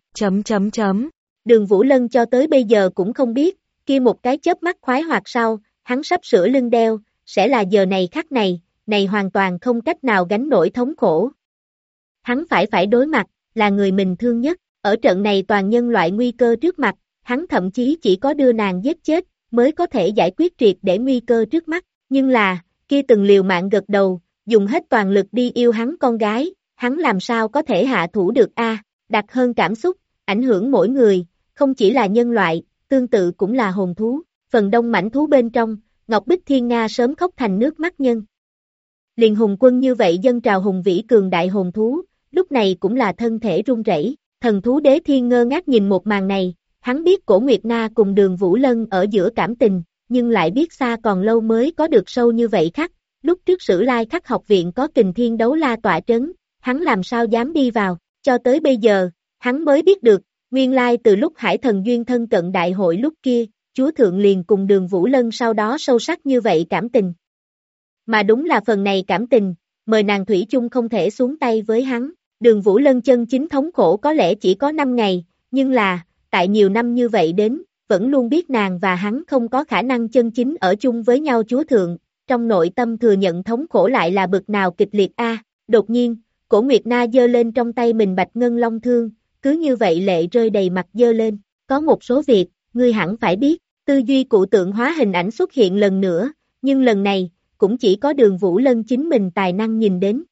Đường Vũ Lân cho tới bây giờ cũng không biết, kia một cái chớp mắt khoái hoạt sau, hắn sắp sửa lưng đeo, sẽ là giờ này khắc này, này hoàn toàn không cách nào gánh nổi thống khổ. Hắn phải đối mặt, là người mình thương nhất, ở trận này toàn nhân loại nguy cơ trước mặt, hắn thậm chí chỉ có đưa nàng giết chết, mới có thể giải quyết triệt để nguy cơ trước mắt, nhưng là, kia từng liều mạng gật đầu, dùng hết toàn lực đi yêu hắn con gái, hắn làm sao có thể hạ thủ được a? Đặc hơn cảm xúc, ảnh hưởng mỗi người, không chỉ là nhân loại, tương tự cũng là hồn thú, phần đông mãnh thú bên trong, Ngọc Bích Thiên Nga sớm khóc thành nước mắt nhân. Liền hùng quân như vậy dân trào hùng vĩ cường đại hồn thú, lúc này cũng là thân thể run rẩy. Thần thú đế thiên ngơ ngác nhìn một màn này, Hắn biết Cổ Nguyệt Na cùng Đường Vũ Lân ở giữa cảm tình, nhưng lại biết xa còn lâu mới có được sâu như vậy khắc. Lúc trước Sử Lai Khắc học viện có Kình Thiên Đấu La tọa trấn, hắn làm sao dám đi vào, cho tới bây giờ, hắn mới biết được, nguyên lai từ lúc Hải Thần Duyên thân cận đại hội lúc kia, Chúa Thượng liền cùng Đường Vũ Lân sau đó sâu sắc như vậy cảm tình. Mà đúng là phần này cảm tình, mời nàng thủy chung không thể xuống tay với hắn. Đường Vũ Lân chân chính thống khổ có lẽ chỉ có 5 ngày, nhưng là, tại nhiều năm như vậy đến, vẫn luôn biết nàng và hắn không có khả năng chân chính ở chung với nhau. Chúa Thượng, trong nội tâm thừa nhận thống khổ lại là bực nào kịch liệt a. Đột nhiên, Cổ Nguyệt Na giơ lên trong tay mình bạch ngân long thương, cứ như vậy lệ rơi đầy mặt giơ lên, có một số việc, ngươi hẳn phải biết. Tư duy cụ tượng hóa hình ảnh xuất hiện lần nữa, nhưng lần này, cũng chỉ có Đường Vũ Lân chính mình tài năng nhìn đến.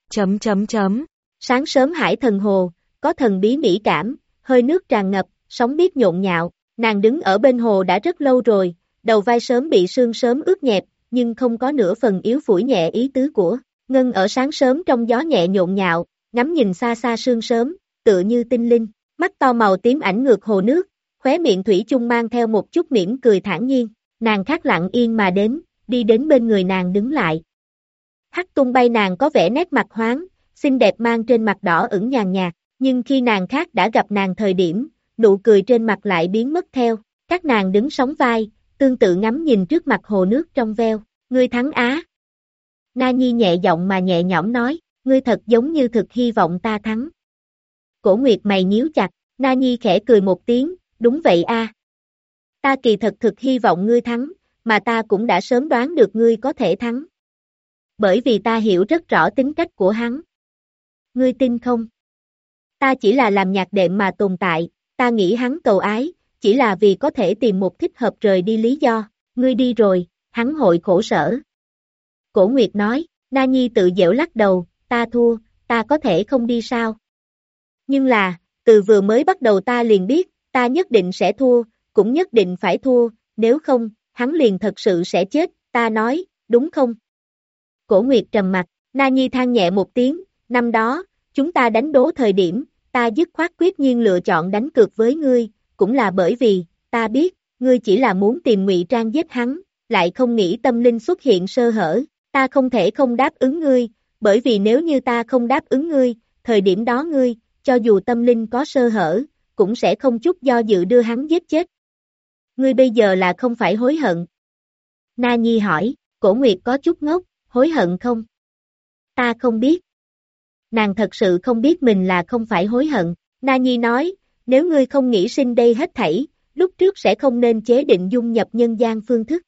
Sáng sớm Hải Thần Hồ, có thần bí mỹ cảm, hơi nước tràn ngập, sóng biết nhộn nhạo, nàng đứng ở bên hồ đã rất lâu rồi, đầu vai sớm bị sương sớm ướt nhẹp, nhưng không có nửa phần yếu phủi nhẹ ý tứ của Ngân ở sáng sớm trong gió nhẹ nhộn nhạo, ngắm nhìn xa xa sương sớm, tựa như tinh linh, mắt to màu tím ảnh ngược hồ nước, khóe miệng thủy chung mang theo một chút mỉm cười thản nhiên, nàng khác lặng yên mà đến, đi đến bên người nàng đứng lại. Hắc tung bay nàng có vẻ nét mặt hoáng, xinh đẹp mang trên mặt đỏ ửng nhàn nhạt, nhưng khi nàng khác đã gặp nàng thời điểm, nụ cười trên mặt lại biến mất theo, các nàng đứng sóng vai, tương tự ngắm nhìn trước mặt hồ nước trong veo, ngươi thắng á. Na Nhi nhẹ giọng mà nhẹ nhõm nói, ngươi thật giống như thực hy vọng ta thắng. Cổ Nguyệt mày nhíu chặt, Na Nhi khẽ cười một tiếng, đúng vậy a. Ta kỳ thật thực hy vọng ngươi thắng, mà ta cũng đã sớm đoán được ngươi có thể thắng. Bởi vì ta hiểu rất rõ tính cách của hắn. Ngươi tin không? Ta chỉ là làm nhạc đệm mà tồn tại, ta nghĩ hắn cầu ái, chỉ là vì có thể tìm một thích hợp rời đi lý do, ngươi đi rồi, hắn hội khổ sở. Cổ Nguyệt nói, Na Nhi tự giễu lắc đầu, ta thua, ta có thể không đi sao? Nhưng là, từ vừa mới bắt đầu ta liền biết, ta nhất định sẽ thua, cũng nhất định phải thua, nếu không, hắn liền thật sự sẽ chết, ta nói, đúng không? Cổ Nguyệt trầm mặt, Na Nhi than nhẹ một tiếng, năm đó, chúng ta đánh đố thời điểm, ta dứt khoát quyết nhiên lựa chọn đánh cược với ngươi, cũng là bởi vì, ta biết, ngươi chỉ là muốn tìm ngụy trang giết hắn, lại không nghĩ tâm linh xuất hiện sơ hở, ta không thể không đáp ứng ngươi, bởi vì nếu như ta không đáp ứng ngươi, thời điểm đó ngươi, cho dù tâm linh có sơ hở, cũng sẽ không chút do dự đưa hắn giết chết. Ngươi bây giờ là không phải hối hận? Na Nhi hỏi, Cổ Nguyệt có chút ngốc, hối hận không? Ta không biết. Nàng thật sự không biết mình là không phải hối hận. Na Nhi nói, nếu ngươi không nghĩ sinh đây hết thảy, lúc trước sẽ không nên chế định dung nhập nhân gian phương thức.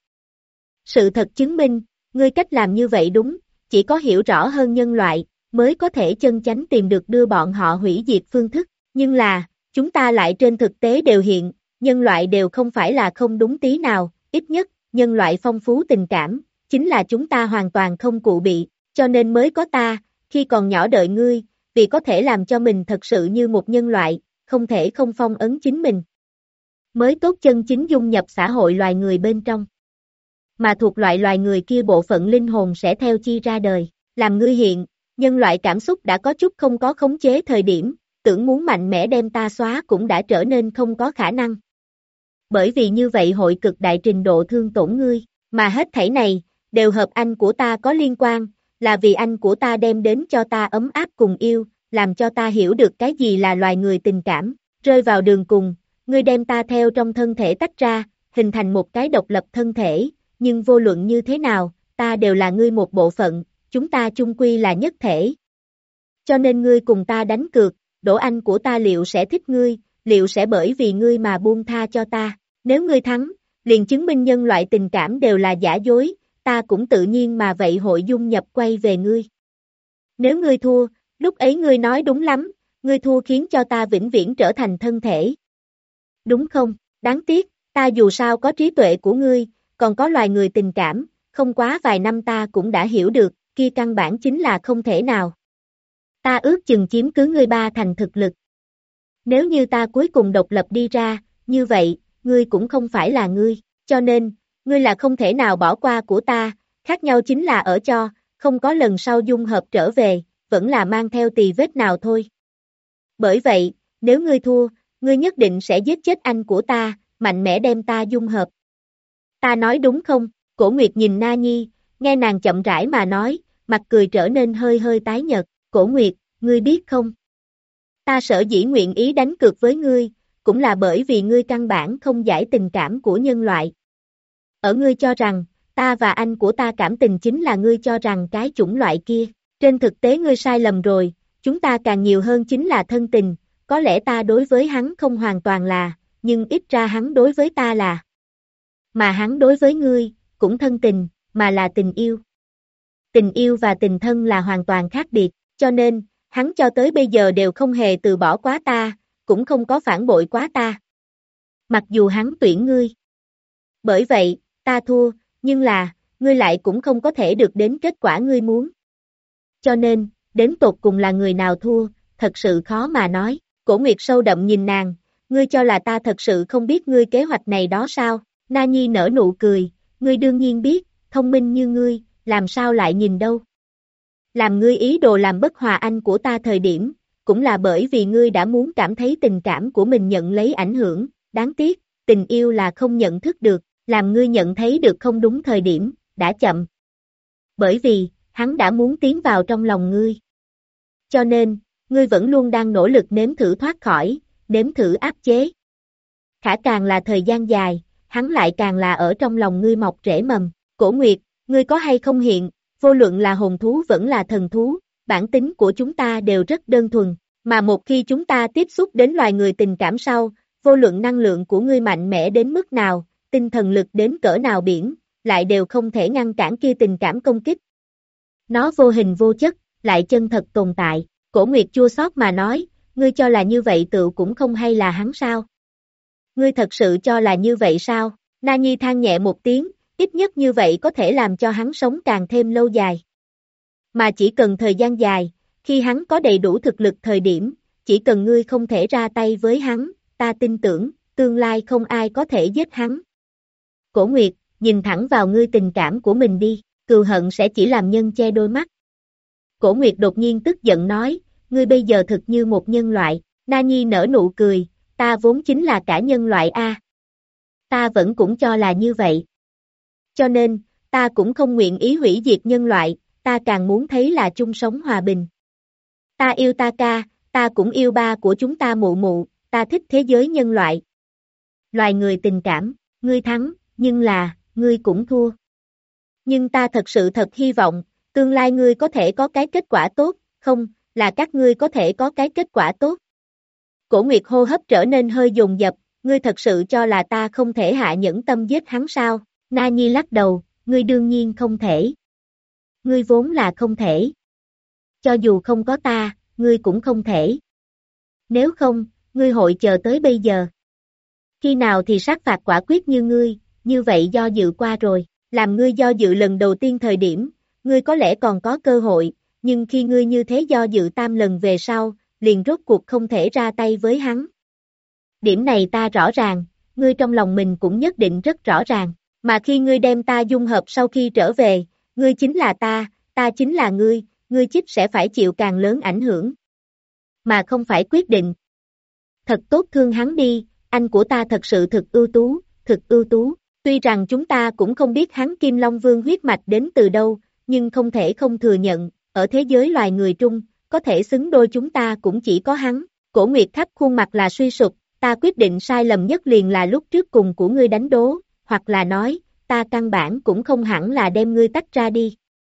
Sự thật chứng minh, ngươi cách làm như vậy đúng, chỉ có hiểu rõ hơn nhân loại, mới có thể chân chánh tìm được đưa bọn họ hủy diệt phương thức. Nhưng là, chúng ta lại trên thực tế đều hiện, nhân loại đều không phải là không đúng tí nào, ít nhất, nhân loại phong phú tình cảm, chính là chúng ta hoàn toàn không cụ bị, cho nên mới có ta, khi còn nhỏ đợi ngươi, vì có thể làm cho mình thật sự như một nhân loại, không thể không phong ấn chính mình. Mới tốt chân chính dung nhập xã hội loài người bên trong. Mà thuộc loại loài người kia bộ phận linh hồn sẽ theo chi ra đời, làm ngươi hiện, nhân loại cảm xúc đã có chút không có khống chế thời điểm, tưởng muốn mạnh mẽ đem ta xóa cũng đã trở nên không có khả năng. Bởi vì như vậy hội cực đại trình độ thương tổn ngươi, mà hết thảy này, đều hợp anh của ta có liên quan, là vì anh của ta đem đến cho ta ấm áp cùng yêu, làm cho ta hiểu được cái gì là loài người tình cảm, rơi vào đường cùng, ngươi đem ta theo trong thân thể tách ra, hình thành một cái độc lập thân thể, nhưng vô luận như thế nào, ta đều là ngươi một bộ phận, chúng ta chung quy là nhất thể. Cho nên ngươi cùng ta đánh cược, đổ anh của ta liệu sẽ thích ngươi, liệu sẽ bởi vì ngươi mà buông tha cho ta, nếu ngươi thắng, liền chứng minh nhân loại tình cảm đều là giả dối, ta cũng tự nhiên mà vậy hội dung nhập quay về ngươi. Nếu ngươi thua, lúc ấy ngươi nói đúng lắm, ngươi thua khiến cho ta vĩnh viễn trở thành thân thể. Đúng không? Đáng tiếc, ta dù sao có trí tuệ của ngươi, còn có loài người tình cảm, không quá vài năm ta cũng đã hiểu được, kia căn bản chính là không thể nào. Ta ước chừng chiếm cứ ngươi 3 thành thực lực. Nếu như ta cuối cùng độc lập đi ra, như vậy, ngươi cũng không phải là ngươi, cho nên, ngươi là không thể nào bỏ qua của ta, khác nhau chính là ở cho, không có lần sau dung hợp trở về, vẫn là mang theo tì vết nào thôi. Bởi vậy, nếu ngươi thua, ngươi nhất định sẽ giết chết anh của ta, mạnh mẽ đem ta dung hợp. Ta nói đúng không? Cổ Nguyệt nhìn Na Nhi, nghe nàng chậm rãi mà nói, mặt cười trở nên hơi hơi tái nhợt. Cổ Nguyệt, ngươi biết không? Ta sở dĩ nguyện ý đánh cược với ngươi, cũng là bởi vì ngươi căn bản không giải tình cảm của nhân loại. Ở ngươi cho rằng, ta và anh của ta cảm tình chính là ngươi cho rằng cái chủng loại kia. Trên thực tế ngươi sai lầm rồi, chúng ta càng nhiều hơn chính là thân tình, có lẽ ta đối với hắn không hoàn toàn là, nhưng ít ra hắn đối với ta là. Mà hắn đối với ngươi, cũng thân tình, mà là tình yêu. Tình yêu và tình thân là hoàn toàn khác biệt, cho nên, hắn cho tới bây giờ đều không hề từ bỏ quá ta, cũng không có phản bội quá ta. Mặc dù hắn tuyển ngươi. Bởi vậy, ta thua, nhưng là, ngươi lại cũng không có thể được đến kết quả ngươi muốn. Cho nên, đến tột cùng là người nào thua, thật sự khó mà nói. Cổ Nguyệt sâu đậm nhìn nàng, ngươi cho là ta thật sự không biết ngươi kế hoạch này đó sao? Na Nhi nở nụ cười, ngươi đương nhiên biết, thông minh như ngươi, làm sao lại nhìn đâu. Làm ngươi ý đồ làm bất hòa anh của ta thời điểm, cũng là bởi vì ngươi đã muốn cảm thấy tình cảm của mình nhận lấy ảnh hưởng, đáng tiếc, tình yêu là không nhận thức được, làm ngươi nhận thấy được không đúng thời điểm, đã chậm. Bởi vì, hắn đã muốn tiến vào trong lòng ngươi. Cho nên, ngươi vẫn luôn đang nỗ lực nếm thử thoát khỏi, nếm thử áp chế. Khả càng là thời gian dài, hắn lại càng là ở trong lòng ngươi mọc rễ mầm. Cổ Nguyệt, ngươi có hay không hiện, vô luận là hồn thú vẫn là thần thú, bản tính của chúng ta đều rất đơn thuần, mà một khi chúng ta tiếp xúc đến loài người tình cảm sau, vô luận năng lượng của ngươi mạnh mẽ đến mức nào, tinh thần lực đến cỡ nào biển, lại đều không thể ngăn cản kia tình cảm công kích. Nó vô hình vô chất, lại chân thật tồn tại. Cổ Nguyệt chua xót mà nói, ngươi cho là như vậy tự cũng không hay là hắn sao? Ngươi thật sự cho là như vậy sao? Na Nhi than nhẹ một tiếng, ít nhất như vậy có thể làm cho hắn sống càng thêm lâu dài. Mà chỉ cần thời gian dài, khi hắn có đầy đủ thực lực thời điểm, chỉ cần ngươi không thể ra tay với hắn, ta tin tưởng, tương lai không ai có thể giết hắn. Cổ Nguyệt, nhìn thẳng vào ngươi tình cảm của mình đi, cừu hận sẽ chỉ làm nhân che đôi mắt. Cổ Nguyệt đột nhiên tức giận nói, ngươi bây giờ thực như một nhân loại. Na Nhi nở nụ cười, ta vốn chính là cả nhân loại a. Ta vẫn cũng cho là như vậy. Cho nên, ta cũng không nguyện ý hủy diệt nhân loại, ta càng muốn thấy là chung sống hòa bình. Ta yêu ta ca, ta cũng yêu ba của chúng ta mụ mụ, ta thích thế giới nhân loại. Loài người tình cảm, ngươi thắng, nhưng là, ngươi cũng thua. Nhưng ta thật sự thật hy vọng, tương lai ngươi có thể có cái kết quả tốt, không, là các ngươi có thể có cái kết quả tốt. Cổ Nguyệt hô hấp trở nên hơi dồn dập, ngươi thật sự cho là ta không thể hạ nhẫn tâm giết hắn sao? Na Nhi lắc đầu, ngươi đương nhiên không thể. Ngươi vốn là không thể. Cho dù không có ta, ngươi cũng không thể. Nếu không, ngươi hội chờ tới bây giờ. Khi nào thì sát phạt quả quyết như ngươi, như vậy do dự qua rồi, làm ngươi do dự lần đầu tiên thời điểm, ngươi có lẽ còn có cơ hội, nhưng khi ngươi như thế do dự tam lần về sau, liền rốt cuộc không thể ra tay với hắn. Điểm này ta rõ ràng, ngươi trong lòng mình cũng nhất định rất rõ ràng, mà khi ngươi đem ta dung hợp sau khi trở về, ngươi chính là ta chính là ngươi chích sẽ phải chịu càng lớn ảnh hưởng, mà không phải quyết định. Thật tốt thương hắn đi, anh của ta thật sự thực ưu tú, tuy rằng chúng ta cũng không biết hắn Kim Long Vương huyết mạch đến từ đâu, nhưng không thể không thừa nhận, ở thế giới loài người trung, có thể xứng đôi chúng ta cũng chỉ có hắn. Cổ Nguyệt khắp khuôn mặt là suy sụp, ta quyết định sai lầm nhất liền là lúc trước cùng của ngươi đánh đố, hoặc là nói, ta căn bản cũng không hẳn là đem ngươi tách ra đi.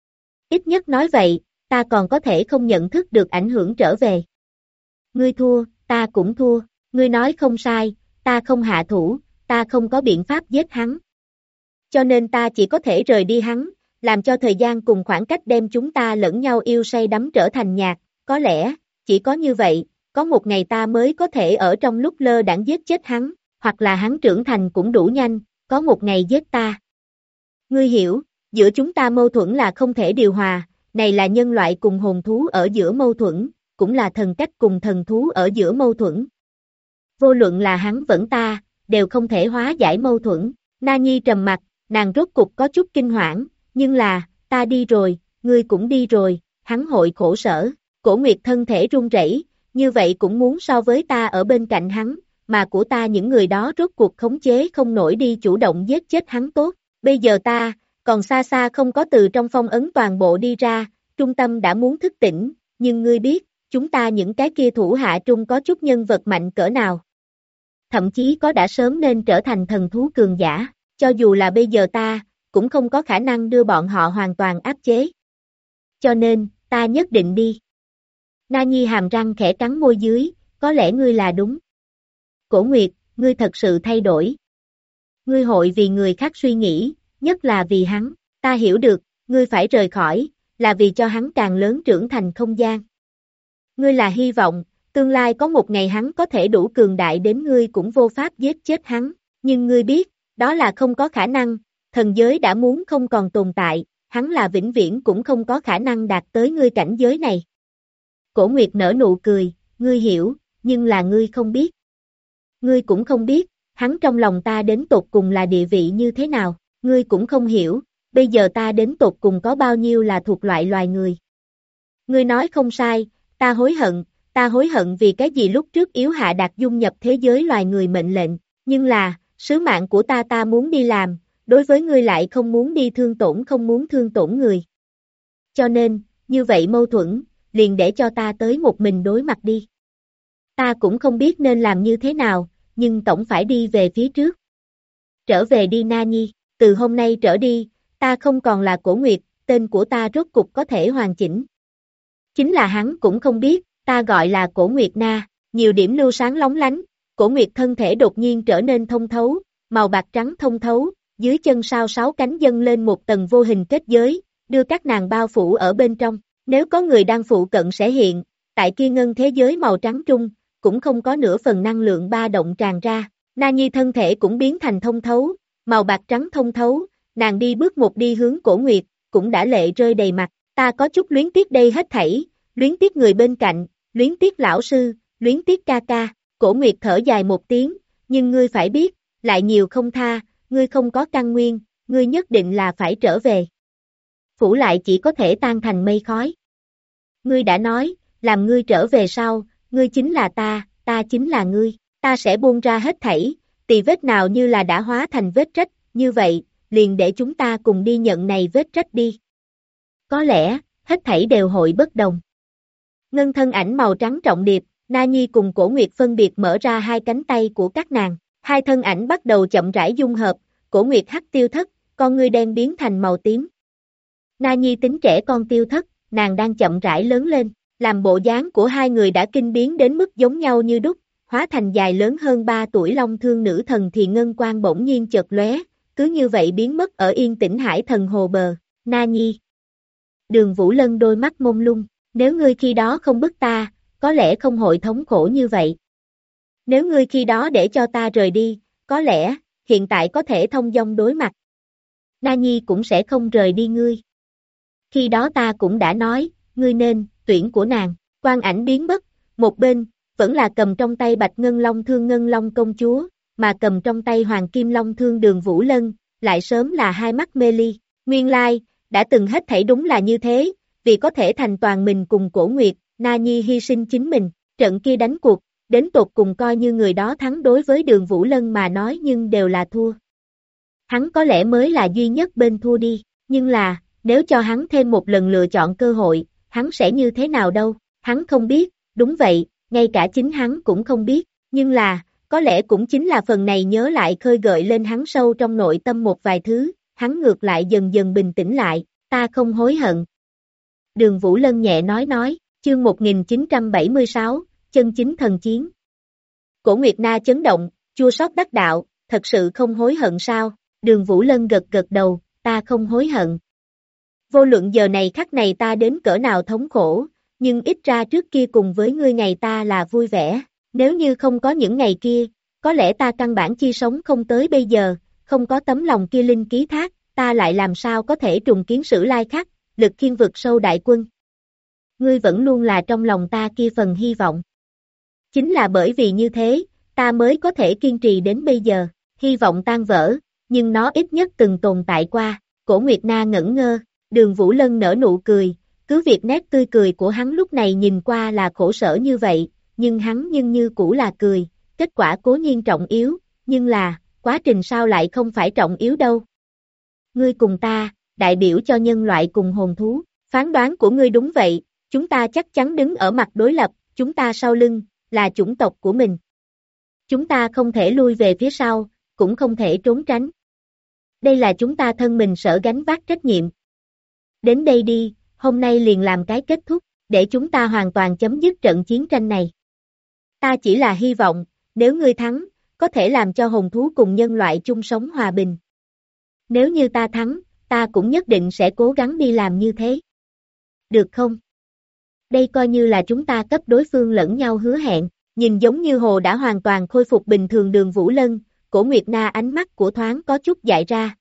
Ít nhất nói vậy, ta còn có thể không nhận thức được ảnh hưởng trở về. Ngươi thua, ta cũng thua, ngươi nói không sai, ta không hạ thủ, ta không có biện pháp giết hắn. Cho nên ta chỉ có thể rời đi hắn, làm cho thời gian cùng khoảng cách đem chúng ta lẫn nhau yêu say đắm trở thành nhạt, có lẽ, chỉ có như vậy, có một ngày ta mới có thể ở trong lúc lơ đãng giết chết hắn, hoặc là hắn trưởng thành cũng đủ nhanh, có một ngày giết ta. Ngươi hiểu, giữa chúng ta mâu thuẫn là không thể điều hòa, này là nhân loại cùng hồn thú ở giữa mâu thuẫn, cũng là thần cách cùng thần thú ở giữa mâu thuẫn. Vô luận là hắn vẫn ta, đều không thể hóa giải mâu thuẫn. Na Nhi trầm mặt, nàng rốt cục có chút kinh hoảng, nhưng là, ta đi rồi, ngươi cũng đi rồi, hắn hội khổ sở. Cổ Nguyệt thân thể run rẩy, như vậy cũng muốn so với ta ở bên cạnh hắn, mà của ta những người đó rốt cuộc khống chế không nổi đi chủ động giết chết hắn tốt. Bây giờ ta, còn xa xa không có từ trong phong ấn toàn bộ đi ra, trung tâm đã muốn thức tỉnh, nhưng ngươi biết, chúng ta những cái kia thủ hạ trung có chút nhân vật mạnh cỡ nào. Thậm chí có đã sớm nên trở thành thần thú cường giả, cho dù là bây giờ ta, cũng không có khả năng đưa bọn họ hoàn toàn áp chế. Cho nên, ta nhất định đi. Na Nhi hàm răng khẽ cắn môi dưới, có lẽ ngươi là đúng. Cổ Nguyệt, ngươi thật sự thay đổi. Ngươi hội vì người khác suy nghĩ, nhất là vì hắn, ta hiểu được, ngươi phải rời khỏi, là vì cho hắn càng lớn trưởng thành không gian. Ngươi là hy vọng, tương lai có một ngày hắn có thể đủ cường đại đến ngươi cũng vô pháp giết chết hắn, nhưng ngươi biết, đó là không có khả năng, thần giới đã muốn không còn tồn tại, hắn là vĩnh viễn cũng không có khả năng đạt tới ngươi cảnh giới này. Cổ Nguyệt nở nụ cười, ngươi hiểu, nhưng là ngươi không biết. Ngươi cũng không biết, hắn trong lòng ta đến tột cùng là địa vị như thế nào, ngươi cũng không hiểu, bây giờ ta đến tột cùng có bao nhiêu là thuộc loại loài người. Ngươi nói không sai, ta hối hận vì cái gì lúc trước yếu hạ đạt dung nhập thế giới loài người mệnh lệnh, nhưng là, sứ mạng của ta muốn đi làm, đối với ngươi lại không muốn đi không muốn thương tổn người. Cho nên, như vậy mâu thuẫn, liền để cho ta tới một mình đối mặt đi. Ta cũng không biết nên làm như thế nào, nhưng tổng phải đi về phía trước. Trở về đi Na Nhi, từ hôm nay trở đi, ta không còn là Cổ Nguyệt, tên của ta rốt cục có thể hoàn chỉnh. Chính là hắn cũng không biết, ta gọi là Cổ Nguyệt Na, nhiều điểm lưu sáng lóng lánh, Cổ Nguyệt thân thể đột nhiên trở nên thông thấu, màu bạc trắng thông thấu, dưới chân sao 6 cánh dâng lên một tầng vô hình kết giới, đưa các nàng bao phủ ở bên trong. Nếu có người đang phụ cận sẽ hiện, tại kia ngân thế giới màu trắng trung, cũng không có nửa phần năng lượng ba động tràn ra. Na Nhi thân thể cũng biến thành thông thấu, màu bạc trắng thông thấu, nàng đi bước một đi hướng Cổ Nguyệt, cũng đã lệ rơi đầy mặt. Ta có chút luyến tiếc đây hết thảy, luyến tiếc người bên cạnh, luyến tiếc lão sư, luyến tiếc ca ca. Cổ Nguyệt thở dài một tiếng, nhưng ngươi phải biết, lại nhiều không tha, ngươi không có căn nguyên, ngươi nhất định là phải trở về. Phủ lại chỉ có thể tan thành mây khói. Ngươi đã nói, làm ngươi trở về sau, ngươi chính là ta chính là ngươi, ta sẽ buông ra hết thảy, tì vết nào như là đã hóa thành vết rách, như vậy, liền để chúng ta cùng đi nhận này vết rách đi. Có lẽ, hết thảy đều hội bất đồng. Ngân thân ảnh màu trắng trọng điệp, Na Nhi cùng Cổ Nguyệt phân biệt mở ra hai cánh tay của các nàng, hai thân ảnh bắt đầu chậm rãi dung hợp, Cổ Nguyệt hắc tiêu thất, con ngươi đen biến thành màu tím. Na Nhi tính trẻ con tiêu thất, nàng đang chậm rãi lớn lên, làm bộ dáng của hai người đã kinh biến đến mức giống nhau như đúc, hóa thành dài lớn hơn 3 tuổi long thương nữ thần thì ngân quang bỗng nhiên chợt lóe, cứ như vậy biến mất ở yên tĩnh hải thần hồ bờ. Na Nhi. Đường Vũ Lân đôi mắt mông lung, nếu ngươi khi đó không bức ta, có lẽ không hội thống khổ như vậy. Nếu ngươi khi đó để cho ta rời đi, có lẽ, hiện tại có thể thông dong đối mặt. Na Nhi cũng sẽ không rời đi ngươi. Khi đó ta cũng đã nói, ngươi nên, tuyển của nàng, quang ảnh biến mất, một bên, vẫn là cầm trong tay bạch ngân long thương ngân long công chúa, mà cầm trong tay hoàng kim long thương Đường Vũ Lân, lại sớm là hai mắt mê ly. Nguyên lai, đã từng hết thảy đúng là như thế, vì có thể thành toàn mình cùng Cổ Nguyệt, Na Nhi hy sinh chính mình, trận kia đánh cuộc, đến tột cùng coi như người đó thắng đối với Đường Vũ Lân mà nói nhưng đều là thua. Hắn có lẽ mới là duy nhất bên thua đi, nhưng là, nếu cho hắn thêm một lần lựa chọn cơ hội, hắn sẽ như thế nào đâu, hắn không biết, đúng vậy, ngay cả chính hắn cũng không biết, nhưng là, có lẽ cũng chính là phần này nhớ lại khơi gợi lên hắn sâu trong nội tâm một vài thứ, hắn ngược lại dần dần bình tĩnh lại, ta không hối hận. Đường Vũ Lân nhẹ nói, chương 1976, chân chính thần chiến. Cổ Nguyệt Na chấn động, chua xót đắc đạo, thật sự không hối hận sao? Đường Vũ Lân gật đầu, ta không hối hận. Vô luận giờ này khắc này ta đến cỡ nào thống khổ, nhưng ít ra trước kia cùng với ngươi ngày ta là vui vẻ, nếu như không có những ngày kia, có lẽ ta căn bản chi sống không tới bây giờ, không có tấm lòng kia linh ký thác, ta lại làm sao có thể trùng kiến sử lai khắc, lực khiên vực sâu đại quân. Ngươi vẫn luôn là trong lòng ta kia phần hy vọng. Chính là bởi vì như thế, ta mới có thể kiên trì đến bây giờ, hy vọng tan vỡ, nhưng nó ít nhất từng tồn tại qua. Cổ Nguyệt Na ngẩn ngơ, Đường Vũ Lân nở nụ cười, cứ việc nét tươi cười của hắn lúc này nhìn qua là khổ sở như vậy, nhưng hắn như cũ là cười, kết quả cố nhiên trọng yếu, nhưng là, quá trình sao lại không phải trọng yếu đâu. Ngươi cùng ta, đại biểu cho nhân loại cùng hồn thú, phán đoán của ngươi đúng vậy, chúng ta chắc chắn đứng ở mặt đối lập, chúng ta sau lưng, là chủng tộc của mình. Chúng ta không thể lui về phía sau, cũng không thể trốn tránh. Đây là chúng ta thân mình sở gánh vác trách nhiệm. Đến đây đi, hôm nay liền làm cái kết thúc, để chúng ta hoàn toàn chấm dứt trận chiến tranh này. Ta chỉ là hy vọng, nếu ngươi thắng, có thể làm cho hồn thú cùng nhân loại chung sống hòa bình. Nếu như ta thắng, ta cũng nhất định sẽ cố gắng đi làm như thế. Được không? Đây coi như là chúng ta cấp đối phương lẫn nhau hứa hẹn, nhìn giống như hồ đã hoàn toàn khôi phục bình thường Đường Vũ Lân, Cổ Nguyệt Na ánh mắt của thoáng có chút dại ra.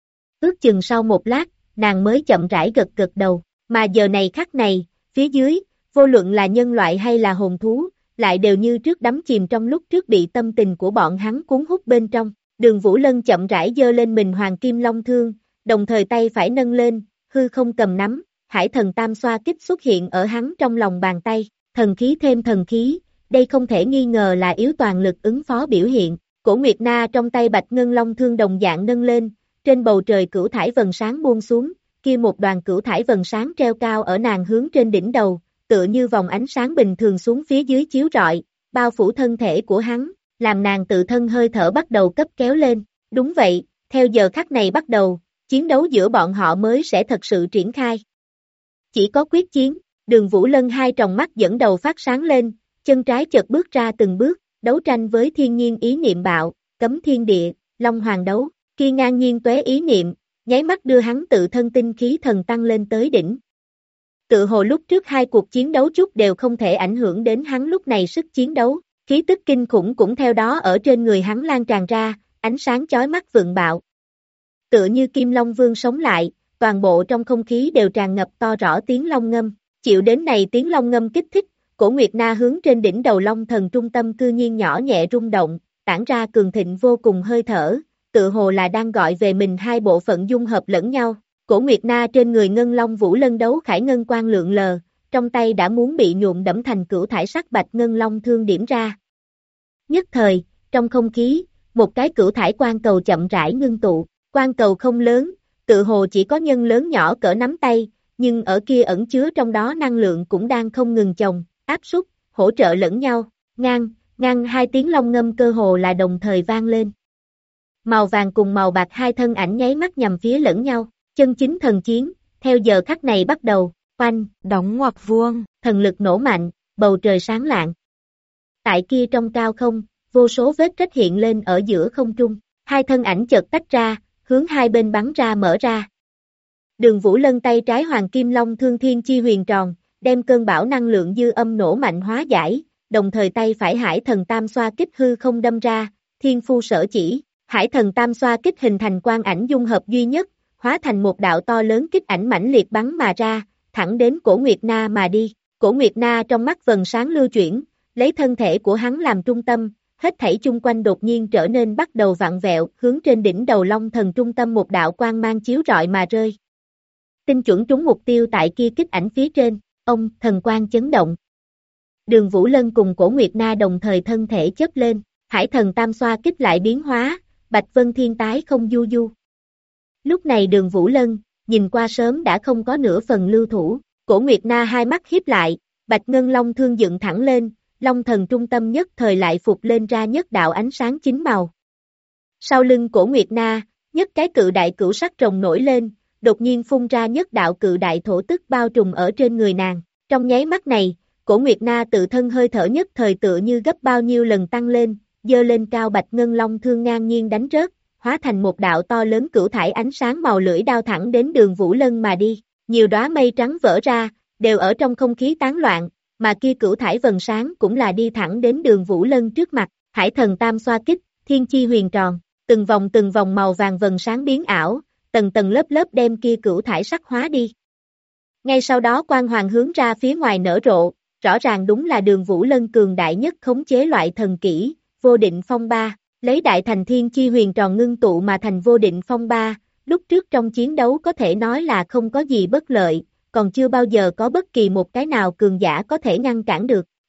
Ước chừng sau một lát, nàng mới chậm rãi gật gật đầu, mà giờ này khắc này, phía dưới, vô luận là nhân loại hay là hồn thú, lại đều như trước đắm chìm trong lúc trước bị tâm tình của bọn hắn cuốn hút bên trong. Đường Vũ Lân chậm rãi giơ lên mình hoàng kim long thương, đồng thời tay phải nâng lên, hư không cầm nắm, hải thần tam xoa kích xuất hiện ở hắn trong lòng bàn tay, thần khí thêm thần khí, đây không thể nghi ngờ là yếu toàn lực ứng phó biểu hiện. Cổ Nguyệt Na trong tay bạch ngân long thương đồng dạng nâng lên, trên bầu trời cửu thải vầng sáng buông xuống, kia một đoàn cửu thải vầng sáng treo cao ở nàng hướng trên đỉnh đầu, tựa như vòng ánh sáng bình thường xuống phía dưới chiếu rọi, bao phủ thân thể của hắn, làm nàng tự thân hơi thở bắt đầu cấp kéo lên. Đúng vậy, theo giờ khắc này bắt đầu, chiến đấu giữa bọn họ mới sẽ thật sự triển khai. Chỉ có quyết chiến, Đường Vũ Lân hai tròng mắt dẫn đầu phát sáng lên, chân trái chợt bước ra từng bước, đấu tranh với thiên nhiên ý niệm bạo, cấm thiên địa, long hoàng đấu, kia ngang nhiên tuế ý niệm, nháy mắt đưa hắn tự thân tinh khí thần tăng lên tới đỉnh. Tự hồ lúc trước hai cuộc chiến đấu chút đều không thể ảnh hưởng đến hắn lúc này sức chiến đấu, khí tức kinh khủng cũng theo đó ở trên người hắn lan tràn ra, ánh sáng chói mắt vượng bạo. Tựa như Kim Long Vương sống lại, toàn bộ trong không khí đều tràn ngập to rõ tiếng long ngâm, chịu đến này tiếng long ngâm kích thích, Cổ Nguyệt Na hướng trên đỉnh đầu long thần trung tâm cư nhiên nhỏ nhẹ rung động, tản ra cường thịnh vô cùng hơi thở, tự hồ là đang gọi về mình hai bộ phận dung hợp lẫn nhau. Cổ Nguyệt Na trên người ngân long vũ lân đấu khải ngân quang lượn lờ, trong tay đã muốn bị nhuộm đẫm thành cửu thải sắc bạch ngân long thương điểm ra. Nhất thời, trong không khí, một cái cửu thải quang cầu chậm rãi ngưng tụ, quang cầu không lớn, tự hồ chỉ có nhân lớn nhỏ cỡ nắm tay, nhưng ở kia ẩn chứa trong đó năng lượng cũng đang không ngừng chồng, áp suất, hỗ trợ lẫn nhau, ngang hai tiếng long ngâm cơ hồ là đồng thời vang lên. Màu vàng cùng màu bạc hai thân ảnh nháy mắt nhằm phía lẫn nhau, chân chính thần chiến, theo giờ khắc này bắt đầu, oanh, đóng ngoặc vuông, thần lực nổ mạnh, bầu trời sáng lạng. Tại kia trong cao không, vô số vết rách hiện lên ở giữa không trung, hai thân ảnh chợt tách ra, hướng hai bên bắn ra mở ra. Đường Vũ Lân tay trái hoàng kim long thương thiên chi huyền tròn, đem cơn bão năng lượng dư âm nổ mạnh hóa giải, đồng thời tay phải hải thần tam xoa kích hư không đâm ra, thiên phu sở chỉ, hải thần tam xoa kích hình thành quang ảnh dung hợp duy nhất, hóa thành một đạo to lớn kích ảnh mãnh liệt bắn mà ra, thẳng đến Cổ Nguyệt Na mà đi. Cổ Nguyệt Na trong mắt vầng sáng lưu chuyển, lấy thân thể của hắn làm trung tâm, hết thảy chung quanh đột nhiên trở nên bắt đầu vặn vẹo, hướng trên đỉnh đầu long thần trung tâm một đạo quang mang chiếu rọi mà rơi. Tinh chuẩn trúng mục tiêu tại kia kích ảnh phía trên, ông, thần quang chấn động. Đường Vũ Lân cùng Cổ Nguyệt Na đồng thời thân thể chớp lên, hải thần tam xoa kích lại biến hóa, Bạch Vân Thiên tái không du du. Lúc này Đường Vũ Lân, nhìn qua sớm đã không có nửa phần lưu thủ, Cổ Nguyệt Na hai mắt hiếp lại, Bạch Ngân Long thương dựng thẳng lên, Long thần trung tâm nhất thời lại phục lên ra nhất đạo ánh sáng chính màu. Sau lưng Cổ Nguyệt Na, nhất cái cự đại cửu sắc rồng nổi lên, đột nhiên phun ra nhất đạo cự đại thổ tức bao trùm ở trên người nàng. Trong nháy mắt này, Cổ Nguyệt Na tự thân hơi thở nhất thời tựa như gấp bao nhiêu lần tăng lên, giơ lên cao Bạch Ngân Long thương ngang nhiên đánh rớt, hóa thành một đạo to lớn cửu thải ánh sáng màu lưỡi đao thẳng đến Đường Vũ Lân mà đi. Nhiều đóa mây trắng vỡ ra, đều ở trong không khí tán loạn, mà kia cửu thải vầng sáng cũng là đi thẳng đến Đường Vũ Lân trước mặt. Hải thần tam xoa kích, thiên chi huyền tròn, từng vòng màu vàng vầng sáng biến ảo, tầng tầng lớp lớp đem kia cửu thải sắc hóa đi. Ngay sau đó quang hoàng hướng ra phía ngoài nở rộ, rõ ràng đúng là Đường Vũ Lân cường đại nhất khống chế loại thần kỹ, vô định phong ba, lấy đại thành thiên chi huyền tròn ngưng tụ mà thành vô định phong ba, lúc trước trong chiến đấu có thể nói là không có gì bất lợi, còn chưa bao giờ có bất kỳ một cái nào cường giả có thể ngăn cản được.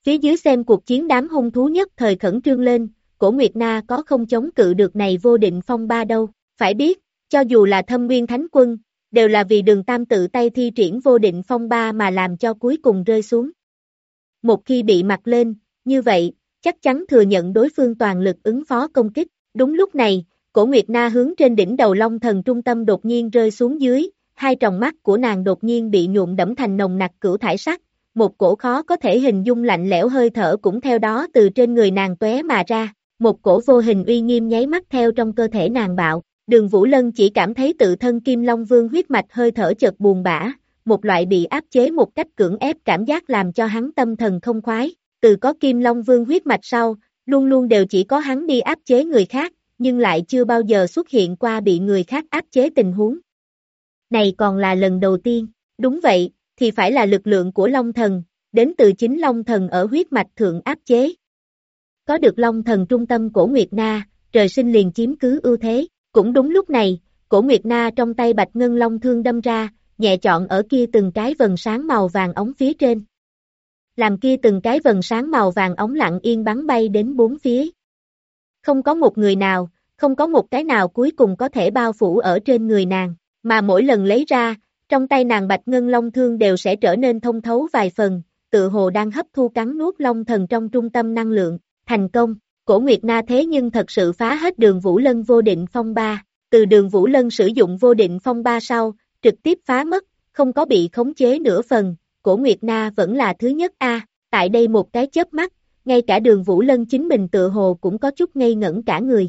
Phía dưới xem cuộc chiến đám hung thú nhất thời khẩn trương lên, Cổ Nguyệt Na có không chống cự được này vô định phong ba đâu, phải biết, cho dù là Thâm Nguyên Thánh Quân, đều là vì Đường Tam tự tay thi triển vô định phong ba mà làm cho cuối cùng rơi xuống. Một khi bị mặc lên, như vậy, chắc chắn thừa nhận đối phương toàn lực ứng phó công kích. Đúng lúc này, Cổ Nguyệt Na hướng trên đỉnh đầu Long Thần trung tâm đột nhiên rơi xuống dưới, hai tròng mắt của nàng đột nhiên bị nhuộm đẫm thành nồng nặc cửu thải sắc, một cổ khó có thể hình dung lạnh lẽo hơi thở cũng theo đó từ trên người nàng tóe mà ra, một cổ vô hình uy nghiêm nháy mắt theo trong cơ thể nàng bạo. Đường Vũ Lân chỉ cảm thấy tự thân Kim Long Vương huyết mạch hơi thở chợt buồn bã, một loại bị áp chế một cách cưỡng ép cảm giác làm cho hắn tâm thần không khoái. Từ có Kim Long Vương huyết mạch sau, luôn luôn đều chỉ có hắn đi áp chế người khác, nhưng lại chưa bao giờ xuất hiện qua bị người khác áp chế tình huống. Này còn là lần đầu tiên, đúng vậy, thì phải là lực lượng của Long Thần, đến từ chính Long Thần ở huyết mạch thượng áp chế. Có được Long Thần trung tâm Cổ Nguyệt Na, trời sinh liền chiếm cứ ưu thế, cũng đúng lúc này, Cổ Nguyệt Na trong tay Bạch Ngân Long thương đâm ra, nhẹ chọn ở kia từng cái vần sáng màu vàng ống phía trên. Làm kia từng cái vần sáng màu vàng ống lặng yên bắn bay đến bốn phía. Không có một người nào, không có một cái nào cuối cùng có thể bao phủ ở trên người nàng, mà mỗi lần lấy ra, trong tay nàng Bạch Ngân Long thương đều sẽ trở nên thông thấu vài phần, tự hồ đang hấp thu cắn nuốt Long Thần trong trung tâm năng lượng, thành công. Cổ Nguyệt Na thế nhưng thật sự phá hết Đường Vũ Lân vô định phong ba, từ Đường Vũ Lân sử dụng vô định phong ba sau, trực tiếp phá mất, không có bị khống chế nửa phần, Cổ Nguyệt Na vẫn là thứ nhất a. Tại đây một cái chớp mắt, ngay cả Đường Vũ Lân chính mình tự hồ cũng có chút ngây ngẩn cả người.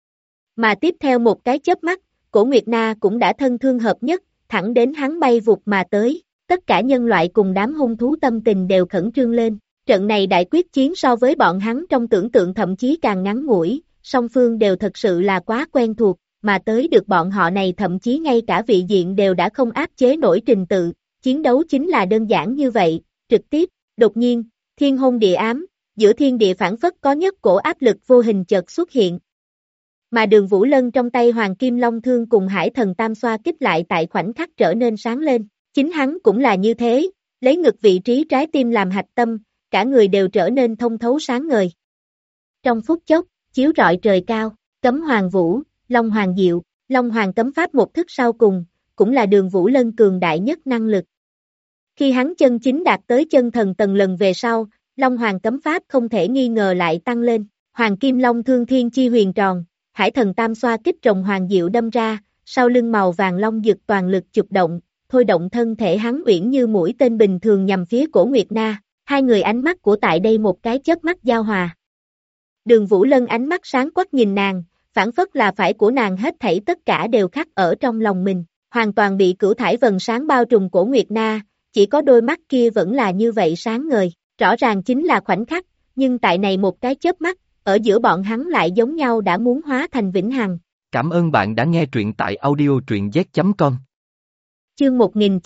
Mà tiếp theo một cái chớp mắt, Cổ Nguyệt Na cũng đã thân thương hợp nhất, thẳng đến hắn bay vụt mà tới, tất cả nhân loại cùng đám hung thú tâm tình đều khẩn trương lên. Trận này đại quyết chiến so với bọn hắn trong tưởng tượng thậm chí càng ngắn ngủi, song phương đều thật sự là quá quen thuộc, mà tới được bọn họ này thậm chí ngay cả vị diện đều đã không áp chế nổi trình tự, chiến đấu chính là đơn giản như vậy, trực tiếp, đột nhiên, thiên hôn địa ám, giữa thiên địa phảng phất có nhất cổ áp lực vô hình chợt xuất hiện. Mà Đường Vũ Lân trong tay Hoàng Kim Long Thương cùng Hải Thần Tam Xoa kích lại tại khoảnh khắc trở nên sáng lên, chính hắn cũng là như thế, lấy ngực vị trí trái tim làm hạch tâm, cả người đều trở nên thông thấu sáng ngời. Trong phút chốc, chiếu rọi trời cao, Cấm Hoàng Vũ, Long Hoàng Diệu, Long Hoàng cấm pháp một thức sau cùng, cũng là Đường Vũ Lân cường đại nhất năng lực. Khi hắn chân chính đạt tới chân thần tầng lần về sau, Long Hoàng cấm pháp không thể nghi ngờ lại tăng lên, Hoàng Kim Long Thương Thiên Chi huyền tròn, Hải Thần Tam Xoa kích rồng Hoàng Diệu đâm ra, sau lưng màu vàng long dực toàn lực chụp động, thôi động thân thể hắn uyển như mũi tên bình thường nhằm phía Cổ Nguyệt Na. Hai người ánh mắt của tại đây một cái chớp mắt giao hòa. Đường Vũ Lân ánh mắt sáng quắc nhìn nàng, phảng phất là phải của nàng hết thảy tất cả đều khắc ở trong lòng mình, hoàn toàn bị cửu thải vần sáng bao trùm Cổ Nguyệt Na, chỉ có đôi mắt kia vẫn là như vậy sáng ngời, rõ ràng chính là khoảnh khắc, nhưng tại này một cái chớp mắt, ở giữa bọn hắn lại giống nhau đã muốn hóa thành vĩnh hằng. Cảm ơn bạn đã nghe truyện tại audio truyện z.com. Chương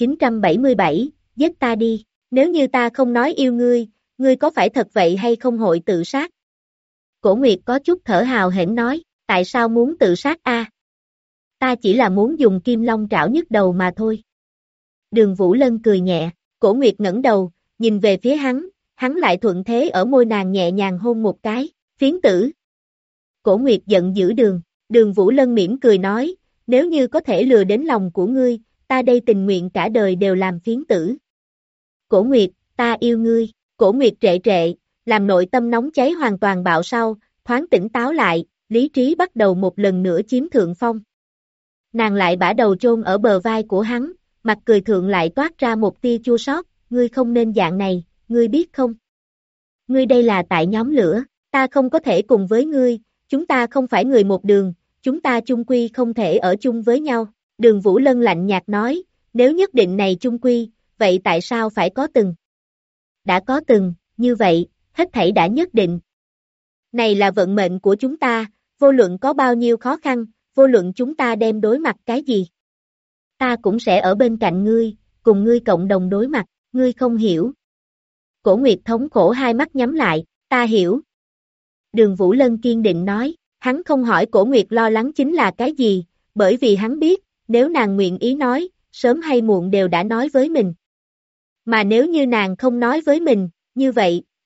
1977, giết ta đi. Nếu như ta không nói yêu ngươi, ngươi có phải thật vậy hay không hội tự sát? Cổ Nguyệt có chút thở hào hển nói, tại sao muốn tự sát a? Ta chỉ là muốn dùng kim long trảo nhức đầu mà thôi. Đường Vũ Lân cười nhẹ, Cổ Nguyệt ngẩng đầu, nhìn về phía hắn lại thuận thế ở môi nàng nhẹ nhàng hôn một cái, phiến tử. Cổ Nguyệt giận dữ Đường Vũ Lân mỉm cười nói, nếu như có thể lừa đến lòng của ngươi, ta đây tình nguyện cả đời đều làm phiến tử. Cổ Nguyệt, ta yêu ngươi, Cổ Nguyệt trệ trệ, làm nội tâm nóng cháy hoàn toàn bạo sau, thoáng tỉnh táo lại, lý trí bắt đầu một lần nữa chiếm thượng phong. Nàng lại bả đầu chôn ở bờ vai của hắn, mặt cười thượng lại toát ra một tia chua xót, ngươi không nên dạng này, ngươi biết không? Ngươi đây là tại nhóm lửa, ta không có thể cùng với ngươi, chúng ta không phải người một đường, chúng ta chung quy không thể ở chung với nhau. Đường Vũ Lân lạnh nhạt nói, nếu nhất định này chung quy, vậy tại sao phải có từng? Đã có từng, như vậy, hết thảy đã nhất định. Này là vận mệnh của chúng ta, vô luận có bao nhiêu khó khăn, vô luận chúng ta đem đối mặt cái gì. Ta cũng sẽ ở bên cạnh ngươi, cùng ngươi cộng đồng đối mặt, ngươi không hiểu. Cổ Nguyệt thống khổ hai mắt nhắm lại, ta hiểu. Đường Vũ Lân kiên định nói, hắn không hỏi Cổ Nguyệt lo lắng chính là cái gì, bởi vì hắn biết, nếu nàng nguyện ý nói, sớm hay muộn đều đã nói với mình. Mà nếu như nàng không nói với mình, như vậy,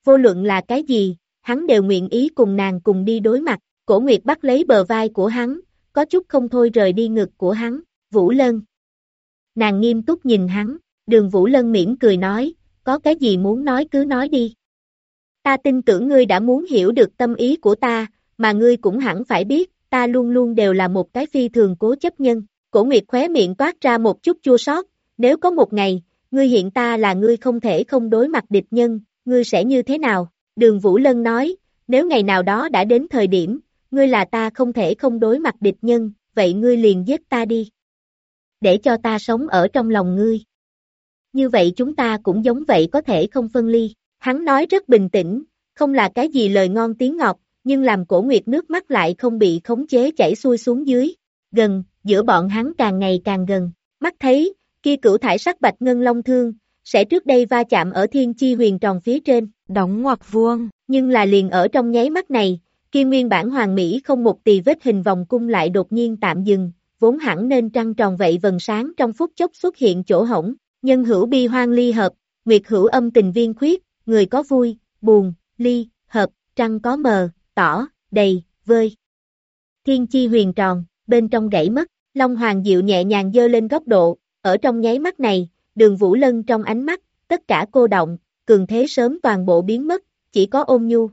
vô luận là cái gì, hắn đều nguyện ý cùng nàng cùng đi đối mặt. Cổ Nguyệt bắt lấy bờ vai của hắn, có chút không thôi rời đi ngực của hắn. Vũ Lân. Nàng nghiêm túc nhìn hắn, Đường Vũ Lân mỉm cười nói, có cái gì muốn nói cứ nói đi. Ta tin tưởng ngươi đã muốn hiểu được tâm ý của ta, mà ngươi cũng hẳn phải biết, ta luôn luôn đều là một cái phi thường cố chấp nhân. Cổ Nguyệt khóe miệng toát ra một chút chua xót, nếu có một ngày, ngươi hiện ta là ngươi không thể không đối mặt địch nhân, ngươi sẽ như thế nào? Đường Vũ Lân nói, nếu ngày nào đó đã đến thời điểm, ngươi là ta không thể không đối mặt địch nhân, vậy ngươi liền giết ta đi. Để cho ta sống ở trong lòng ngươi. Như vậy chúng ta cũng giống vậy có thể không phân ly. Hắn nói rất bình tĩnh, không là cái gì lời ngon tiếng ngọt, nhưng làm Cổ Nguyệt nước mắt lại không bị khống chế chảy xuôi xuống dưới. Gần, giữa bọn hắn càng ngày càng gần. Mắt thấy, kia cửu thải sắc bạch ngân long thương, sẽ trước đây va chạm ở thiên chi huyền tròn phía trên. Đóng ngoặc vuông. Nhưng là liền ở trong nháy mắt này, kia nguyên bản hoàng mỹ không một tì vết hình vòng cung lại đột nhiên tạm dừng, vốn hẳn nên trăng tròn vậy vầng sáng trong phút chốc xuất hiện chỗ hổng. Nhân hữu bi hoang ly hợp, nguyệt hữu âm tình viên khuyết, người có vui, buồn, ly, hợp, trăng có mờ, tỏ, đầy, vơi. Thiên chi huyền tròn, bên trong gãy mất, Long Hoàng Diệu nhẹ nhàng dơ lên góc độ, ở trong nháy mắt này, Đường Vũ Lân trong ánh mắt, tất cả cô động, cường thế sớm toàn bộ biến mất, chỉ có ôn nhu.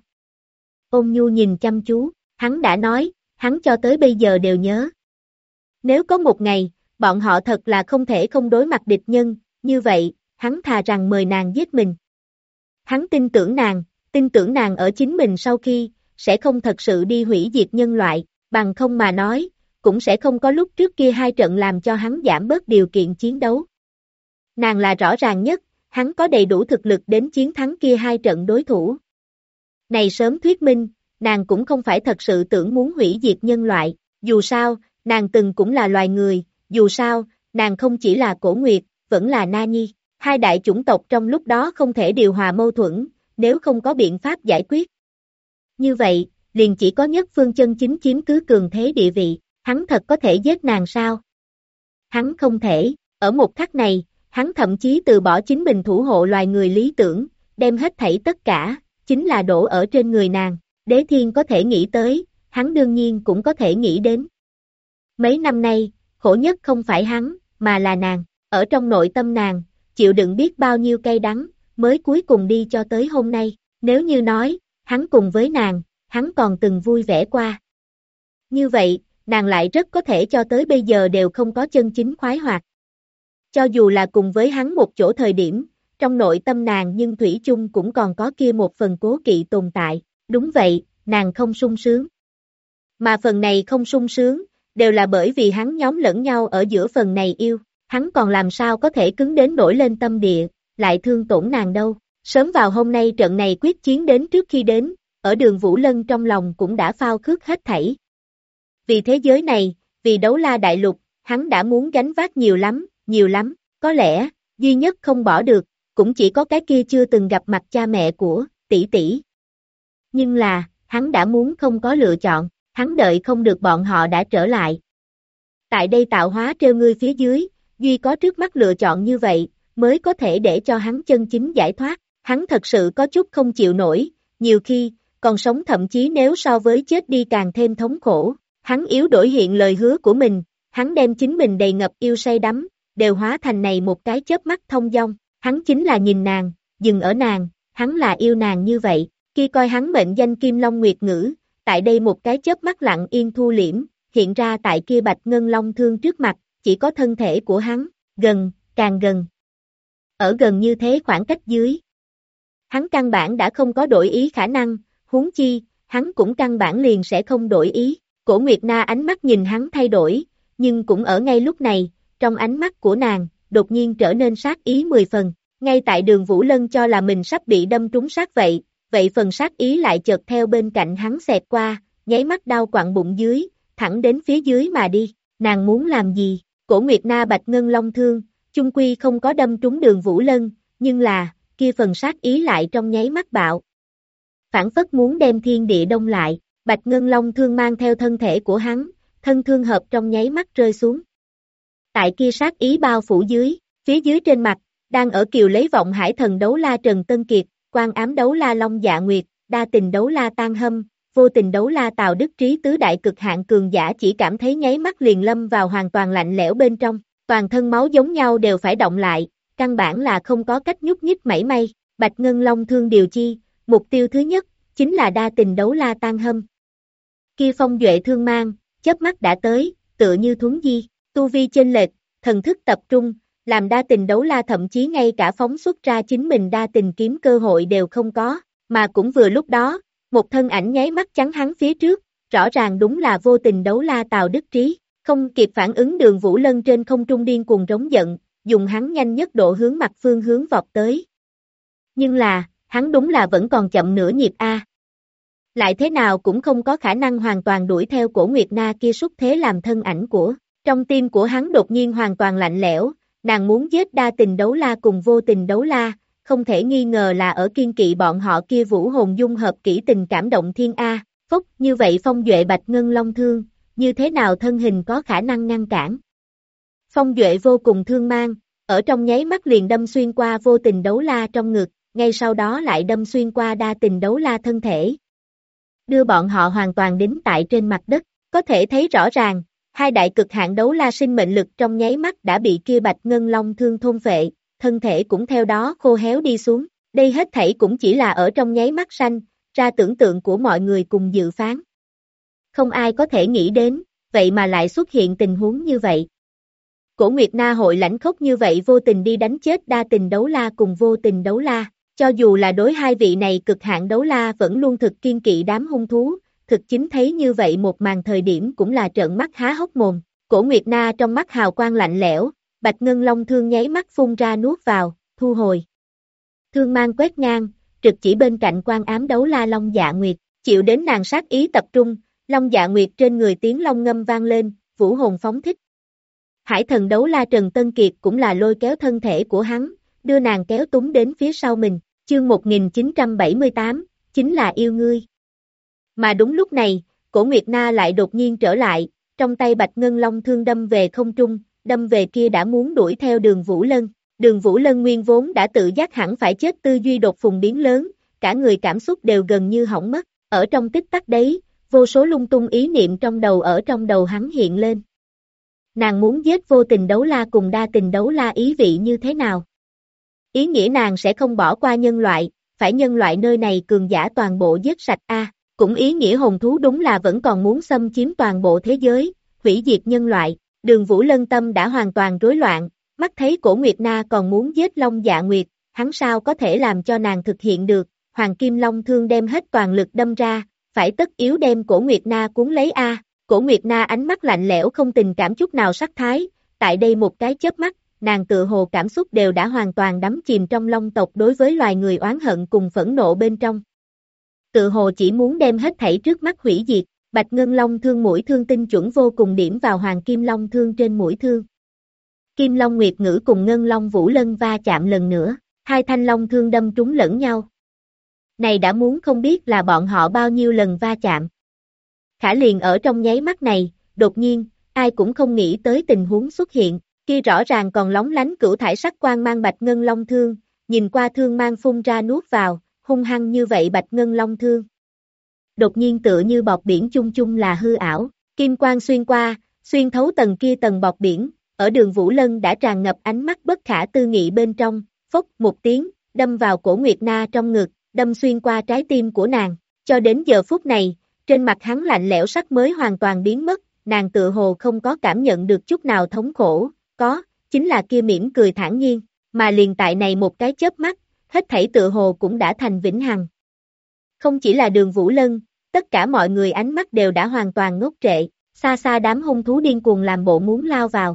Ôn nhu nhìn chăm chú, hắn đã nói, hắn cho tới bây giờ đều nhớ. Nếu có một ngày, bọn họ thật là không thể không đối mặt địch nhân, như vậy, hắn thà rằng mời nàng giết mình. Hắn tin tưởng nàng ở chính mình sau khi, sẽ không thật sự đi hủy diệt nhân loại, bằng không mà nói, cũng sẽ không có lúc trước kia hai trận làm cho hắn giảm bớt điều kiện chiến đấu. Nàng là rõ ràng nhất, hắn có đầy đủ thực lực đến chiến thắng kia hai trận đối thủ. Này sớm thuyết minh, nàng cũng không phải thật sự tưởng muốn hủy diệt nhân loại, dù sao, nàng từng cũng là loài người, dù sao, nàng không chỉ là Cổ Nguyệt, vẫn là Na Nhi. Hai đại chủng tộc trong lúc đó không thể điều hòa mâu thuẫn, nếu không có biện pháp giải quyết. Như vậy, liền chỉ có nhất phương chân chính chiếm cứ cường thế địa vị, hắn thật có thể giết nàng sao? Hắn không thể, ở một khắc này, hắn thậm chí từ bỏ chính mình thủ hộ loài người lý tưởng, đem hết thảy tất cả, chính là đổ ở trên người nàng. Đế Thiên có thể nghĩ tới, hắn đương nhiên cũng có thể nghĩ đến. Mấy năm nay, khổ nhất không phải hắn, mà là nàng, ở trong nội tâm nàng, chịu đựng biết bao nhiêu cay đắng, mới cuối cùng đi cho tới hôm nay. Nếu như nói, hắn cùng với nàng, hắn còn từng vui vẻ qua. Như vậy, nàng lại rất có thể cho tới bây giờ đều không có chân chính khoái hoạt. Cho dù là cùng với hắn một chỗ thời điểm, trong nội tâm nàng nhưng thủy chung cũng còn có kia một phần cố kỵ tồn tại. Đúng vậy, nàng không sung sướng. Mà phần này không sung sướng, đều là bởi vì hắn nhóm lẫn nhau ở giữa phần này yêu. Hắn còn làm sao có thể cứng đến nổi lên tâm địa, lại thương tổn nàng đâu. Sớm vào hôm nay trận này quyết chiến đến trước khi đến, ở Đường Vũ Lân trong lòng cũng đã phao khước hết thảy. Vì thế giới này, vì Đấu La Đại Lục, hắn đã muốn gánh vác nhiều lắm, có lẽ, duy nhất không bỏ được, cũng chỉ có cái kia chưa từng gặp mặt cha mẹ của tỷ tỷ. Nhưng là, hắn đã muốn không có lựa chọn, hắn đợi không được bọn họ đã trở lại. Tại đây tạo hóa trêu ngươi phía dưới, duy có trước mắt lựa chọn như vậy, mới có thể để cho hắn chân chính giải thoát. Hắn thật sự có chút không chịu nổi, nhiều khi, còn sống thậm chí nếu so với chết đi càng thêm thống khổ. Hắn yếu đổi hiện lời hứa của mình, hắn đem chính mình đầy ngập yêu say đắm, đều hóa thành này một cái chớp mắt thông dong. Hắn chính là nhìn nàng, dừng ở nàng, hắn là yêu nàng như vậy. Khi coi hắn mệnh danh Kim Long Nguyệt Ngữ, tại đây một cái chớp mắt lặng yên thu liễm, hiện ra tại kia bạch ngân long thương trước mặt, chỉ có thân thể của hắn, gần, càng gần. Ở gần như thế khoảng cách dưới. Hắn căn bản đã không có đổi ý khả năng, huống chi, hắn cũng căn bản liền sẽ không đổi ý. Cổ Nguyệt Na ánh mắt nhìn hắn thay đổi, nhưng cũng ở ngay lúc này, trong ánh mắt của nàng, đột nhiên trở nên sát ý 10 phần. Ngay tại Đường Vũ Lân cho là mình sắp bị đâm trúng sát vậy phần sát ý lại chợt theo bên cạnh hắn xẹt qua, nháy mắt đau quặn bụng dưới, thẳng đến phía dưới mà đi. Nàng muốn làm gì? Cổ Nguyệt Na bạch ngân long thương, chung quy không có đâm trúng Đường Vũ Lân, nhưng là, kia phần sát ý lại trong nháy mắt bạo. Phản phất muốn đem thiên địa đông lại, bạch ngân long thương mang theo thân thể của hắn, thân thương hợp trong nháy mắt rơi xuống. Tại kia sát ý bao phủ dưới, phía dưới trên mặt, đang ở kiều lấy vọng hải thần Đấu La Trần Tân Kiệt, Quan Ám Đấu La Long Dạ Nguyệt, Đa Tình Đấu La Tan Hâm, Vô Tình Đấu La Tào Đức Trí tứ đại cực hạn cường giả chỉ cảm thấy nháy mắt liền lâm vào hoàn toàn lạnh lẽo bên trong, toàn thân máu giống nhau đều phải động lại, căn bản là không có cách nhúc nhích mảy may. Bạch Ngân Long Thương điều chi, mục tiêu thứ nhất chính là Đa Tình Đấu La Tan Hâm. Kia phong duệ thương mang, chớp mắt đã tới, tựa như thuấn di, tu vi chênh lệch, thần thức tập trung, làm Đa Tình Đấu La thậm chí ngay cả phóng xuất ra chính mình đa tình kiếm cơ hội đều không có, mà cũng vừa lúc đó, một thân ảnh nháy mắt chắn hắn phía trước, rõ ràng đúng là Vô Tình Đấu La Tào Đức Trí, không kịp phản ứng Đường Vũ Lân trên không trung điên cuồng rống giận, dùng hắn nhanh nhất độ hướng mặt phương hướng vọt tới. Nhưng là, hắn đúng là vẫn còn chậm nửa nhịp a. Lại thế nào cũng không có khả năng hoàn toàn đuổi theo Cổ Nguyệt Na kia xuất thế làm thân ảnh của. Trong tim của hắn đột nhiên hoàn toàn lạnh lẽo, nàng muốn giết Đa Tình Đấu La cùng Vô Tình Đấu La, không thể nghi ngờ là ở kiên kỵ bọn họ kia vũ hồn dung hợp kỹ tình cảm động thiên A, phốc, như vậy phong duệ Bạch Ngân Long Thương, như thế nào thân hình có khả năng ngăn cản. Phong duệ vô cùng thương mang, ở trong nháy mắt liền đâm xuyên qua Vô Tình Đấu La trong ngực, ngay sau đó lại đâm xuyên qua Đa Tình Đấu La thân thể. Đưa bọn họ hoàn toàn đính tại trên mặt đất, có thể thấy rõ ràng, hai đại cực hạn đấu la sinh mệnh lực trong nháy mắt đã bị kia Bạch Ngân Long Thương thôn phệ, thân thể cũng theo đó khô héo đi xuống, đây hết thảy cũng chỉ là ở trong nháy mắt sanh, ra tưởng tượng của mọi người cùng dự phán. Không ai có thể nghĩ đến, vậy mà lại xuất hiện tình huống như vậy. Cổ Nguyệt Na hội lãnh khốc như vậy vô tình đi đánh chết Đa Tình Đấu La cùng Vô Tình Đấu La, cho dù là đối hai vị này cực hạn đấu la vẫn luôn thực kiên kỵ đám hung thú, thực chính thấy như vậy một màn thời điểm cũng là trợn mắt há hốc mồm. Cổ Nguyệt Na trong mắt hào quang lạnh lẽo, Bạch Ngân Long Thương nháy mắt phun ra nuốt vào, thu hồi. Thương mang quét ngang, trực chỉ bên cạnh Quan Ám Đấu La Long Dạ Nguyệt, chịu đến nàng sát ý tập trung, Long Dạ Nguyệt trên người tiếng long ngâm vang lên, vũ hồn phóng thích. Hải Thần Đấu La Trần Tân Kiệt cũng là lôi kéo thân thể của hắn, đưa nàng kéo túng đến phía sau mình, chương 1978, chính là yêu ngươi. Mà đúng lúc này, Cổ Nguyệt Na lại đột nhiên trở lại, trong tay Bạch Ngân Long Thương đâm về không trung, đâm về kia đã muốn đuổi theo Đường Vũ Lân. Đường Vũ Lân nguyên vốn đã tự giác hẳn phải chết tư duy đột phùng biến lớn, cả người cảm xúc đều gần như hỏng mất, ở trong tích tắc đấy, vô số lung tung ý niệm trong đầu ở trong đầu hắn hiện lên. Nàng muốn giết Vô Tình Đấu La cùng Đa Tình Đấu La ý vị như thế nào? Ý nghĩa nàng sẽ không bỏ qua nhân loại, phải nhân loại nơi này cường giả toàn bộ giết sạch a. Cũng ý nghĩa hồn thú đúng là vẫn còn muốn xâm chiếm toàn bộ thế giới, hủy diệt nhân loại. Đường Vũ Lân tâm đã hoàn toàn rối loạn, mắt thấy Cổ Nguyệt Na còn muốn giết Long Dạ Nguyệt, hắn sao có thể làm cho nàng thực hiện được. Hoàng Kim Long Thương đem hết toàn lực đâm ra, phải tất yếu đem Cổ Nguyệt Na cuốn lấy a. Cổ Nguyệt Na ánh mắt lạnh lẽo không tình cảm chút nào sắc thái, tại đây một cái chớp mắt, nàng tự hồ cảm xúc đều đã hoàn toàn đắm chìm trong long tộc đối với loài người oán hận cùng phẫn nộ bên trong. Tự hồ chỉ muốn đem hết thảy trước mắt hủy diệt, Bạch Ngân Long Thương mũi thương tinh chuẩn vô cùng điểm vào Hoàng Kim Long Thương trên mũi thương. Kim Long Nguyệt Ngữ cùng Ngân Long Vũ Lân va chạm lần nữa, hai thanh long thương đâm trúng lẫn nhau. Này đã muốn không biết là bọn họ bao nhiêu lần va chạm. Khả liền ở trong nháy mắt này, đột nhiên, ai cũng không nghĩ tới tình huống xuất hiện, kia rõ ràng còn lóng lánh cửu thải sắc quang mang Bạch Ngân Long Thương, nhìn qua thương mang phun ra nuốt vào, hung hăng như vậy Bạch Ngân Long Thương. Đột nhiên tựa như bọt biển chung chung là hư ảo, kim quang xuyên qua, xuyên thấu tầng kia tầng bọt biển, ở Đường Vũ Lân đã tràn ngập ánh mắt bất khả tư nghị bên trong, phốc một tiếng, đâm vào Cổ Nguyệt Na trong ngực, đâm xuyên qua trái tim của nàng, cho đến giờ phút này, trên mặt hắn lạnh lẽo sắc mới hoàn toàn biến mất, nàng tựa hồ không có cảm nhận được chút nào thống khổ, có, chính là kia mỉm cười thản nhiên, mà liền tại này một cái chớp mắt, hết thảy tựa hồ cũng đã thành vĩnh hằng. Không chỉ là Đường Vũ Lân, tất cả mọi người ánh mắt đều đã hoàn toàn ngốc trệ, xa xa đám hung thú điên cuồng làm bộ muốn lao vào.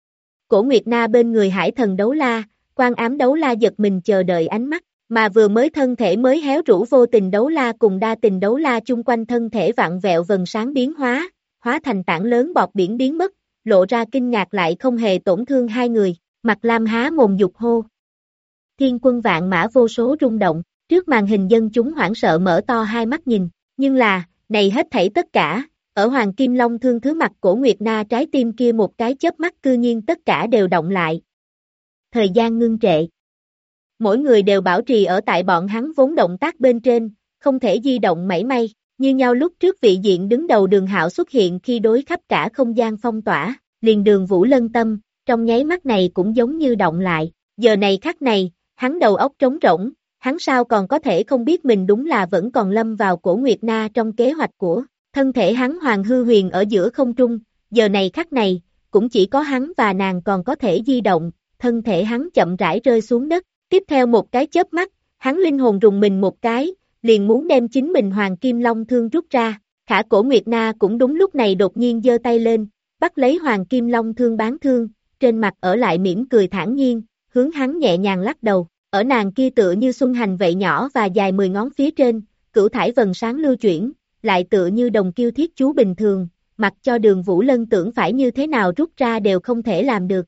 Cổ Nguyệt Na bên người Hải Thần Đấu La, Quan Ám Đấu La giật mình chờ đợi ánh mắt, mà vừa mới thân thể mới héo rũ Vô Tình Đấu La cùng Đa Tình Đấu La chung quanh thân thể vặn vẹo vầng sáng biến hóa, hóa thành tảng lớn bọt biển biến mất, lộ ra kinh ngạc lại không hề tổn thương hai người, Mặt Lam há mồm dục hô. Thiên Quân vạn mã vô số rung động, trước màn hình dân chúng hoảng sợ mở to hai mắt nhìn, nhưng là, này hết thảy tất cả, ở Hoàng Kim Long Thương thứ mặt Cổ Nguyệt Na trái tim kia một cái chớp mắt cư nhiên tất cả đều động lại. Thời gian ngưng trệ. mỗi người đều bảo trì ở tại bọn hắn vốn động tác bên trên, không thể di động mảy may, như nhau lúc trước vị diện đứng đầu Đường Hạo xuất hiện khi đối khắp cả không gian phong tỏa, liền Đường Vũ Lân tâm, trong nháy mắt này cũng giống như động lại, giờ này khắc này, hắn đầu óc trống rỗng, hắn sao còn có thể không biết mình đúng là vẫn còn lâm vào Cổ Nguyệt Na trong kế hoạch của, thân thể hắn hoàng hư huyền ở giữa không trung, giờ này khắc này, cũng chỉ có hắn và nàng còn có thể di động, thân thể hắn chậm rãi rơi xuống đất, tiếp theo một cái chớp mắt, hắn linh hồn rùng mình một cái, liền muốn đem chính mình Hoàng Kim Long thương rút ra, Khả Cổ Nguyệt Na cũng đúng lúc này đột nhiên giơ tay lên, bắt lấy Hoàng Kim Long thương bán thương, trên mặt ở lại mỉm cười thản nhiên, hướng hắn nhẹ nhàng lắc đầu, ở nàng kia tựa như xuân hành vậy nhỏ và dài 10 ngón phía trên, cửu thải vần sáng lưu chuyển, lại tựa như đồng kiêu thiết chú bình thường, mặc cho Đường Vũ Lân tưởng phải như thế nào rút ra đều không thể làm được.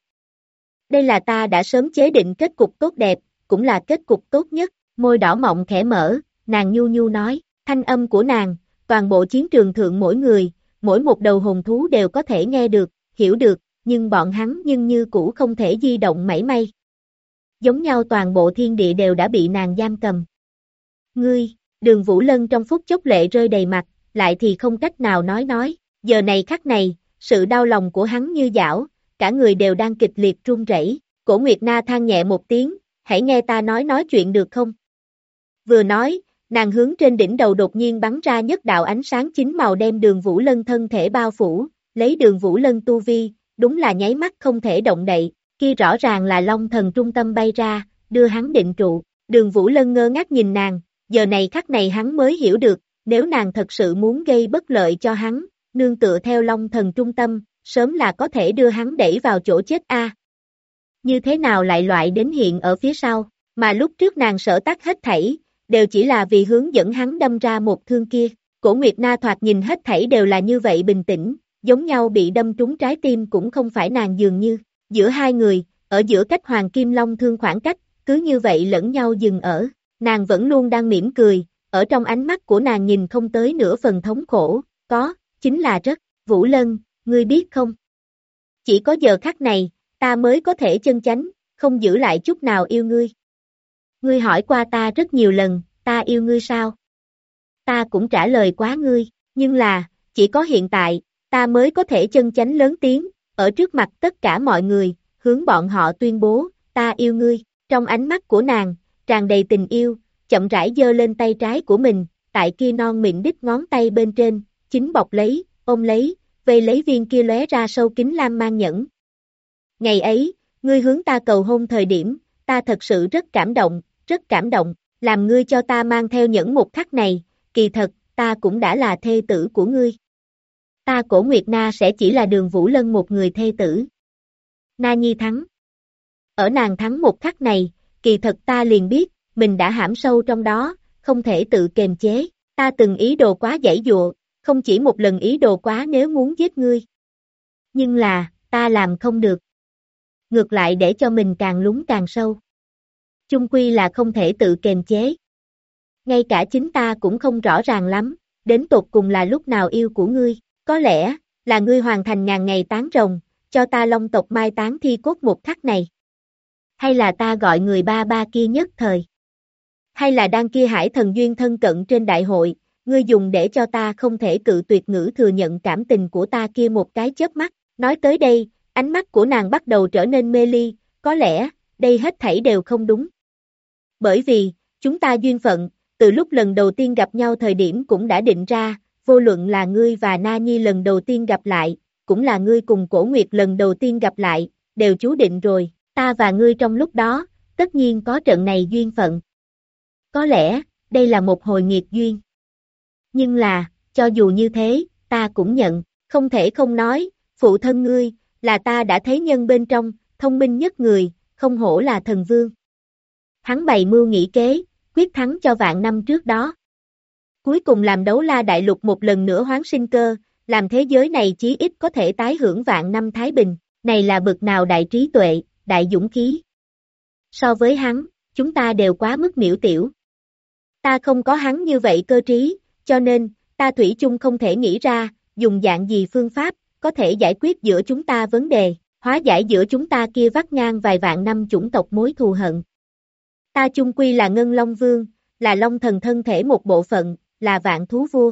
Đây là ta đã sớm chế định kết cục tốt đẹp, cũng là kết cục tốt nhất, môi đỏ mọng khẽ mở, nàng nhu nhu nói, thanh âm của nàng, toàn bộ chiến trường thượng mỗi người, mỗi một đầu hồn thú đều có thể nghe được, hiểu được, nhưng bọn hắn nhưng như cũ không thể di động mảy may. Giống nhau toàn bộ thiên địa đều đã bị nàng giam cầm. Ngươi, Đường Vũ Lân trong phút chốc lệ rơi đầy mặt, lại thì không cách nào nói, giờ này khắc này, sự đau lòng của hắn như dảo, cả người đều đang kịch liệt run rẩy. Cổ Nguyệt Na than nhẹ một tiếng, hãy nghe ta nói chuyện được không? Vừa nói, nàng hướng trên đỉnh đầu đột nhiên bắn ra nhất đạo ánh sáng chính màu đem Đường Vũ Lân thân thể bao phủ, lấy Đường Vũ Lân tu vi, đúng là nháy mắt không thể động đậy, kia rõ ràng là Long Thần trung tâm bay ra, đưa hắn định trụ. Đường Vũ Lân ngơ ngác nhìn nàng, giờ này khắc này hắn mới hiểu được, nếu nàng thật sự muốn gây bất lợi cho hắn, nương tựa theo Long Thần trung tâm, sớm là có thể đưa hắn đẩy vào chỗ chết a. Như thế nào lại loại đến hiện ở phía sau, mà lúc trước nàng sở tác hết thảy, đều chỉ là vì hướng dẫn hắn đâm ra một thương kia. Cổ Nguyệt Na thoạt nhìn hết thảy đều là như vậy bình tĩnh, giống nhau bị đâm trúng trái tim cũng không phải nàng dường như. Giữa hai người, ở giữa cách Hoàng Kim Long thương khoảng cách, cứ như vậy lẫn nhau dừng ở, nàng vẫn luôn đang mỉm cười, ở trong ánh mắt của nàng nhìn không tới nửa phần thống khổ, có, chính là rất, Vũ Lân, ngươi biết không? Chỉ có giờ khắc này, ta mới có thể chân chánh, không giữ lại chút nào yêu ngươi. Ngươi hỏi qua ta rất nhiều lần, ta yêu ngươi sao? Ta cũng trả lời quá ngươi, nhưng là, chỉ có hiện tại, ta mới có thể chân chánh lớn tiếng, ở trước mặt tất cả mọi người, hướng bọn họ tuyên bố, ta yêu ngươi, trong ánh mắt của nàng, tràn đầy tình yêu, chậm rãi giơ lên tay trái của mình, tại kia non mịn đích ngón tay bên trên, chính bọc lấy, ôm lấy, vây lấy viên kia lóe ra sâu kín lam mang nhẫn. Ngày ấy, ngươi hướng ta cầu hôn thời điểm, ta thật sự rất cảm động, làm ngươi cho ta mang theo nhẫn một khắc này, kỳ thật, ta cũng đã là thê tử của ngươi. Ta Cổ Nguyệt Na sẽ chỉ là Đường Vũ Lân một người thê tử. Na Nhi thắng. Ở nàng thắng một khắc này, kỳ thật ta liền biết, mình đã hãm sâu trong đó, không thể tự kềm chế, ta từng ý đồ quá giãy dụa, không chỉ một lần ý đồ quá nếu muốn giết ngươi. Nhưng là, ta làm không được. Ngược lại để cho mình càng lún càng sâu. Chung quy là không thể tự kềm chế. Ngay cả chính ta cũng không rõ ràng lắm, đến tột cùng là lúc nào yêu của ngươi, có lẽ, là ngươi hoàn thành ngàn ngày tán rồng, cho ta Long tộc mai táng thi cốt một khắc này. Hay là ta gọi người ba ba kia nhất thời. Hay là đang kia hải thần duyên thân cận trên đại hội, ngươi dùng để cho ta không thể cự tuyệt ngữ thừa nhận cảm tình của ta kia một cái chớp mắt. Nói tới đây, ánh mắt của nàng bắt đầu trở nên mê ly, có lẽ, đây hết thảy đều không đúng. Bởi vì, chúng ta duyên phận, từ lúc lần đầu tiên gặp nhau thời điểm cũng đã định ra, vô luận là ngươi và Na Nhi lần đầu tiên gặp lại, cũng là ngươi cùng Cổ Nguyệt lần đầu tiên gặp lại, đều chú định rồi, ta và ngươi trong lúc đó, tất nhiên có trận này duyên phận. Có lẽ, đây là một hồi nghiệt duyên. Nhưng là, cho dù như thế, ta cũng nhận, không thể không nói, phụ thân ngươi, là ta đã thấy nhân bên trong, thông minh nhất người, không hổ là thần vương. Hắn bày mưu nghĩ kế, quyết thắng cho vạn năm trước đó. Cuối cùng làm Đấu La Đại Lục một lần nữa hoán sinh cơ, làm thế giới này chí ít có thể tái hưởng vạn năm thái bình, này là bực nào đại trí tuệ, đại dũng khí. So với hắn, chúng ta đều quá mức miểu tiểu. Ta không có hắn như vậy cơ trí, cho nên, ta thủy chung không thể nghĩ ra, dùng dạng gì phương pháp, có thể giải quyết giữa chúng ta vấn đề, hóa giải giữa chúng ta kia vắt ngang vài vạn năm chủng tộc mối thù hận. Ta chung quy là Ngân Long Vương, là Long Thần thân thể một bộ phận, là vạn thú vua.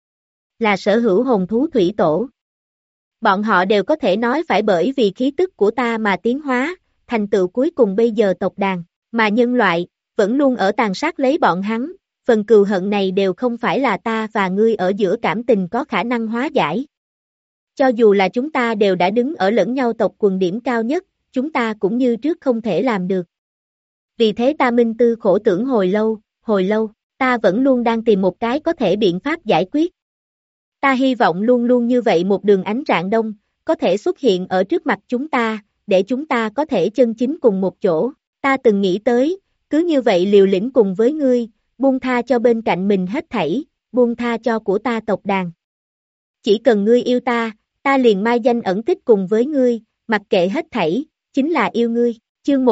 Là sở hữu hồn thú thủy tổ. Bọn họ đều có thể nói phải bởi vì khí tức của ta mà tiến hóa, thành tựu cuối cùng bây giờ tộc đàn, mà nhân loại, vẫn luôn ở tàn sát lấy bọn hắn, phần cừu hận này đều không phải là ta và ngươi ở giữa cảm tình có khả năng hóa giải. Cho dù là chúng ta đều đã đứng ở lẫn nhau tộc quần điểm cao nhất, chúng ta cũng như trước không thể làm được. Vì thế ta minh tư khổ tưởng hồi lâu, ta vẫn luôn đang tìm một cái có thể biện pháp giải quyết. Ta hy vọng luôn luôn như vậy một đường ánh rạng đông, có thể xuất hiện ở trước mặt chúng ta, để chúng ta có thể chân chính cùng một chỗ. Ta từng nghĩ tới, cứ như vậy liều lĩnh cùng với ngươi, buông tha cho bên cạnh mình hết thảy, buông tha cho của ta tộc đàn. Chỉ cần ngươi yêu ta, ta liền mai danh ẩn tích cùng với ngươi, mặc kệ hết thảy, chính là yêu ngươi. Chương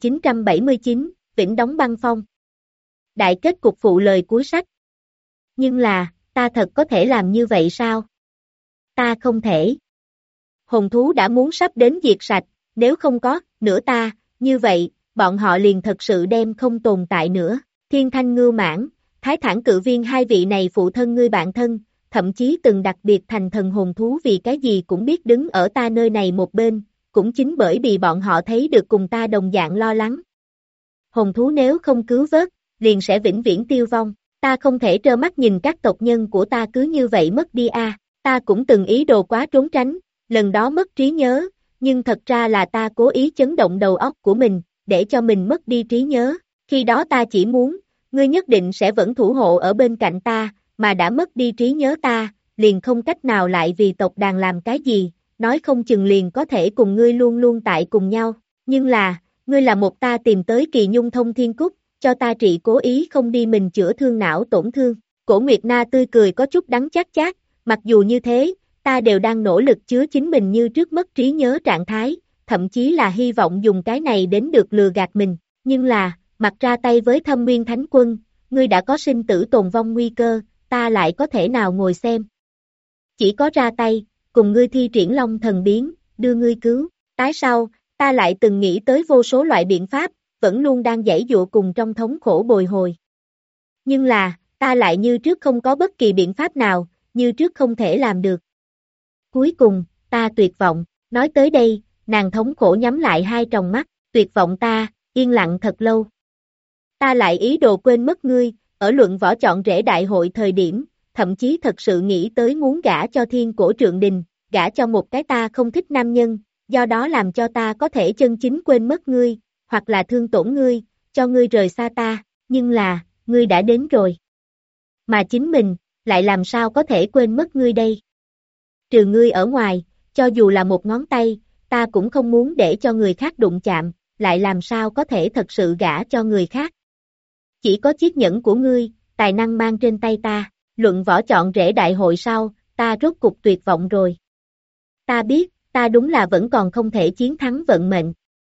1979, Vĩnh đóng băng phong. Đại kết cục phụ lời cuối sách. Nhưng là, ta thật có thể làm như vậy sao? Ta không thể. Hồn thú đã muốn sắp đến diệt sạch, nếu không có, nữa ta, như vậy, bọn họ liền thật sự đem không tồn tại nữa. Thiên Thanh Ngưu Mãn, Thái Thản Cự Viên hai vị này phụ thân ngươi bạn thân, thậm chí từng đặc biệt thành thần hồn thú vì cái gì cũng biết đứng ở ta nơi này một bên, cũng chính bởi vì bọn họ thấy được cùng ta đồng dạng lo lắng. Hồn thú nếu không cứu vớt, liền sẽ vĩnh viễn tiêu vong, ta không thể trơ mắt nhìn các tộc nhân của ta cứ như vậy mất đi a. Ta cũng từng ý đồ quá trốn tránh, lần đó mất trí nhớ, nhưng thật ra là ta cố ý chấn động đầu óc của mình, để cho mình mất đi trí nhớ, khi đó ta chỉ muốn, ngươi nhất định sẽ vẫn thủ hộ ở bên cạnh ta, mà đã mất đi trí nhớ ta, liền không cách nào lại vì tộc đàn làm cái gì, nói không chừng liền có thể cùng ngươi luôn luôn tại cùng nhau, nhưng là, ngươi là một ta tìm tới Kỳ Nhung Thông Thiên Cúc, cho ta trị cố ý không đi mình chữa thương não tổn thương. Cổ Nguyệt Na tươi cười có chút đắng chát chát, mặc dù như thế, ta đều đang nỗ lực chứa chính mình như trước mất trí nhớ trạng thái, thậm chí là hy vọng dùng cái này đến được lừa gạt mình, nhưng là, mặt ra tay với Thâm Nguyên Thánh Quân, ngươi đã có sinh tử tồn vong nguy cơ, ta lại có thể nào ngồi xem. Chỉ có ra tay, cùng ngươi thi triển Long Thần Biến, đưa ngươi cứu, tái sau, ta lại từng nghĩ tới vô số loại biện pháp, vẫn luôn đang giãy giụa cùng trong thống khổ bồi hồi. Nhưng là, ta lại như trước không có bất kỳ biện pháp nào, như trước không thể làm được. Cuối cùng, ta tuyệt vọng, nói tới đây, nàng thống khổ nhắm lại hai tròng mắt, tuyệt vọng ta, yên lặng thật lâu. Ta lại ý đồ quên mất ngươi, ở luận võ chọn rễ đại hội thời điểm, thậm chí thật sự nghĩ tới muốn gả cho Thiên Cổ Trượng Đình, gả cho một cái ta không thích nam nhân, do đó làm cho ta có thể chân chính quên mất ngươi, hoặc là thương tổn ngươi, cho ngươi rời xa ta, nhưng là, ngươi đã đến rồi. Mà chính mình, lại làm sao có thể quên mất ngươi đây? Trừ ngươi ở ngoài, cho dù là một ngón tay, ta cũng không muốn để cho người khác đụng chạm, lại làm sao có thể thật sự gả cho người khác. Chỉ có chiếc nhẫn của ngươi, tài năng mang trên tay ta, luận võ chọn rễ đại hội sau, ta rốt cục tuyệt vọng rồi. Ta biết, ta đúng là vẫn còn không thể chiến thắng vận mệnh.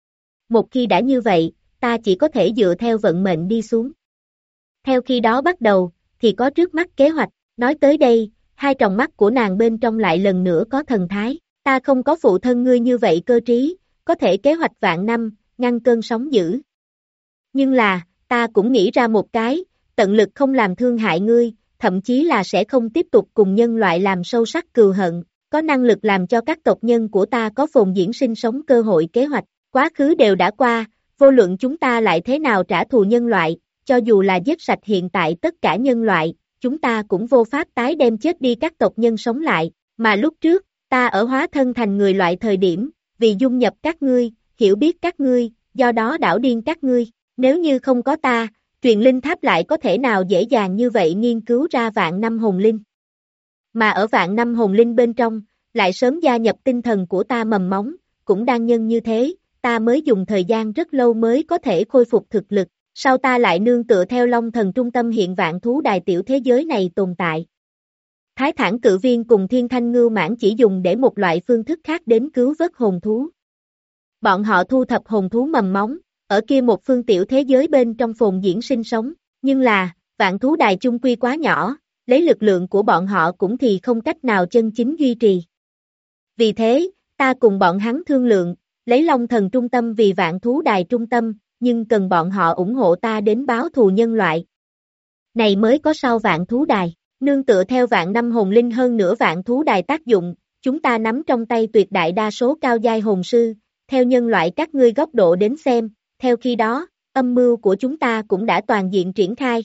Một khi đã như vậy, ta chỉ có thể dựa theo vận mệnh đi xuống. Theo khi đó bắt đầu, thì có trước mắt kế hoạch, nói tới đây, hai tròng mắt của nàng bên trong lại lần nữa có thần thái, ta không có phụ thân ngươi như vậy cơ trí, có thể kế hoạch vạn năm, ngăn cơn sóng dữ. Nhưng là, ta cũng nghĩ ra một cái, tận lực không làm thương hại ngươi, thậm chí là sẽ không tiếp tục cùng nhân loại làm sâu sắc cừu hận, có năng lực làm cho các tộc nhân của ta có phồn diễn sinh sống cơ hội kế hoạch, quá khứ đều đã qua, vô luận chúng ta lại thế nào trả thù nhân loại, cho dù là giết sạch hiện tại tất cả nhân loại, chúng ta cũng vô pháp tái đem chết đi các tộc nhân sống lại, mà lúc trước, ta ở hóa thân thành người loại thời điểm, vì dung nhập các ngươi, hiểu biết các ngươi, do đó đảo điên các ngươi, nếu như không có ta, truyền linh tháp lại có thể nào dễ dàng như vậy nghiên cứu ra vạn năm hồn linh. Mà ở vạn năm hồn linh bên trong, lại sớm gia nhập tinh thần của ta mầm móng, cũng đang nhân như thế, ta mới dùng thời gian rất lâu mới có thể khôi phục thực lực, sau ta lại nương tựa theo Long Thần trung tâm hiện vạn thú đài tiểu thế giới này tồn tại. Thái Thản Cự Viên cùng Thiên Thanh Ngưu Mãn chỉ dùng để một loại phương thức khác đến cứu vớt hồn thú. Bọn họ thu thập hồn thú mầm móng, ở kia một phương tiểu thế giới bên trong phồn diễn sinh sống, nhưng là, vạn thú đài chung quy quá nhỏ, lấy lực lượng của bọn họ cũng thì không cách nào chân chính duy trì. Vì thế, ta cùng bọn hắn thương lượng, lấy Long Thần trung tâm vì vạn thú đài trung tâm, nhưng cần bọn họ ủng hộ ta đến báo thù nhân loại. Này mới có sau vạn thú đài, nương tựa theo vạn năm hồn linh hơn nữa vạn thú đài tác dụng, chúng ta nắm trong tay tuyệt đại đa số cao giai hồn sư, theo nhân loại các ngươi góc độ đến xem, theo khi đó, âm mưu của chúng ta cũng đã toàn diện triển khai.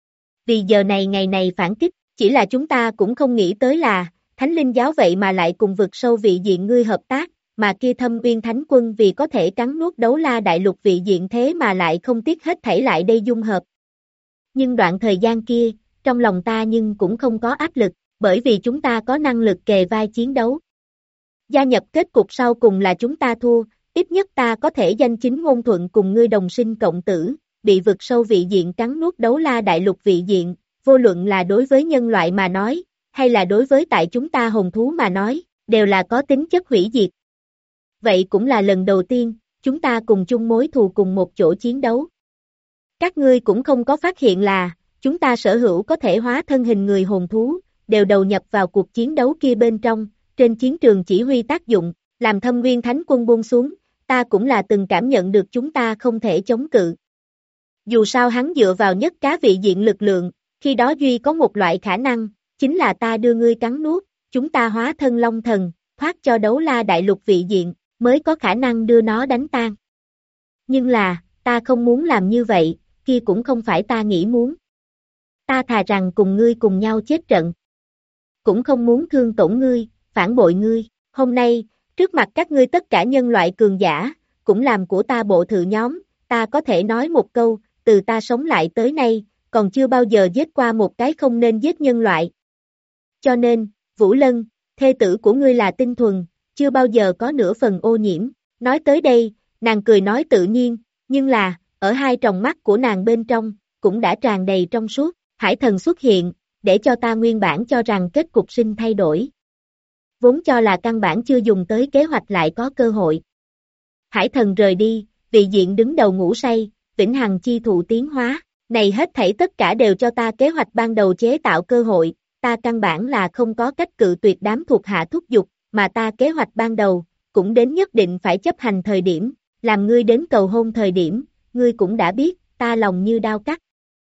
Vì giờ này ngày này phản kích, chỉ là chúng ta cũng không nghĩ tới là, Thánh Linh giáo vậy mà lại cùng vực sâu vị diện ngươi hợp tác, mà kia Thâm Uyên Thánh Quân vì có thể cắn nuốt Đấu La đại lục vị diện thế mà lại không tiếc hết thảy lại đây dung hợp. Nhưng đoạn thời gian kia, trong lòng ta nhưng cũng không có áp lực, bởi vì chúng ta có năng lực kề vai chiến đấu. Gia nhập kết cục sau cùng là chúng ta thua, ít nhất ta có thể danh chính ngôn thuận cùng ngươi đồng sinh cộng tử, bị vực sâu vị diện cắn nuốt Đấu La đại lục vị diện, vô luận là đối với nhân loại mà nói, hay là đối với tại chúng ta hồn thú mà nói, đều là có tính chất hủy diệt. Vậy cũng là lần đầu tiên, chúng ta cùng chung mối thù cùng một chỗ chiến đấu. Các ngươi cũng không có phát hiện là, chúng ta sở hữu có thể hóa thân hình người hồn thú, đều đầu nhập vào cuộc chiến đấu kia bên trong, trên chiến trường chỉ huy tác dụng, làm Thâm Uyên Thánh Quân buông xuống, ta cũng là từng cảm nhận được chúng ta không thể chống cự. Dù sao hắn dựa vào nhất cá vị diện lực lượng, khi đó duy có một loại khả năng, chính là ta đưa ngươi cắn nuốt, chúng ta hóa thân Long Thần, thoát cho Đấu La đại lục vị diện, mới có khả năng đưa nó đánh tan. Nhưng là, ta không muốn làm như vậy, kia cũng không phải ta nghĩ muốn. Ta thà rằng cùng ngươi cùng nhau chết trận. Cũng không muốn thương tổn ngươi, phản bội ngươi. Hôm nay, trước mặt các ngươi tất cả nhân loại cường giả, cũng làm của ta bộ thự nhóm, ta có thể nói một câu, từ ta sống lại tới nay, còn chưa bao giờ giết qua một cái không nên giết nhân loại. Cho nên, Vũ Lân, thê tử của ngươi là tinh thuần, chưa bao giờ có nửa phần ô nhiễm. Nói tới đây, nàng cười nói tự nhiên, nhưng là, ở hai tròng mắt của nàng bên trong, cũng đã tràn đầy trong suốt. Hải thần xuất hiện, để cho ta nguyên bản cho rằng kết cục sinh thay đổi. Vốn cho là căn bản chưa dùng tới kế hoạch lại có cơ hội. Hải thần rời đi, vị diện đứng đầu ngủ say, vĩnh hằng chi thụ tiến hóa, này hết thảy tất cả đều cho ta kế hoạch ban đầu chế tạo cơ hội, ta căn bản là không có cách cự tuyệt đám thuộc hạ thúc giục, mà ta kế hoạch ban đầu, cũng đến nhất định phải chấp hành thời điểm, làm ngươi đến cầu hôn thời điểm, ngươi cũng đã biết, ta lòng như đao cắt.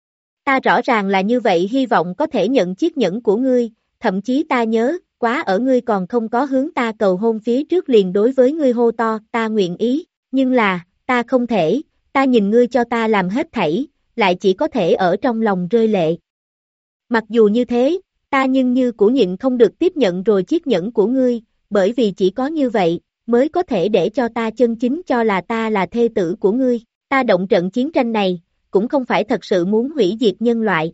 Ta rõ ràng là như vậy hy vọng có thể nhận chiếc nhẫn của ngươi, thậm chí ta nhớ, quá ở ngươi còn không có hướng ta cầu hôn phía trước liền đối với ngươi hô to, ta nguyện ý, nhưng là, ta không thể, ta nhìn ngươi cho ta làm hết thảy, lại chỉ có thể ở trong lòng rơi lệ. Mặc dù như thế, ta nhưng như cũ nhịn không được tiếp nhận rồi chiếc nhẫn của ngươi, bởi vì chỉ có như vậy, mới có thể để cho ta chân chính cho là ta là thê tử của ngươi, ta động trận chiến tranh này, cũng không phải thật sự muốn hủy diệt nhân loại.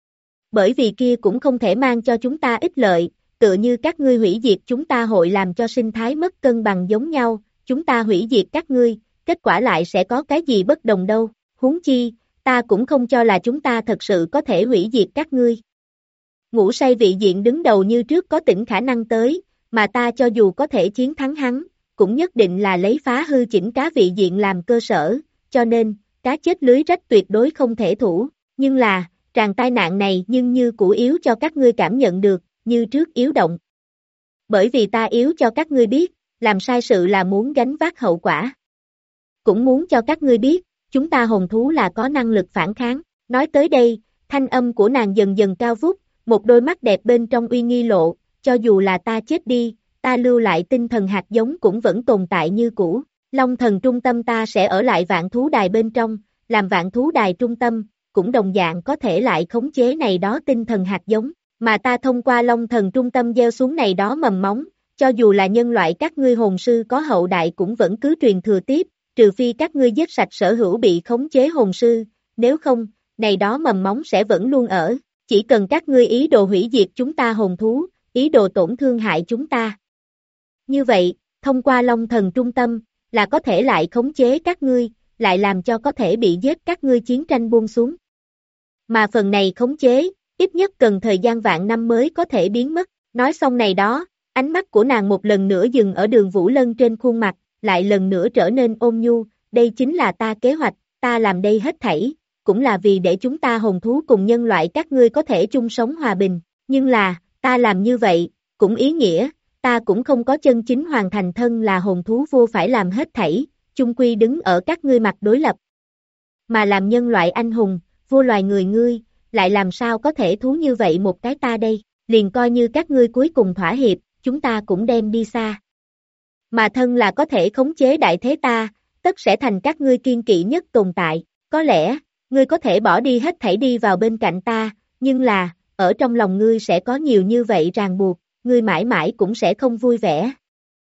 Bởi vì kia cũng không thể mang cho chúng ta ích lợi, tựa như các ngươi hủy diệt chúng ta hội làm cho sinh thái mất cân bằng giống nhau, chúng ta hủy diệt các ngươi, kết quả lại sẽ có cái gì bất đồng đâu, huống chi, ta cũng không cho là chúng ta thật sự có thể hủy diệt các ngươi. Ngủ say vị diện đứng đầu như trước có tỉnh khả năng tới, mà ta cho dù có thể chiến thắng hắn, cũng nhất định là lấy phá hư chỉnh cá vị diện làm cơ sở, cho nên, cá chết lưới rách tuyệt đối không thể thủ, nhưng là, tràng tai nạn này nhưng như cũ yếu cho các ngươi cảm nhận được, như trước yếu động. Bởi vì ta yếu cho các ngươi biết, làm sai sự là muốn gánh vác hậu quả. Cũng muốn cho các ngươi biết, chúng ta hồn thú là có năng lực phản kháng. Nói tới đây, thanh âm của nàng dần dần cao vút, một đôi mắt đẹp bên trong uy nghi lộ, cho dù là ta chết đi, ta lưu lại tinh thần hạt giống cũng vẫn tồn tại như cũ. Long thần trung tâm ta sẽ ở lại vạn thú đài bên trong, làm vạn thú đài trung tâm, cũng đồng dạng có thể lại khống chế này đó tinh thần hạt giống, mà ta thông qua long thần trung tâm gieo xuống này đó mầm móng, cho dù là nhân loại các ngươi hồn sư có hậu đại cũng vẫn cứ truyền thừa tiếp, trừ phi các ngươi giết sạch sở hữu bị khống chế hồn sư, nếu không, này đó mầm móng sẽ vẫn luôn ở, chỉ cần các ngươi ý đồ hủy diệt chúng ta hồn thú, ý đồ tổn thương hại chúng ta. Như vậy, thông qua long thần trung tâm, là có thể lại khống chế các ngươi, lại làm cho có thể bị giết các ngươi chiến tranh buông xuống. Mà phần này khống chế, ít nhất cần thời gian vạn năm mới có thể biến mất. Nói xong này đó, ánh mắt của nàng một lần nữa dừng ở Đường Vũ Lân trên khuôn mặt, lại lần nữa trở nên ôn nhu, đây chính là ta kế hoạch, ta làm đây hết thảy, cũng là vì để chúng ta hồn thú cùng nhân loại các ngươi có thể chung sống hòa bình, nhưng là, ta làm như vậy, cũng ý nghĩa, ta cũng không có chân chính hoàn thành thân là hồn thú vua phải làm hết thảy, chung quy đứng ở các ngươi mặt đối lập. mà làm nhân loại anh hùng, vua loài người ngươi, lại làm sao có thể thú như vậy một cái ta đây, liền coi như các ngươi cuối cùng thỏa hiệp, chúng ta cũng đem đi xa. Mà thân là có thể khống chế đại thế ta, tất sẽ thành các ngươi kiên kỵ nhất tồn tại, có lẽ, ngươi có thể bỏ đi hết thảy đi vào bên cạnh ta, nhưng là, ở trong lòng ngươi sẽ có nhiều như vậy ràng buộc, ngươi mãi mãi cũng sẽ không vui vẻ.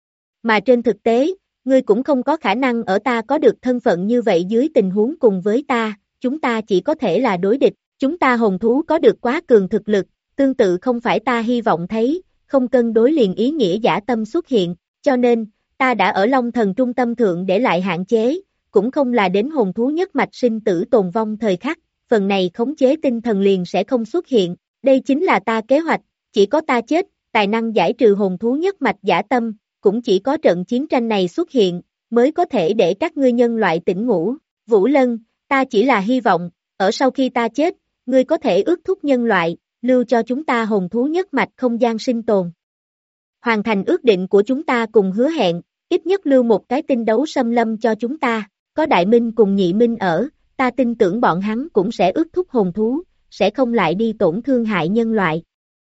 Mà trên thực tế, ngươi cũng không có khả năng ở ta có được thân phận như vậy dưới tình huống cùng với ta, chúng ta chỉ có thể là đối địch, chúng ta hồn thú có được quá cường thực lực, tương tự không phải ta hy vọng thấy, không cân đối liền ý nghĩa dã tâm xuất hiện, cho nên, ta đã ở Long Thần trung tâm thượng để lại hạn chế, cũng không là đến hồn thú nhất mạch sinh tử tồn vong thời khắc, phần này khống chế tinh thần liền sẽ không xuất hiện, đây chính là ta kế hoạch, chỉ có ta chết, tài năng giải trừ hồn thú nhất mạch dã tâm, cũng chỉ có trận chiến tranh này xuất hiện, mới có thể để các ngươi nhân loại tỉnh ngủ. Vũ Lân, ta chỉ là hy vọng, ở sau khi ta chết, ngươi có thể ước thúc nhân loại, lưu cho chúng ta hồn thú nhất mạch không gian sinh tồn. Hoàn thành ước định của chúng ta cùng hứa hẹn, ít nhất lưu một cái tinh đấu xâm lâm cho chúng ta, có Đại Minh cùng Nhị Minh ở, ta tin tưởng bọn hắn cũng sẽ ước thúc hồn thú, sẽ không lại đi tổn thương hại nhân loại.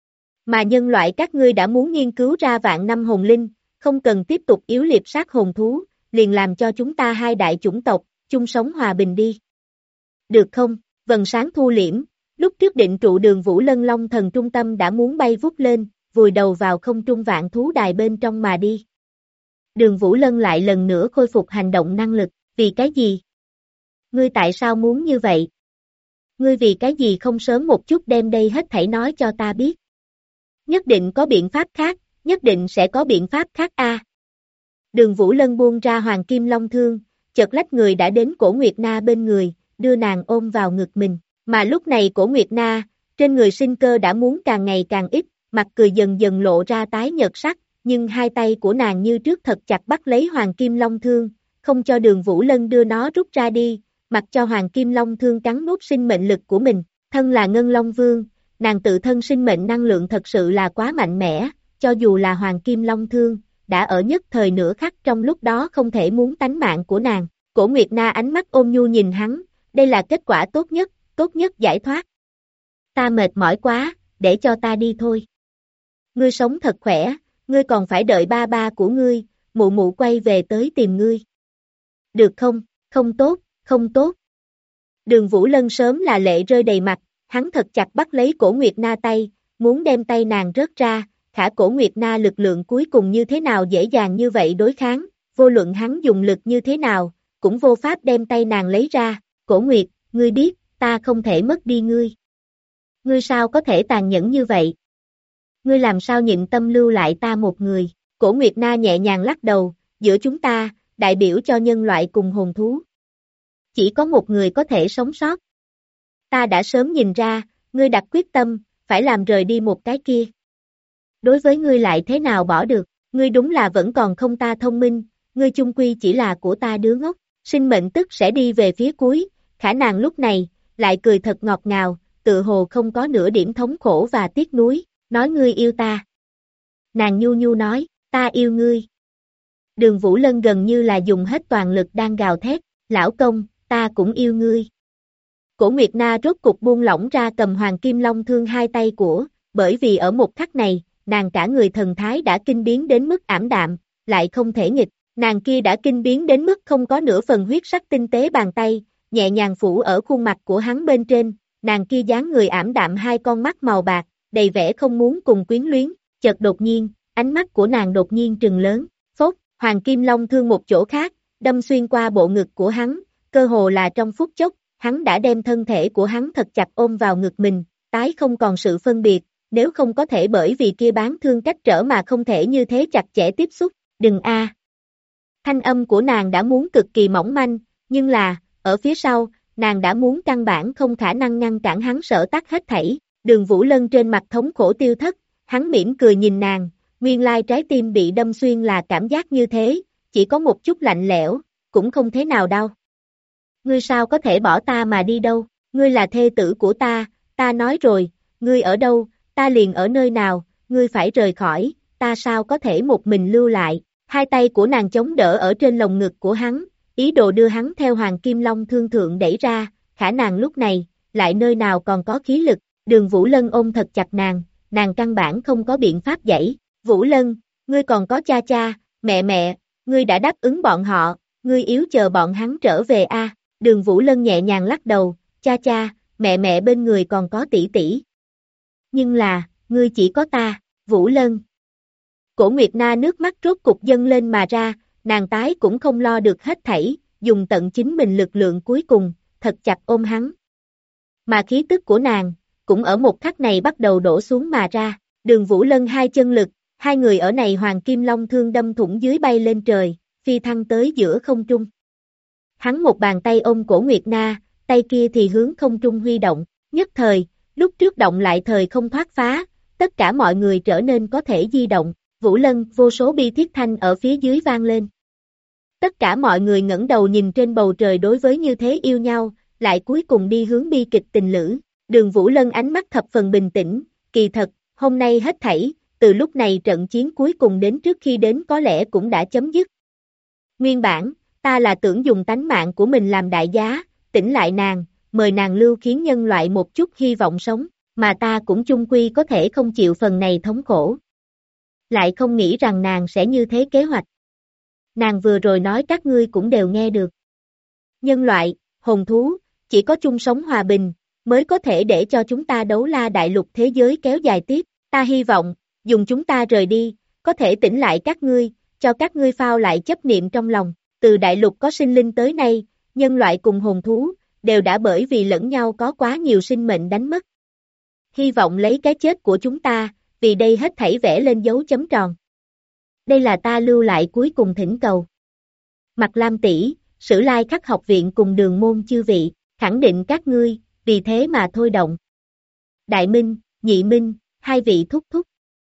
Mà nhân loại các ngươi đã muốn nghiên cứu ra vạn năm hồn linh, không cần tiếp tục yếu liệt sát hồn thú, liền làm cho chúng ta hai đại chủng tộc, chung sống hòa bình đi. Được không? Vầng sáng thu liễm, lúc trước định trụ đường Vũ Lân Long Thần trung tâm đã muốn bay vút lên, vùi đầu vào không trung vạn thú đài bên trong mà đi. Đường Vũ Lân lại lần nữa khôi phục hành động năng lực, vì cái gì? Ngươi tại sao muốn như vậy? Ngươi vì cái gì không sớm một chút đem đây hết thảy nói cho ta biết? Nhất định có biện pháp khác, nhất định sẽ có biện pháp khác a. Đường Vũ Lân buông ra Hoàng Kim Long Thương, chợt lách người đã đến Cổ Nguyệt Na bên người, đưa nàng ôm vào ngực mình, mà lúc này Cổ Nguyệt Na, trên người sinh cơ đã muốn càng ngày càng ít, mặt cười dần dần lộ ra tái nhợt sắc, nhưng hai tay của nàng như trước thật chặt bắt lấy Hoàng Kim Long Thương, không cho Đường Vũ Lân đưa nó rút ra đi, mặc cho Hoàng Kim Long Thương cắn nuốt sinh mệnh lực của mình, thân là Ngân Long Vương, nàng tự thân sinh mệnh năng lượng thật sự là quá mạnh mẽ, cho dù là Hoàng Kim Long Thương, đã ở nhất thời nửa khắc trong lúc đó không thể muốn tánh mạng của nàng. Cổ Nguyệt Na ánh mắt ôn nhu nhìn hắn, đây là kết quả tốt nhất giải thoát. Ta mệt mỏi quá, để cho ta đi thôi. Ngươi sống thật khỏe, ngươi còn phải đợi ba ba của ngươi, mụ mụ quay về tới tìm ngươi. Được không, không tốt. Đường Vũ Lân sớm là lệ rơi đầy mặt, hắn thật chặt bắt lấy Cổ Nguyệt Na tay, muốn đem tay nàng rớt ra, khả Cổ Nguyệt Na lực lượng cuối cùng như thế nào dễ dàng như vậy đối kháng, vô luận hắn dùng lực như thế nào, cũng vô pháp đem tay nàng lấy ra, Cổ Nguyệt, ngươi biết, ta không thể mất đi ngươi. Ngươi sao có thể tàn nhẫn như vậy? Ngươi làm sao nhịn tâm lưu lại ta một người? Cổ Nguyệt Na nhẹ nhàng lắc đầu, giữa chúng ta, đại biểu cho nhân loại cùng hồn thú. Chỉ có một người có thể sống sót. Ta đã sớm nhìn ra, ngươi đặt quyết tâm, phải làm rời đi một cái kia. Đối với ngươi lại thế nào bỏ được, ngươi đúng là vẫn còn không ta thông minh, ngươi chung quy chỉ là của ta đứa ngốc, sinh mệnh tức sẽ đi về phía cuối, khả nàng lúc này, lại cười thật ngọt ngào, tự hồ không có nửa điểm thống khổ và tiếc nuối, nói ngươi yêu ta. Nàng nhu nhu nói, ta yêu ngươi. Đường Vũ Lân gần như là dùng hết toàn lực đang gào thét, lão công, ta cũng yêu ngươi. Cổ Nguyệt Na rốt cục buông lỏng ra cầm Hoàng Kim Long Thương hai tay của, bởi vì ở một khắc này, nàng cả người thần thái đã kinh biến đến mức ảm đạm, lại không thể nghịch, nàng kia đã kinh biến đến mức không có nửa phần huyết sắc tinh tế bàn tay, nhẹ nhàng phủ ở khuôn mặt của hắn bên trên, nàng kia dáng người ảm đạm hai con mắt màu bạc, đầy vẻ không muốn cùng quyến luyến, chợt đột nhiên, ánh mắt của nàng đột nhiên trừng lớn, phốt, Hoàng Kim Long Thương một chỗ khác, đâm xuyên qua bộ ngực của hắn, cơ hồ là trong phút chốc, hắn đã đem thân thể của hắn thật chặt ôm vào ngực mình, tái không còn sự phân biệt, nếu không có thể bởi vì kia bán thương cách trở mà không thể như thế chặt chẽ tiếp xúc, đừng a. Thanh âm của nàng đã muốn cực kỳ mỏng manh, nhưng là, ở phía sau, nàng đã muốn căn bản không khả năng ngăn cản hắn sở tác hết thảy, Đường Vũ Lân trên mặt thống khổ tiêu thất, hắn mỉm cười nhìn nàng, nguyên lai trái tim bị đâm xuyên là cảm giác như thế, chỉ có một chút lạnh lẽo, cũng không thế nào đau. Ngươi sao có thể bỏ ta mà đi đâu, ngươi là thê tử của ta nói rồi, ngươi ở đâu, ta liền ở nơi nào, ngươi phải rời khỏi, ta sao có thể một mình lưu lại, hai tay của nàng chống đỡ ở trên lồng ngực của hắn, ý đồ đưa hắn theo Hoàng Kim Long Thương thượng đẩy ra, khả nàng lúc này, lại nơi nào còn có khí lực, Đường Vũ Lân ôm thật chặt nàng căn bản không có biện pháp giãy. Vũ Lân, ngươi còn có cha cha, mẹ, ngươi đã đáp ứng bọn họ, ngươi yếu chờ bọn hắn trở về a. Đường Vũ Lân nhẹ nhàng lắc đầu, cha, mẹ bên người còn có tỷ tỷ. Nhưng là, ngươi chỉ có ta, Vũ Lân. Cổ Nguyệt Na nước mắt rốt cục dâng lên mà ra, nàng tái cũng không lo được hết thảy, dùng tận chính mình lực lượng cuối cùng, thật chặt ôm hắn. Mà khí tức của nàng, cũng ở một khắc này bắt đầu đổ xuống mà ra, Đường Vũ Lân hai chân lực, hai người ở này Hoàng Kim Long Thương đâm thủng dưới bay lên trời, phi thăng tới giữa không trung. Hắn một bàn tay ôm cổ Nguyệt Na, tay kia thì hướng không trung huy động, nhất thời, lúc trước động lại thời không thoát phá, tất cả mọi người trở nên có thể di động, Vũ Lân vô số bi thiết thanh ở phía dưới vang lên. Tất cả mọi người ngẩng đầu nhìn trên bầu trời đối với như thế yêu nhau, lại cuối cùng đi hướng bi kịch tình lữ. Đường Vũ Lân ánh mắt thập phần bình tĩnh, kỳ thật, hôm nay hết thảy, từ lúc này trận chiến cuối cùng đến trước khi đến có lẽ cũng đã chấm dứt. Nguyên bản, ta là tưởng dùng tánh mạng của mình làm đại giá, tỉnh lại nàng, mời nàng lưu khiến nhân loại một chút hy vọng sống, mà ta cũng chung quy có thể không chịu phần này thống khổ. Lại không nghĩ rằng nàng sẽ như thế kế hoạch. Nàng vừa rồi nói các ngươi cũng đều nghe được. Nhân loại, hồn thú, chỉ có chung sống hòa bình, mới có thể để cho chúng ta đấu la đại lục thế giới kéo dài tiếp. Ta hy vọng, dùng chúng ta rời đi, có thể tỉnh lại các ngươi, cho các ngươi phao lại chấp niệm trong lòng. Từ đại lục có sinh linh tới nay, nhân loại cùng hồn thú, đều đã bởi vì lẫn nhau có quá nhiều sinh mệnh đánh mất. Hy vọng lấy cái chết của chúng ta, vì đây hết thảy vẽ lên dấu chấm tròn. Đây là ta lưu lại cuối cùng thỉnh cầu. Mạc Lam tỷ, Sử Lai Khắc học viện cùng Đường môn chư vị, khẳng định các ngươi, vì thế mà thôi động. Đại Minh, Nhị Minh, hai vị thúc thúc.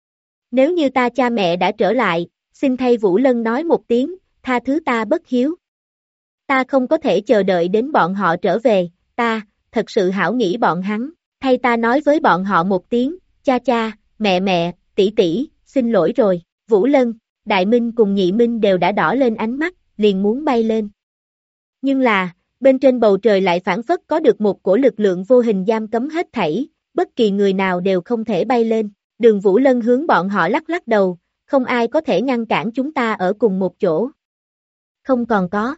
Nếu như ta cha mẹ đã trở lại, xin thay Vũ Lân nói một tiếng, tha thứ ta bất hiếu. Ta không có thể chờ đợi đến bọn họ trở về, ta, thật sự hảo nghĩ bọn hắn, thay ta nói với bọn họ một tiếng, cha, mẹ, tỷ, xin lỗi rồi. Vũ Lân, Đại Minh cùng Nhị Minh đều đã đỏ lên ánh mắt, liền muốn bay lên. Nhưng là, bên trên bầu trời lại phảng phất có được một cổ lực lượng vô hình giam cấm hết thảy, bất kỳ người nào đều không thể bay lên. Đường Vũ Lân hướng bọn họ lắc đầu, không ai có thể ngăn cản chúng ta ở cùng một chỗ. Không còn có.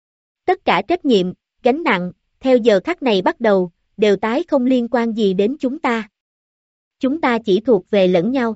Tất cả trách nhiệm, gánh nặng, theo giờ khắc này bắt đầu, đều tái không liên quan gì đến chúng ta. Chúng ta chỉ thuộc về lẫn nhau.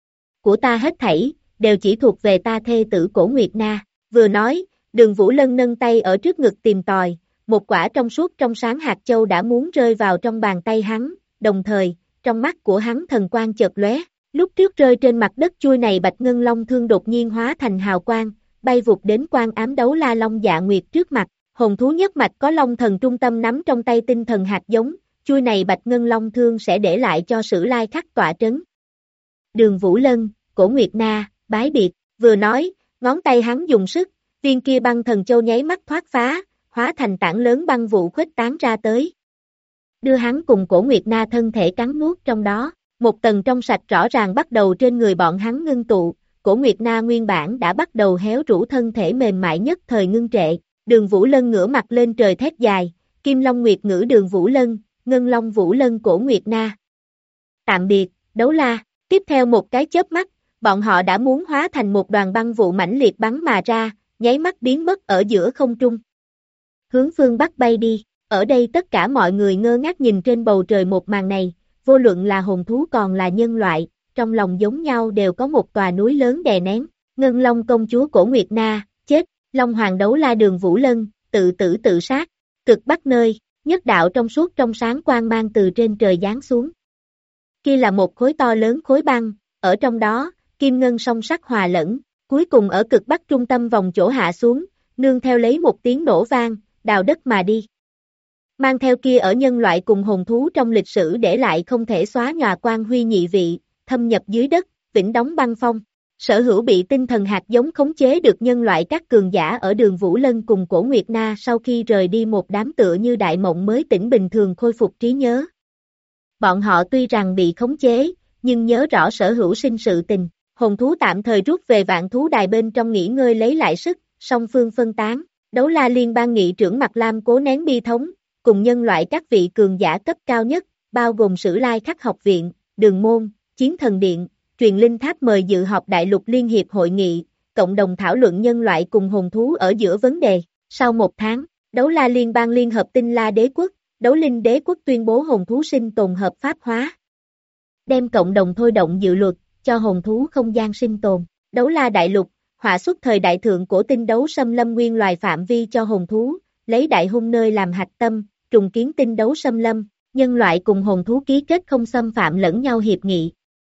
Của ta hết thảy, đều chỉ thuộc về ta thê tử Cổ Nguyệt Na. Vừa nói, Đường Vũ Lân nâng tay ở trước ngực tìm tòi, một quả trong suốt trong sáng hạt châu đã muốn rơi vào trong bàn tay hắn, đồng thời, trong mắt của hắn thần quang chợt lóe. Lúc trước rơi trên mặt đất chuôi này Bạch Ngân Long thương đột nhiên hóa thành hào quang, bay vụt đến Quan Ám Đấu La Long Dạ Nguyệt trước mặt. Hồn thú nhất mạch có Long Thần trung tâm nắm trong tay tinh thần hạt giống, chuôi này Bạch Ngân Long thương sẽ để lại cho Sử Lai Khắc tọa trấn. Đường Vũ Lân, Cổ Nguyệt Na, bái biệt, vừa nói, ngón tay hắn dùng sức, viên kia băng thần châu nháy mắt thoát phá, hóa thành tảng lớn băng vụ khuếch tán ra tới. Đưa hắn cùng Cổ Nguyệt Na thân thể cắn nuốt trong đó, một tầng trong sạch rõ ràng bắt đầu trên người bọn hắn ngưng tụ, Cổ Nguyệt Na nguyên bản đã bắt đầu héo rũ thân thể mềm mại nhất thời ngưng trệ. Đường Vũ Lân ngửa mặt lên trời thét dài, Kim Long Nguyệt ngữ Đường Vũ Lân, Ngân Long Vũ Lân Cổ Nguyệt Na. Tạm biệt, đấu la, tiếp theo một cái chớp mắt, bọn họ đã muốn hóa thành một đoàn băng vụ mãnh liệt bắn mà ra, nháy mắt biến mất ở giữa không trung. Hướng phương Bắc bay đi, ở đây tất cả mọi người ngơ ngác nhìn trên bầu trời một màn này, vô luận là hồn thú còn là nhân loại, trong lòng giống nhau đều có một tòa núi lớn đè nén. Ngân Long công chúa Cổ Nguyệt Na, chết. Long Hoàng đấu la Đường Vũ Lân, tự tử tự sát. Cực Bắc nơi, nhất đạo trong suốt trong sáng quang mang từ trên trời giáng xuống. Kia là một khối to lớn khối băng, ở trong đó, kim ngân song sắc hòa lẫn, cuối cùng ở Cực Bắc trung tâm vòng chỗ hạ xuống, nương theo lấy một tiếng nổ vang, đào đất mà đi. Mang theo kia ở nhân loại cùng hồn thú trong lịch sử để lại không thể xóa nhòa quang huy nhị vị, thâm nhập dưới đất, vĩnh đóng băng phong. Sở hữu bị tinh thần hạt giống khống chế được nhân loại các cường giả ở Đường Vũ Lân cùng Cổ Nguyệt Na sau khi rời đi một đám tựa như đại mộng mới tỉnh bình thường khôi phục trí nhớ. Bọn họ tuy rằng bị khống chế, nhưng nhớ rõ sở hữu sinh sự tình. Hồn thú tạm thời rút về vạn thú đài bên trong nghỉ ngơi lấy lại sức, song phương phân tán. Đấu La Liên bang nghị trưởng Mặt Lam cố nén bi thống, cùng nhân loại các vị cường giả cấp cao nhất, bao gồm Sử Lai Khắc học viện, Đường Môn, Chiến Thần Điện, Truyền Linh Tháp mời dự họp Đại lục Liên hiệp hội nghị, cộng đồng thảo luận nhân loại cùng hồn thú ở giữa vấn đề. Sau 1 tháng, Đấu La Liên bang liên hợp Tinh La Đế quốc, Đấu Linh Đế quốc tuyên bố hồn thú sinh tồn hợp pháp hóa. Đem cộng đồng thôi động dự luật, cho hồn thú không gian sinh tồn. Đấu La Đại Lục, họa xuất thời đại thượng cổ tinh đấu xâm lâm nguyên loài phạm vi cho hồn thú, lấy đại hung nơi làm hạch tâm, trùng kiến tinh đấu xâm lâm, nhân loại cùng hồn thú ký kết không xâm phạm lẫn nhau hiệp nghị.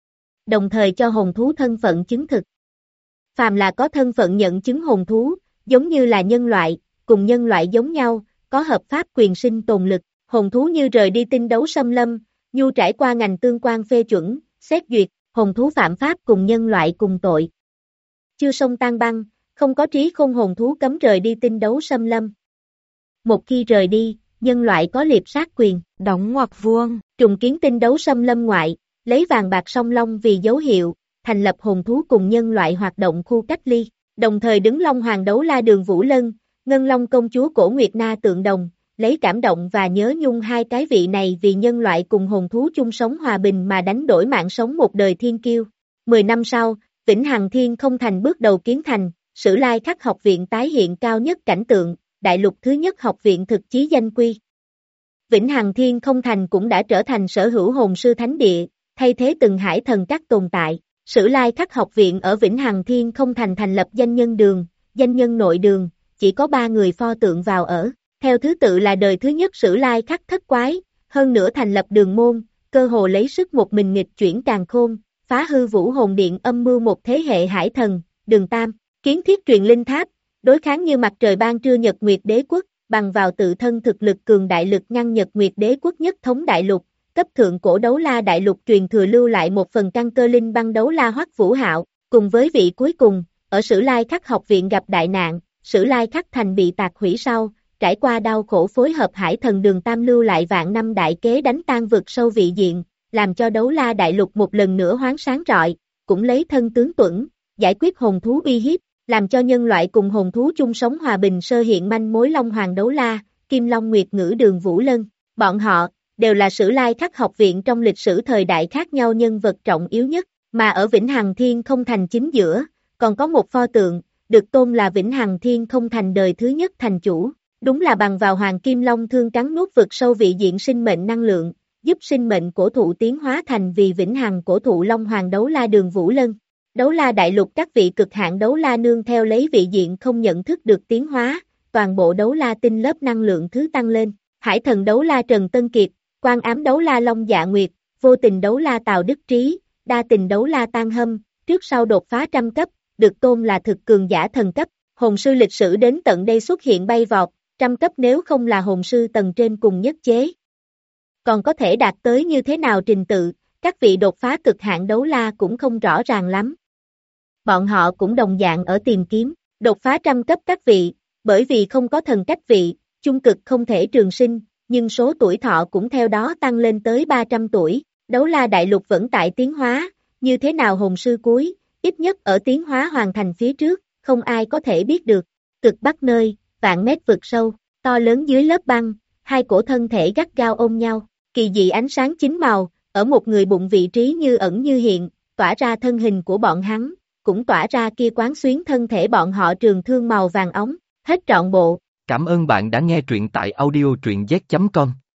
Đồng thời cho hồn thú thân phận chứng thực. Phàm là có thân phận nhận chứng hồn thú, giống như là nhân loại, cùng nhân loại giống nhau, có hợp pháp quyền sinh tồn lực, hồn thú như rời đi tinh đấu xâm lâm, nhu trải qua ngành tương quan phê chuẩn, xét duyệt, hồn thú phạm pháp cùng nhân loại cùng tội. Chưa sông tan băng, không có trí khôn hồn thú cấm rời đi tinh đấu xâm lâm. Một khi rời đi, nhân loại có liệp sát quyền, đóng ngoặc vuông, trùng kiến tinh đấu xâm lâm ngoại, lấy vàng bạc song long vì dấu hiệu, thành lập hồn thú cùng nhân loại hoạt động khu cách ly, đồng thời đứng Long Hoàng Đấu La Đường Vũ Lân, Ngân Long công chúa Cổ Nguyệt Na tượng đồng, lấy cảm động và nhớ nhung hai cái vị này vì nhân loại cùng hồn thú chung sống hòa bình mà đánh đổi mạng sống một đời thiên kiêu. 10 năm sau, Vĩnh Hằng Thiên Không Thành bước đầu kiến thành, Sử Lai Khắc học viện tái hiện cao nhất cảnh tượng, đại lục thứ nhất học viện thực chí danh quy. Vĩnh Hằng Thiên Không Thành cũng đã trở thành sở hữu hồn sư thánh địa, thay thế từng hải thần các tồn tại. Sử Lai Khắc học viện ở Vĩnh Hằng Thiên Không Thành thành lập danh nhân đường, danh nhân nội đường, chỉ có 3 người pho tượng vào ở. Theo thứ tự là đời thứ nhất Sử Lai Khắc thất quái, hơn nữa thành lập đường môn, cơ hồ lấy sức một mình nghịch chuyển càn khôn, phá hư vũ hồn điện âm mưu một thế hệ hải thần, đường tam, kiến thiết truyền linh tháp, đối kháng như mặt trời ban trưa Nhật Nguyệt Đế quốc, bằng vào tự thân thực lực cường đại lực ngăn Nhật Nguyệt Đế quốc nhất thống đại lục, cấp thượng cổ Đấu La Đại lục truyền thừa lưu lại một phần căn cơ linh băng Đấu La Hoắc Vũ Hạo, cùng với vị cuối cùng, ở Sử Lai Khắc học viện gặp đại nạn, Sử Lai Khắc thành bị tạc hủy sau, trải qua đau khổ phối hợp hải thần đường tam lưu lại vạn năm đại kế đánh tan vực sâu vị diện, làm cho Đấu La Đại lục một lần nữa hoáng sáng rọi, cũng lấy thân tướng tuẫn, giải quyết hồn thú uy hiếp, làm cho nhân loại cùng hồn thú chung sống hòa bình sơ hiện manh mối Long Hoàng Đấu La, Kim Long Nguyệt Ngữ Đường Vũ Lân. Bọn họ đều là Sử Lai Khắc học viện trong lịch sử thời đại khác nhau nhân vật trọng yếu nhất, mà ở Vĩnh Hằng Thiên Không Thành chính giữa, còn có một pho tượng, được tôn là Vĩnh Hằng Thiên Không Thành đời thứ nhất thành chủ. Đúng là bằng vào Hoàng Kim Long thương cắn nuốt vực sâu vị diện sinh mệnh năng lượng, giúp sinh mệnh cổ thụ tiến hóa thành vì vĩnh hằng cổ thụ Long Hoàng Đấu La Đường Vũ Lân. Đấu La Đại lục các vị cực hạn Đấu La nương theo lấy vị diện không nhận thức được tiến hóa, toàn bộ Đấu La tinh lớp năng lượng thứ tăng lên. Hải thần Đấu La Trần Tân Kiệt, Quan Ám Đấu La Long Dạ Nguyệt, Vô Tình Đấu La Tào Đức Trí, Đa Tình Đấu La Tan Hâm, trước sau đột phá trăm cấp, được tôn là thực cường giả thần cấp. Hồn sư lịch sử đến tận đây xuất hiện bay vọt, trăm cấp nếu không là hồn sư tầng trên cùng nhất chế. Còn có thể đạt tới như thế nào trình tự, các vị đột phá cực hạn Đấu La cũng không rõ ràng lắm. Bọn họ cũng đồng dạng ở tìm kiếm, đột phá trăm cấp các vị, bởi vì không có thần cách vị, chung cực không thể trường sinh, nhưng số tuổi thọ cũng theo đó tăng lên tới 300 tuổi. Đấu La Đại lục vẫn tại tiến hóa, như thế nào hồn sư cuối, ít nhất ở tiến hóa hoàn thành phía trước, không ai có thể biết được. Cực Bắc nơi, vạn mét vực sâu, to lớn dưới lớp băng, hai cổ thân thể gắt gao ôm nhau, kỳ dị ánh sáng chính màu, ở một người bụng vị trí như ẩn như hiện, tỏa ra thân hình của bọn hắn, cũng tỏa ra kia quán xuyến thân thể bọn họ trường thương màu vàng óng, hết trọn bộ. Cảm ơn bạn đã nghe truyện tại audio truyện z.com.